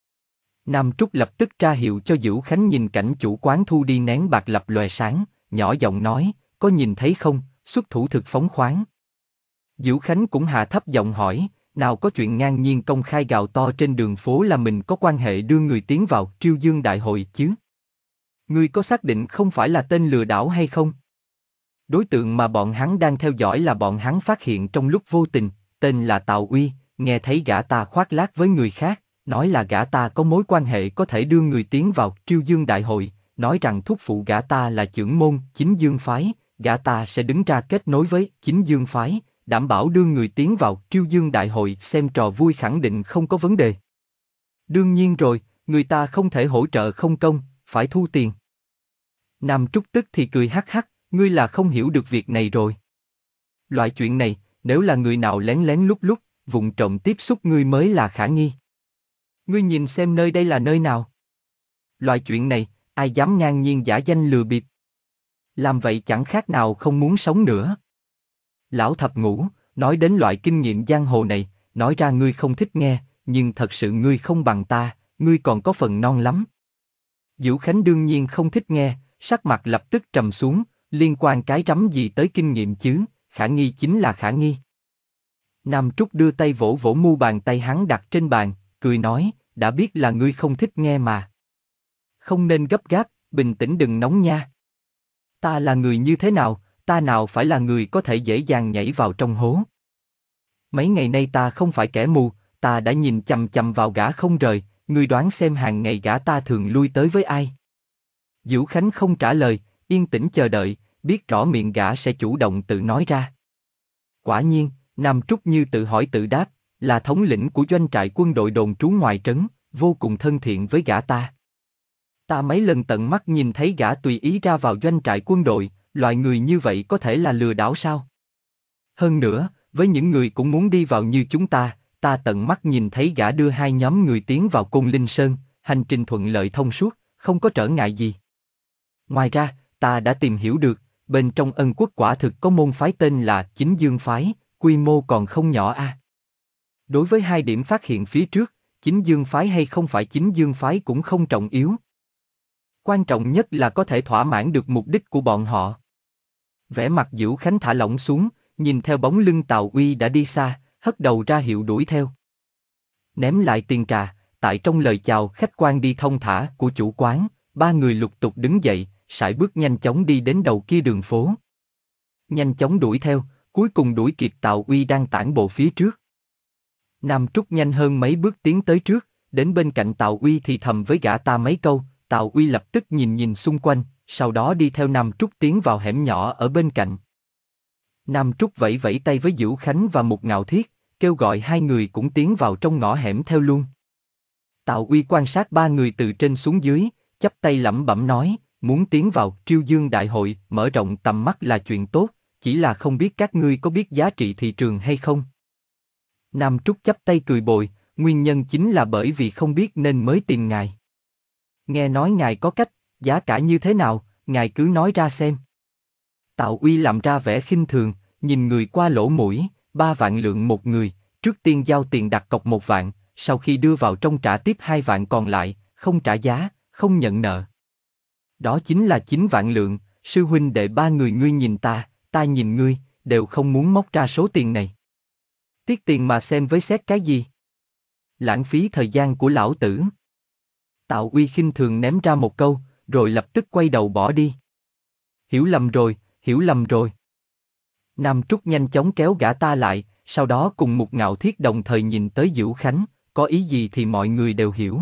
Nam Trúc lập tức ra hiệu cho Dữu Khánh nhìn cảnh chủ quán thu đi nén bạc lập lòe sáng, nhỏ giọng nói, có nhìn thấy không, xuất thủ thực phóng khoáng. Dữu Khánh cũng hạ thấp giọng hỏi, nào có chuyện ngang nhiên công khai gào to trên đường phố là mình có quan hệ đưa người tiến vào Triêu Dương Đại hội chứ? Ngươi có xác định không phải là tên lừa đảo hay không? Đối tượng mà bọn hắn đang theo dõi là bọn hắn phát hiện trong lúc vô tình, tên là Tào Uy, nghe thấy gã ta khoác lác với người khác, nói là gã ta có mối quan hệ có thể đưa người tiến vào Triêu Dương Đại hội, nói rằng thúc phụ gã ta là trưởng môn Chính Dương phái, gã ta sẽ đứng ra kết nối với Chính Dương phái, đảm bảo đưa người tiến vào Triêu Dương Đại hội, xem trò vui khẳng định không có vấn đề. Đương nhiên rồi, người ta không thể hỗ trợ không công, phải thu tiền. Nam Trúc tức thì cười hắc hắc, ngươi là không hiểu được việc này rồi. Loại chuyện này, nếu là người nào lén lén lúc lúc, vụng trộm tiếp xúc ngươi mới là khả nghi. Ngươi nhìn xem nơi đây là nơi nào. Loại chuyện này, ai dám ngang nhiên giả danh lừa bịp. Làm vậy chẳng khác nào không muốn sống nữa. Lão thập ngũ, nói đến loại kinh nghiệm giang hồ này, nói ra ngươi không thích nghe, nhưng thật sự ngươi không bằng ta, ngươi còn có phần non lắm. Dữu Khánh đương nhiên không thích nghe, sắc mặt lập tức trầm xuống, liên quan cái rắm gì tới kinh nghiệm chứ, khả nghi chính là khả nghi. Nam Trúc đưa tay vỗ vỗ mu bàn tay hắn đặt trên bàn, cười nói, đã biết là ngươi không thích nghe mà. Không nên gấp gáp, bình tĩnh đừng nóng nha. Ta là người như thế nào, ta nào phải là người có thể dễ dàng nhảy vào trong hố. Mấy ngày nay ta không phải kẻ mù, ta đã nhìn chằm chằm vào gã không rời, ngươi đoán xem hàng ngày gã ta thường lui tới với ai. Dữu Khánh không trả lời, yên tĩnh chờ đợi, biết rõ miệng gã sẽ chủ động tự nói ra. Quả nhiên, Nam Trúc như tự hỏi tự đáp, là thống lĩnh của doanh trại quân đội đồn trú ngoài trấn, vô cùng thân thiện với gã ta. Ta mấy lần tận mắt nhìn thấy gã tùy ý ra vào doanh trại quân đội, loại người như vậy có thể là lừa đảo sao? Hơn nữa, với những người cũng muốn đi vào như chúng ta, ta tận mắt nhìn thấy gã đưa hai nhóm người tiến vào Côn Linh Sơn, hành trình thuận lợi thông suốt, không có trở ngại gì. Ngoài ra, ta đã tìm hiểu được, bên trong Ân Quốc quả thực có môn phái tên là Chính Dương phái, quy mô còn không nhỏ a. À. Đối với hai điểm phát hiện phía trước, Chính Dương phái hay không phải Chính Dương phái cũng không trọng yếu. Quan trọng nhất là có thể thỏa mãn được mục đích của bọn họ. Vẻ mặt Dữu Khánh thả lỏng xuống, nhìn theo bóng lưng Tào Uy đã đi xa, hất đầu ra hiệu đuổi theo. Ném lại tiền trà, tại trong lời chào khách quan đi thông thả của chủ quán, ba người lục tục đứng dậy, sải bước nhanh chóng đi đến đầu kia đường phố. Nhanh chóng đuổi theo, cuối cùng đuổi kịp Tào Uy đang tản bộ phía trước. Nam Trúc nhanh hơn mấy bước tiến tới trước, đến bên cạnh Tào Uy thì thầm với gã ta mấy câu, Tào Uy lập tức nhìn nhìn xung quanh, sau đó đi theo Nam Trúc tiến vào hẻm nhỏ ở bên cạnh. Nam Trúc vẫy vẫy tay với Dữu Khánh và Mục Ngạo Thiết, kêu gọi hai người cũng tiến vào trong ngõ hẻm theo luôn. Tào Uy quan sát ba người từ trên xuống dưới, chắp tay lẩm bẩm nói, muốn tiến vào Triêu Dương Đại hội, mở rộng tầm mắt là chuyện tốt, chỉ là không biết các ngươi có biết giá trị thị trường hay không. Nam Trúc chắp tay cười bồi, nguyên nhân chính là bởi vì không biết nên mới tìm ngài. Nghe nói ngài có cách, giá cả như thế nào, ngài cứ nói ra xem. Tào Uy làm ra vẻ khinh thường, nhìn người qua lỗ mũi, ba vạn lượng một người, trước tiên giao tiền đặt cọc một vạn, sau khi đưa vào trong trả tiếp hai vạn còn lại, không trả giá, không nhận nợ. Đó chính là chín vạn lượng, sư huynh đệ ba người ngươi nhìn ta, ta nhìn ngươi, đều không muốn móc ra số tiền này. Tiếc tiền mà xem với xét cái gì. lãng phí thời gian của lão tử. Tạo Uy khinh thường ném ra một câu, rồi lập tức quay đầu bỏ đi. Hiểu lầm rồi, hiểu lầm rồi. Nam Trúc nhanh chóng kéo gã ta lại, sau đó cùng Mục Ngạo Thiết đồng thời nhìn tới Dữu Khánh, có ý gì thì mọi người đều hiểu.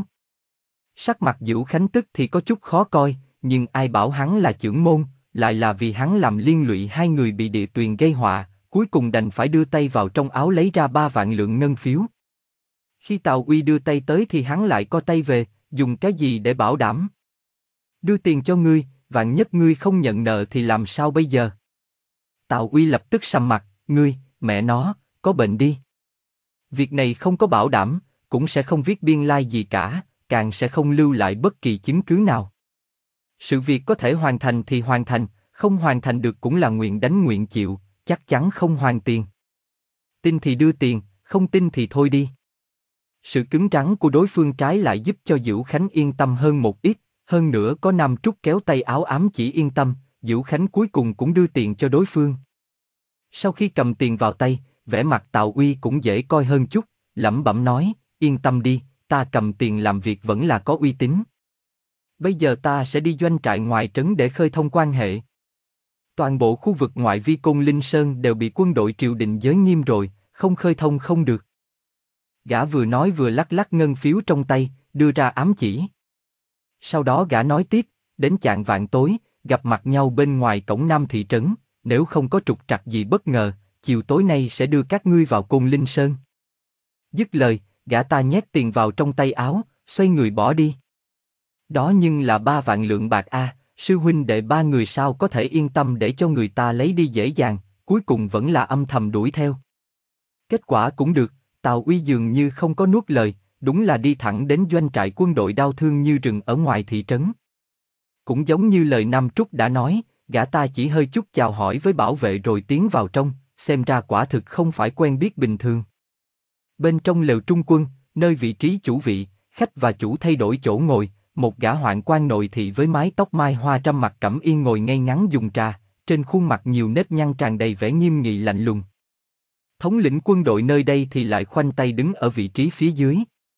Sắc mặt Dữu Khánh tức thì có chút khó coi, nhưng ai bảo hắn là chưởng môn, lại là vì hắn làm liên lụy hai người bị địa tuyền gây họa, cuối cùng đành phải đưa tay vào trong áo lấy ra ba vạn lượng ngân phiếu. Khi Tào Uy đưa tay tới thì hắn lại co tay về, dùng cái gì để bảo đảm? Đưa tiền cho ngươi, vạn nhất ngươi không nhận nợ thì làm sao bây giờ? Tào Uy lập tức sầm mặt, ngươi, mẹ nó, có bệnh đi. Việc này không có bảo đảm, cũng sẽ không viết biên lai gì cả, càng sẽ không lưu lại bất kỳ chứng cứ nào. Sự việc có thể hoàn thành thì hoàn thành, không hoàn thành được cũng là nguyện đánh nguyện chịu, chắc chắn không hoàn tiền. Tin thì đưa tiền, không tin thì thôi đi. Sự cứng rắn của đối phương trái lại giúp cho Dữu Khánh yên tâm hơn một ít, hơn nữa có Nam Trúc kéo tay áo ám chỉ yên tâm, Dữu Khánh cuối cùng cũng đưa tiền cho đối phương. Sau khi cầm tiền vào tay, vẻ mặt Tào Uy cũng dễ coi hơn chút, lẩm bẩm nói, yên tâm đi, ta cầm tiền làm việc vẫn là có uy tín. Bây giờ ta sẽ đi doanh trại ngoài trấn để khơi thông quan hệ. Toàn bộ khu vực ngoại vi Côn Linh Sơn đều bị quân đội triều đình giới nghiêm rồi, không khơi thông không được. Gã vừa nói vừa lắc lắc ngân phiếu trong tay, đưa ra ám chỉ. Sau đó gã nói tiếp, đến chạng vạn tối, gặp mặt nhau bên ngoài cổng Nam thị trấn, nếu không có trục trặc gì bất ngờ, chiều tối nay sẽ đưa các ngươi vào Côn Linh Sơn. Dứt lời, gã ta nhét tiền vào trong tay áo, xoay người bỏ đi. Đó nhưng là ba vạn lượng bạc a, sư huynh đệ ba người sao có thể yên tâm để cho người ta lấy đi dễ dàng, cuối cùng vẫn là âm thầm đuổi theo. Kết quả cũng được, Tào Uy dường như không có nuốt lời, đúng là đi thẳng đến doanh trại quân đội đau thương như rừng ở ngoài thị trấn. Cũng giống như lời Nam Trúc đã nói, gã ta chỉ hơi chút chào hỏi với bảo vệ rồi tiến vào trong, xem ra quả thực không phải quen biết bình thường. Bên trong lều trung quân, nơi vị trí chủ vị, khách và chủ thay đổi chỗ ngồi, một gã hoạn quan nội thị với mái tóc mai hoa trăm mặt cẩm yên ngồi ngay ngắn dùng trà, trên khuôn mặt nhiều nếp nhăn tràn đầy vẻ nghiêm nghị lạnh lùng. Thống lĩnh quân đội nơi đây thì lại khoanh tay đứng ở vị trí phía dưới.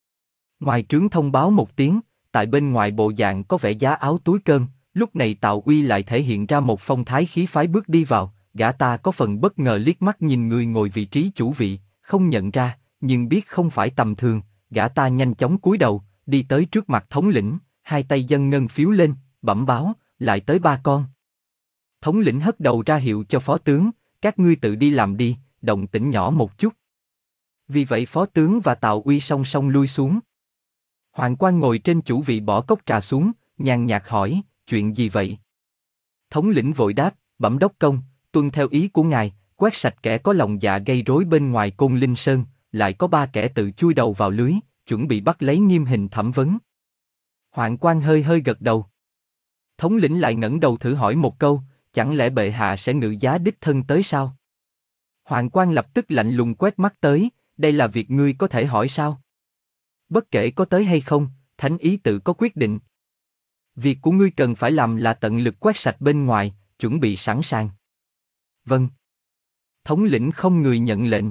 Ngoài trướng thông báo một tiếng, tại bên ngoài bộ dạng có vẻ giá áo túi cơm, lúc này Tào Uy lại thể hiện ra một phong thái khí phái bước đi vào, gã ta có phần bất ngờ liếc mắt nhìn người ngồi vị trí chủ vị, không nhận ra, nhưng biết không phải tầm thường, gã ta nhanh chóng cúi đầu, đi tới trước mặt thống lĩnh, hai tay dâng ngân phiếu lên, bẩm báo, lại tới ba con. Thống lĩnh hất đầu ra hiệu cho phó tướng, các ngươi tự đi làm đi, động tĩnh nhỏ một chút. Vì vậy phó tướng và Tào Uy song song lui xuống. Hoạn quan ngồi trên chủ vị bỏ cốc trà xuống, nhàn nhạt hỏi, chuyện gì vậy? Thống lĩnh vội đáp, bẩm đốc công, tuân theo ý của ngài, quét sạch kẻ có lòng dạ gây rối bên ngoài Côn Linh Sơn, lại có ba kẻ tự chui đầu vào lưới, chuẩn bị bắt lấy nghiêm hình thẩm vấn. Hoạn quan hơi hơi gật đầu. Thống lĩnh lại ngẩng đầu thử hỏi một câu, chẳng lẽ bệ hạ sẽ ngự giá đích thân tới sao? Hoạn quan lập tức lạnh lùng quét mắt tới, đây là việc ngươi có thể hỏi sao? Bất kể có tới hay không, thánh ý tự có quyết định. Việc của ngươi cần phải làm là tận lực quét sạch bên ngoài, chuẩn bị sẵn sàng. Vâng. Thống lĩnh không người nhận lệnh.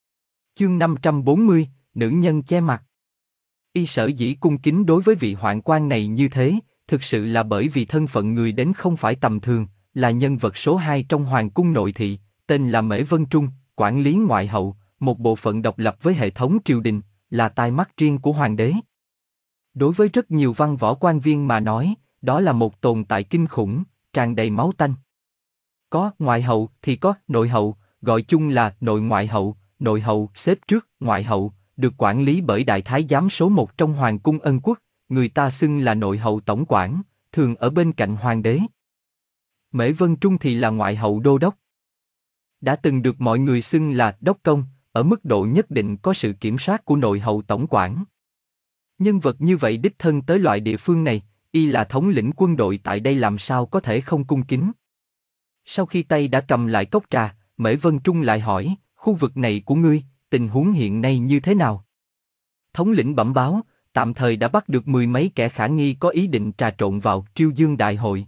Chương năm trăm bốn mươi, nữ nhân che mặt. Y sở dĩ cung kính đối với vị hoạn quan này như thế, thực sự là bởi vì thân phận người đến không phải tầm thường, là nhân vật số hai trong hoàng cung nội thị, tên là Mễ Vân Trung, quản lý ngoại hậu, một bộ phận độc lập với hệ thống triều đình, là tai mắt riêng của hoàng đế. Đối với rất nhiều văn võ quan viên mà nói, đó là một tồn tại kinh khủng, tràn đầy máu tanh. Có ngoại hậu thì có nội hậu, gọi chung là nội ngoại hậu, nội hậu xếp trước ngoại hậu, được quản lý bởi đại thái giám số một trong hoàng cung Ân Quốc, người ta xưng là nội hậu tổng quản, thường ở bên cạnh hoàng đế. Mễ Vân Trung thì là ngoại hậu đô đốc. Đã từng được mọi người xưng là đốc công, ở mức độ nhất định có sự kiểm soát của nội hậu tổng quản. Nhân vật như vậy đích thân tới loại địa phương này, y là thống lĩnh quân đội tại đây làm sao có thể không cung kính. Sau khi tay đã cầm lại cốc trà, Mễ Vân Trung lại hỏi, khu vực này của ngươi, tình huống hiện nay như thế nào? Thống lĩnh bẩm báo, tạm thời đã bắt được mười mấy kẻ khả nghi có ý định trà trộn vào Triêu Dương Đại hội.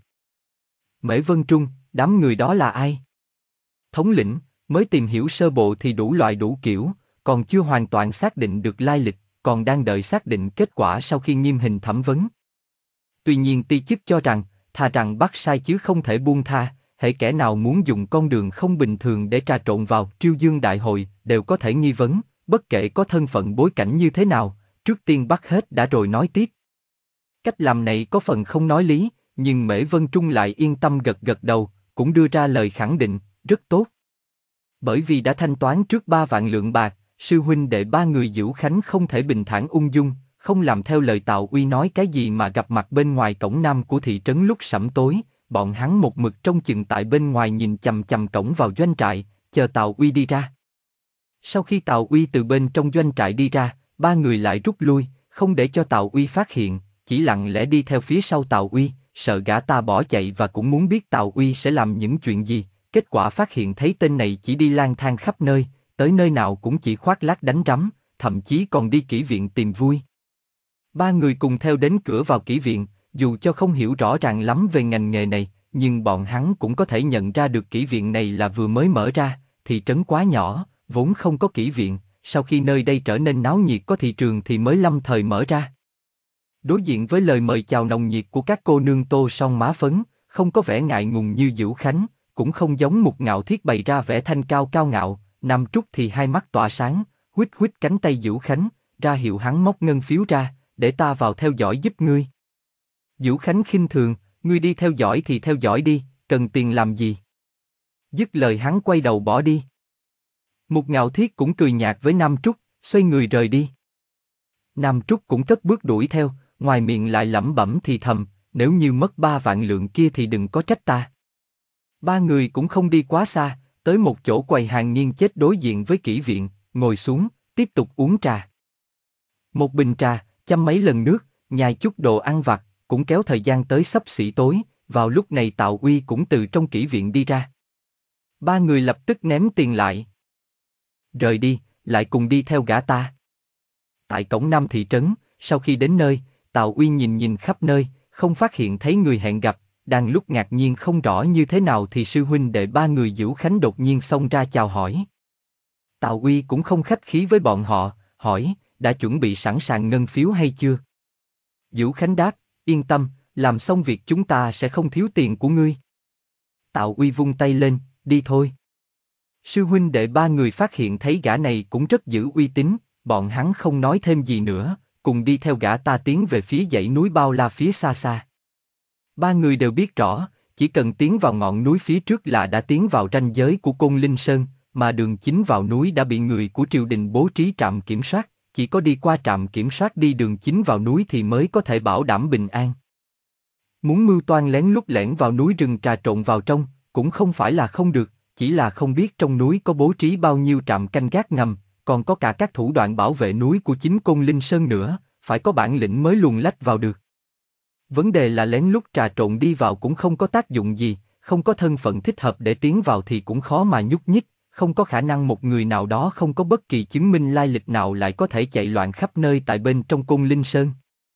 Mễ Vân Trung, đám người đó là ai? Thống lĩnh, mới tìm hiểu sơ bộ thì đủ loại đủ kiểu, còn chưa hoàn toàn xác định được lai lịch, còn đang đợi xác định kết quả sau khi nghiêm hình thẩm vấn. Tuy nhiên ti chức cho rằng, thà rằng bắt sai chứ không thể buông tha, hễ kẻ nào muốn dùng con đường không bình thường để trà trộn vào Triêu Dương Đại hội đều có thể nghi vấn, bất kể có thân phận bối cảnh như thế nào, trước tiên bắt hết đã rồi nói tiếp. Cách làm này có phần không nói lý, nhưng Mễ Vân Trung lại yên tâm gật gật đầu, cũng đưa ra lời khẳng định, rất tốt. Bởi vì đã thanh toán trước ba vạn lượng bạc, sư huynh đệ ba người Dữu Khánh không thể bình thản ung dung, không làm theo lời Tào Uy nói cái gì mà gặp mặt bên ngoài cổng nam của thị trấn lúc sẩm tối, bọn hắn một mực trông chừng tại bên ngoài nhìn chằm chằm cổng vào doanh trại, chờ Tào Uy đi ra. Sau khi Tào Uy từ bên trong doanh trại đi ra, ba người lại rút lui, không để cho Tào Uy phát hiện, chỉ lặng lẽ đi theo phía sau Tào Uy, sợ gã ta bỏ chạy và cũng muốn biết Tào Uy sẽ làm những chuyện gì. Kết quả phát hiện thấy tên này chỉ đi lang thang khắp nơi, tới nơi nào cũng chỉ khoác lác đánh rắm, thậm chí còn đi kỹ viện tìm vui. Ba người cùng theo đến cửa vào kỹ viện, dù cho không hiểu rõ ràng lắm về ngành nghề này, nhưng bọn hắn cũng có thể nhận ra được kỹ viện này là vừa mới mở ra, thị trấn quá nhỏ, vốn không có kỹ viện, sau khi nơi đây trở nên náo nhiệt có thị trường thì mới lâm thời mở ra. Đối diện với lời mời chào nồng nhiệt của các cô nương tô son má phấn, không có vẻ ngại ngùng như Dữu Khánh, cũng không giống Mục Ngạo Thiết bày ra vẻ thanh cao cao ngạo, Nam Trúc thì hai mắt tỏa sáng, huýt huýt cánh tay Dữu Khánh, ra hiệu hắn móc ngân phiếu ra, để ta vào theo dõi giúp ngươi. Dữu Khánh khinh thường, ngươi đi theo dõi thì theo dõi đi, cần tiền làm gì? Dứt lời hắn quay đầu bỏ đi. Mục Ngạo Thiết cũng cười nhạt với Nam Trúc, xoay người rời đi. Nam Trúc cũng cất bước đuổi theo, ngoài miệng lại lẩm bẩm thì thầm, nếu như mất ba vạn lượng kia thì đừng có trách ta. Ba người cũng không đi quá xa, tới một chỗ quầy hàng nghiêng chết đối diện với kỹ viện, ngồi xuống, tiếp tục uống trà. Một bình trà, chăm mấy lần nước, nhai chút đồ ăn vặt, cũng kéo thời gian tới xấp xỉ tối, vào lúc này Tào Uy cũng từ trong kỹ viện đi ra. Ba người lập tức ném tiền lại. Rời đi, lại cùng đi theo gã ta. Tại cổng Nam thị trấn, sau khi đến nơi, Tào Uy nhìn nhìn khắp nơi, không phát hiện thấy người hẹn gặp, đang lúc ngạc nhiên không rõ như thế nào thì sư huynh đệ ba người Dữu Khánh đột nhiên xông ra chào hỏi. Tào Uy cũng không khách khí với bọn họ, hỏi, đã chuẩn bị sẵn sàng ngân phiếu hay chưa? Dữu Khánh đáp, yên tâm, làm xong việc chúng ta sẽ không thiếu tiền của ngươi. Tào Uy vung tay lên, đi thôi. Sư huynh đệ ba người phát hiện thấy gã này cũng rất giữ uy tín, bọn hắn không nói thêm gì nữa, cùng đi theo gã ta tiến về phía dãy núi bao la phía xa xa. Ba người đều biết rõ, chỉ cần tiến vào ngọn núi phía trước là đã tiến vào ranh giới của Côn Linh Sơn, mà đường chính vào núi đã bị người của triều đình bố trí trạm kiểm soát, chỉ có đi qua trạm kiểm soát đi đường chính vào núi thì mới có thể bảo đảm bình an. Muốn mưu toan lén lút lẻn vào núi rừng trà trộn vào trong, cũng không phải là không được, chỉ là không biết trong núi có bố trí bao nhiêu trạm canh gác ngầm, còn có cả các thủ đoạn bảo vệ núi của chính Côn Linh Sơn nữa, phải có bản lĩnh mới luồn lách vào được. Vấn đề là lén lút trà trộn đi vào cũng không có tác dụng gì, không có thân phận thích hợp để tiến vào thì cũng khó mà nhúc nhích, không có khả năng một người nào đó không có bất kỳ chứng minh lai lịch nào lại có thể chạy loạn khắp nơi tại bên trong Côn Linh Sơn.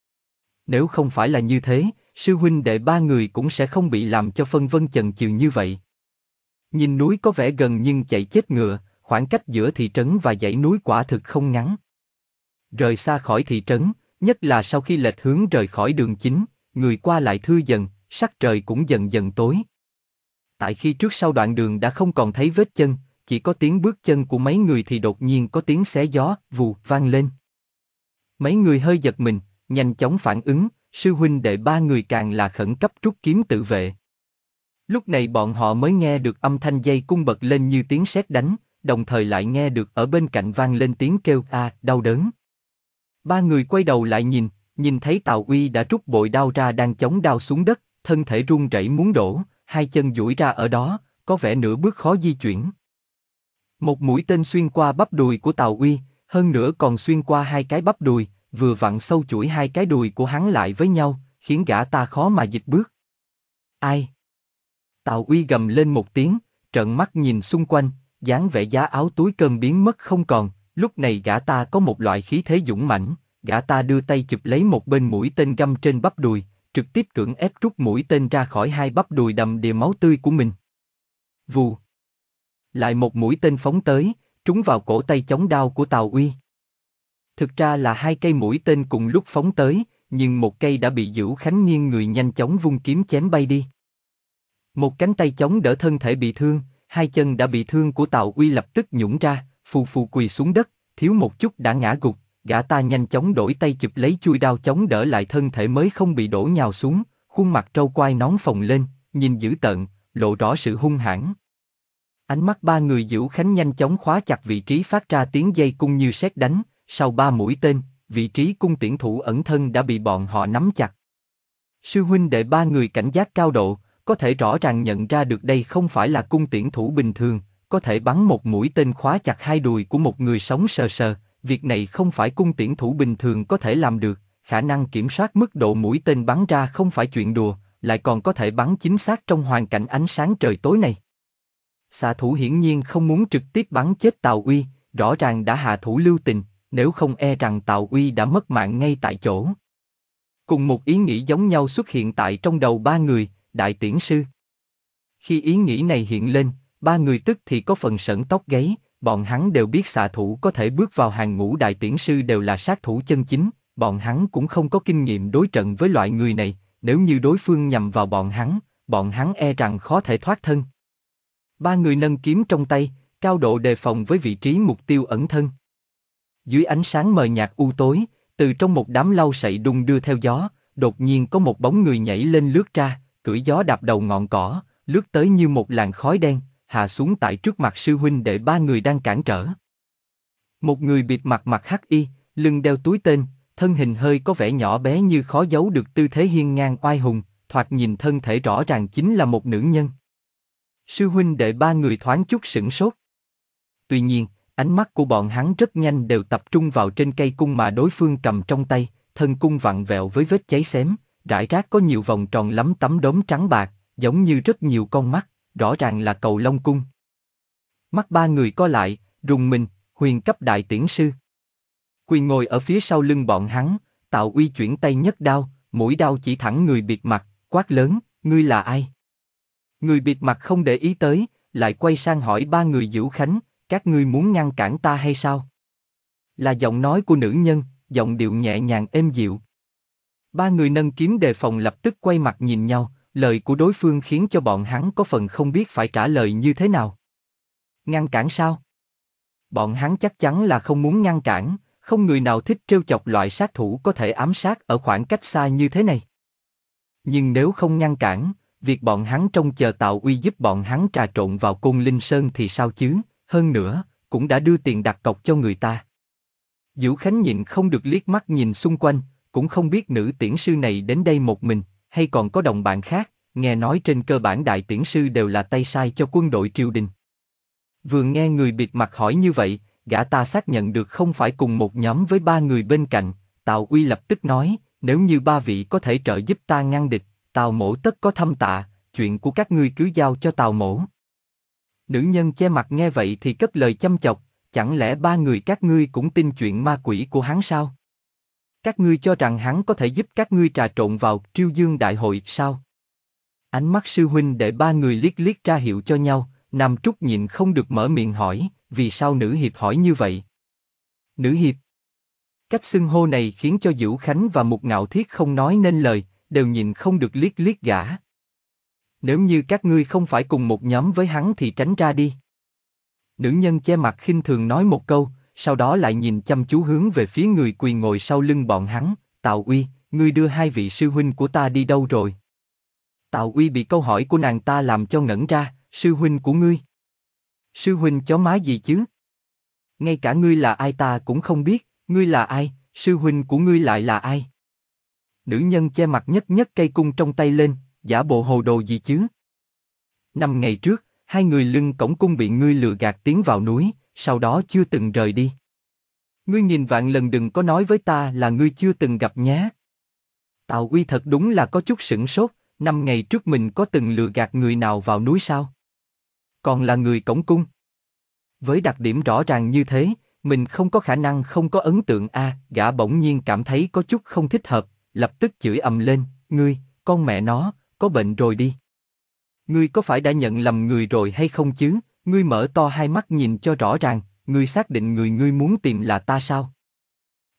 Nếu không phải là như thế, sư huynh đệ ba người cũng sẽ không bị làm cho phân vân chần chừ như vậy. Nhìn núi có vẻ gần nhưng chạy chết ngựa, khoảng cách giữa thị trấn và dãy núi quả thực không ngắn. Rời xa khỏi thị trấn, nhất là sau khi lệch hướng rời khỏi đường chính, người qua lại thưa dần, sắc trời cũng dần dần tối. Tại khi trước sau đoạn đường đã không còn thấy vết chân, chỉ có tiếng bước chân của mấy người thì đột nhiên có tiếng xé gió, vù, vang lên. Mấy người hơi giật mình, nhanh chóng phản ứng, sư huynh đệ ba người càng là khẩn cấp rút kiếm tự vệ. Lúc này bọn họ mới nghe được âm thanh dây cung bật lên như tiếng sét đánh, đồng thời lại nghe được ở bên cạnh vang lên tiếng kêu a, đau đớn. Ba người quay đầu lại nhìn, nhìn thấy Tào Uy đã rút bội đao ra đang chống đao xuống đất, thân thể run rẩy muốn đổ, hai chân duỗi ra ở đó, có vẻ nửa bước khó di chuyển. Một mũi tên xuyên qua bắp đùi của Tào Uy, hơn nữa còn xuyên qua hai cái bắp đùi, vừa vặn sâu chuỗi hai cái đùi của hắn lại với nhau, khiến gã ta khó mà dịch bước. Ai? Tào Uy gầm lên một tiếng, trợn mắt nhìn xung quanh, dáng vẻ giá áo túi cơm biến mất không còn, lúc này gã ta có một loại khí thế dũng mãnh, gã ta đưa tay chụp lấy một bên mũi tên găm trên bắp đùi, trực tiếp cưỡng ép rút mũi tên ra khỏi hai bắp đùi đầm đìa máu tươi của mình. Vù. Lại một mũi tên phóng tới, trúng vào cổ tay chống đao của Tào Uy. Thực ra là hai cây mũi tên cùng lúc phóng tới, nhưng một cây đã bị Dữu Khánh nghiêng người nhanh chóng vung kiếm chém bay đi. Một cánh tay chống đỡ thân thể bị thương, hai chân đã bị thương của Tào Uy lập tức nhũn ra, phù phù quỳ xuống đất, thiếu một chút đã ngã gục, gã ta nhanh chóng đổi tay chụp lấy chuôi đao chống đỡ lại thân thể mới không bị đổ nhào xuống, khuôn mặt trâu quai nón phồng lên, nhìn dữ tợn, lộ rõ sự hung hãn. Ánh mắt ba người Dữu Khánh nhanh chóng khóa chặt vị trí phát ra tiếng dây cung như sét đánh, sau ba mũi tên, vị trí cung tiễn thủ ẩn thân đã bị bọn họ nắm chặt. Sư huynh đệ ba người cảnh giác cao độ, có thể rõ ràng nhận ra được đây không phải là cung tiễn thủ bình thường, có thể bắn một mũi tên khóa chặt hai đùi của một người sống sờ sờ, việc này không phải cung tiễn thủ bình thường có thể làm được, khả năng kiểm soát mức độ mũi tên bắn ra không phải chuyện đùa, lại còn có thể bắn chính xác trong hoàn cảnh ánh sáng trời tối này. Xạ thủ hiển nhiên không muốn trực tiếp bắn chết Tào Uy, rõ ràng đã hạ thủ lưu tình, nếu không e rằng Tào Uy đã mất mạng ngay tại chỗ. Cùng một ý nghĩ giống nhau xuất hiện tại trong đầu ba người, đại tiễn sư. Khi ý nghĩ này hiện lên, ba người tức thì có phần sởn tóc gáy, bọn hắn đều biết xạ thủ có thể bước vào hàng ngũ đại tiễn sư đều là sát thủ chân chính, bọn hắn cũng không có kinh nghiệm đối trận với loại người này, nếu như đối phương nhằm vào bọn hắn, bọn hắn e rằng khó thể thoát thân. Ba người nâng kiếm trong tay, cao độ đề phòng với vị trí mục tiêu ẩn thân. Dưới ánh sáng mờ nhạt u tối, từ trong một đám lau sậy đung đưa theo gió, đột nhiên có một bóng người nhảy lên lướt ra, cưỡi gió đạp đầu ngọn cỏ, lướt tới như một làn khói đen, hạ xuống tại trước mặt sư huynh đệ ba người đang cản trở. Một người bịt mặt mặc hắc y, lưng đeo túi tên, thân hình hơi có vẻ nhỏ bé như khó giấu được tư thế hiên ngang oai hùng, thoạt nhìn thân thể rõ ràng chính là một nữ nhân. Sư huynh đệ ba người thoáng chút sửng sốt. Tuy nhiên, ánh mắt của bọn hắn rất nhanh đều tập trung vào trên cây cung mà đối phương cầm trong tay, thân cung vặn vẹo với vết cháy xém, rải rác có nhiều vòng tròn lắm tấm đốm trắng bạc, giống như rất nhiều con mắt, rõ ràng là cầu long cung. Mắt ba người co lại, rùng mình, huyền cấp đại tiễn sư. Quỳ ngồi ở phía sau lưng bọn hắn, Tào Uy chuyển tay nhấc đao, mũi đao chỉ thẳng người bịt mặt, quát lớn, ngươi là ai? Người bịt mặt không để ý tới, lại quay sang hỏi ba người Dữu Khánh, các ngươi muốn ngăn cản ta hay sao? Là giọng nói của nữ nhân, giọng điệu nhẹ nhàng êm dịu. Ba người nâng kiếm đề phòng lập tức quay mặt nhìn nhau, lời của đối phương khiến cho bọn hắn có phần không biết phải trả lời như thế nào. Ngăn cản sao? Bọn hắn chắc chắn là không muốn ngăn cản, không người nào thích trêu chọc loại sát thủ có thể ám sát ở khoảng cách xa như thế này. Nhưng nếu không ngăn cản, việc bọn hắn trông chờ Tào Uy giúp bọn hắn trà trộn vào Côn Linh Sơn thì sao chứ, hơn nữa, cũng đã đưa tiền đặt cọc cho người ta. Dữu Khánh nhịn không được liếc mắt nhìn xung quanh, cũng không biết nữ tiễn sư này đến đây một mình, hay còn có đồng bạn khác, nghe nói trên cơ bản đại tiễn sư đều là tay sai cho quân đội triều đình. Vừa nghe người bịt mặt hỏi như vậy, gã ta xác nhận được không phải cùng một nhóm với ba người bên cạnh, Tào Uy lập tức nói, nếu như ba vị có thể trợ giúp ta ngăn địch, Tào mỗ tất có thâm tạ, chuyện của các ngươi cứ giao cho Tào mỗ. Nữ nhân che mặt nghe vậy thì cất lời châm chọc, chẳng lẽ ba người các ngươi cũng tin chuyện ma quỷ của hắn sao? Các ngươi cho rằng hắn có thể giúp các ngươi trà trộn vào Triêu Dương Đại hội sao? Ánh mắt sư huynh để ba người liếc liếc ra hiệu cho nhau, Nam Trúc nhịn không được mở miệng hỏi, vì sao nữ hiệp hỏi như vậy? Nữ hiệp. Cách xưng hô này khiến cho Dữu Khánh và Mục Ngạo Thiết không nói nên lời, đều nhịn không được liếc liếc gã. Nếu như các ngươi không phải cùng một nhóm với hắn thì tránh ra đi. Nữ nhân che mặt khinh thường nói một câu, sau đó lại nhìn chăm chú hướng về phía người quỳ ngồi sau lưng bọn hắn, Tào Uy, ngươi đưa hai vị sư huynh của ta đi đâu rồi? Tào Uy bị câu hỏi của nàng ta làm cho ngẩn ra, sư huynh của ngươi? Sư huynh chó má gì chứ? Ngay cả ngươi là ai ta cũng không biết, ngươi là ai, sư huynh của ngươi lại là ai? Nữ nhân che mặt nhất nhất cây cung trong tay lên, giả bộ hồ đồ gì chứ? Năm ngày trước, hai người lưng cổng cung bị ngươi lừa gạt tiến vào núi, sau đó chưa từng rời đi. Ngươi nghìn vạn lần đừng có nói với ta là ngươi chưa từng gặp nhé. Tào Uy thật đúng là có chút sửng sốt, năm ngày trước mình có từng lừa gạt người nào vào núi sao? Còn là người cổng cung. Với đặc điểm rõ ràng như thế, mình không có khả năng không có ấn tượng a. À, gã bỗng nhiên cảm thấy có chút không thích hợp, lập tức chửi ầm lên, ngươi, con mẹ nó, có bệnh rồi đi. Ngươi có phải đã nhận lầm người rồi hay không chứ? Ngươi mở to hai mắt nhìn cho rõ ràng, ngươi xác định người ngươi muốn tìm là ta sao?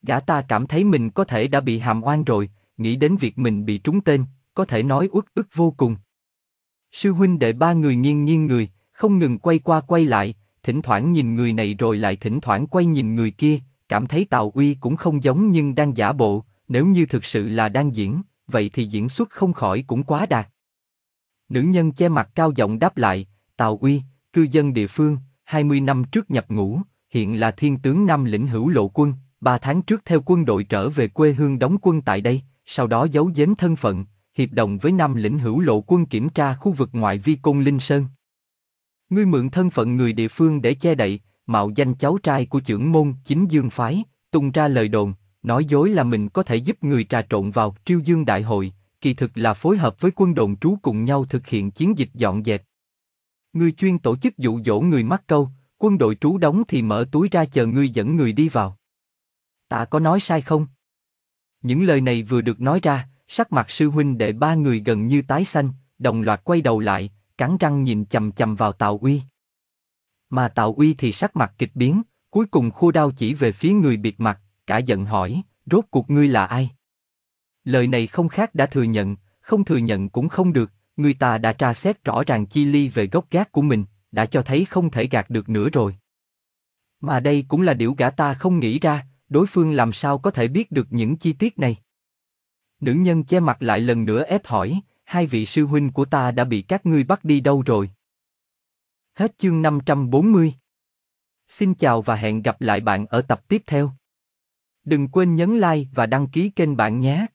Gã ta cảm thấy mình có thể đã bị hàm oan rồi, nghĩ đến việc mình bị trúng tên, có thể nói uất ức vô cùng. Sư huynh đệ ba người nghiêng nghiêng người, không ngừng quay qua quay lại, thỉnh thoảng nhìn người này rồi lại thỉnh thoảng quay nhìn người kia, cảm thấy Tào Uy cũng không giống nhưng đang giả bộ, nếu như thực sự là đang diễn, vậy thì diễn xuất không khỏi cũng quá đạt. Nữ nhân che mặt cao giọng đáp lại, Tào Uy, cư dân địa phương, hai mươi năm trước nhập ngũ, hiện là thiên tướng Nam lĩnh Hữu Lộ Quân, ba tháng trước theo quân đội trở về quê hương đóng quân tại đây, sau đó giấu giếm thân phận, hiệp đồng với Nam lĩnh Hữu Lộ Quân kiểm tra khu vực ngoại vi Côn Linh Sơn. Ngươi mượn thân phận người địa phương để che đậy, mạo danh cháu trai của trưởng môn Chính Dương phái, tung ra lời đồn, nói dối là mình có thể giúp người trà trộn vào Triêu Dương Đại hội, kỳ thực là phối hợp với quân đồn trú cùng nhau thực hiện chiến dịch dọn dẹp. Ngươi chuyên tổ chức dụ dỗ người mắc câu, quân đội trú đóng thì mở túi ra chờ ngươi dẫn người đi vào. Ta có nói sai không? Những lời này vừa được nói ra, sắc mặt sư huynh đệ ba người gần như tái xanh, đồng loạt quay đầu lại, cắn răng nhìn chằm chằm vào Tào Uy. Mà Tào Uy thì sắc mặt kịch biến, cuối cùng khua đao chỉ về phía người bịt mặt, cả giận hỏi, rốt cuộc ngươi là ai? Lời này không khác đã thừa nhận, không thừa nhận cũng không được, người ta đã tra xét rõ ràng chi ly về gốc gác của mình, đã cho thấy không thể gạt được nữa rồi. Mà đây cũng là điều gã ta không nghĩ ra, đối phương làm sao có thể biết được những chi tiết này. Nữ nhân che mặt lại lần nữa ép hỏi, hai vị sư huynh của ta đã bị các ngươi bắt đi đâu rồi? Hết chương năm trăm bốn mươi. Xin chào và hẹn gặp lại bạn ở tập tiếp theo. Đừng quên nhấn like và đăng ký kênh bạn nhé.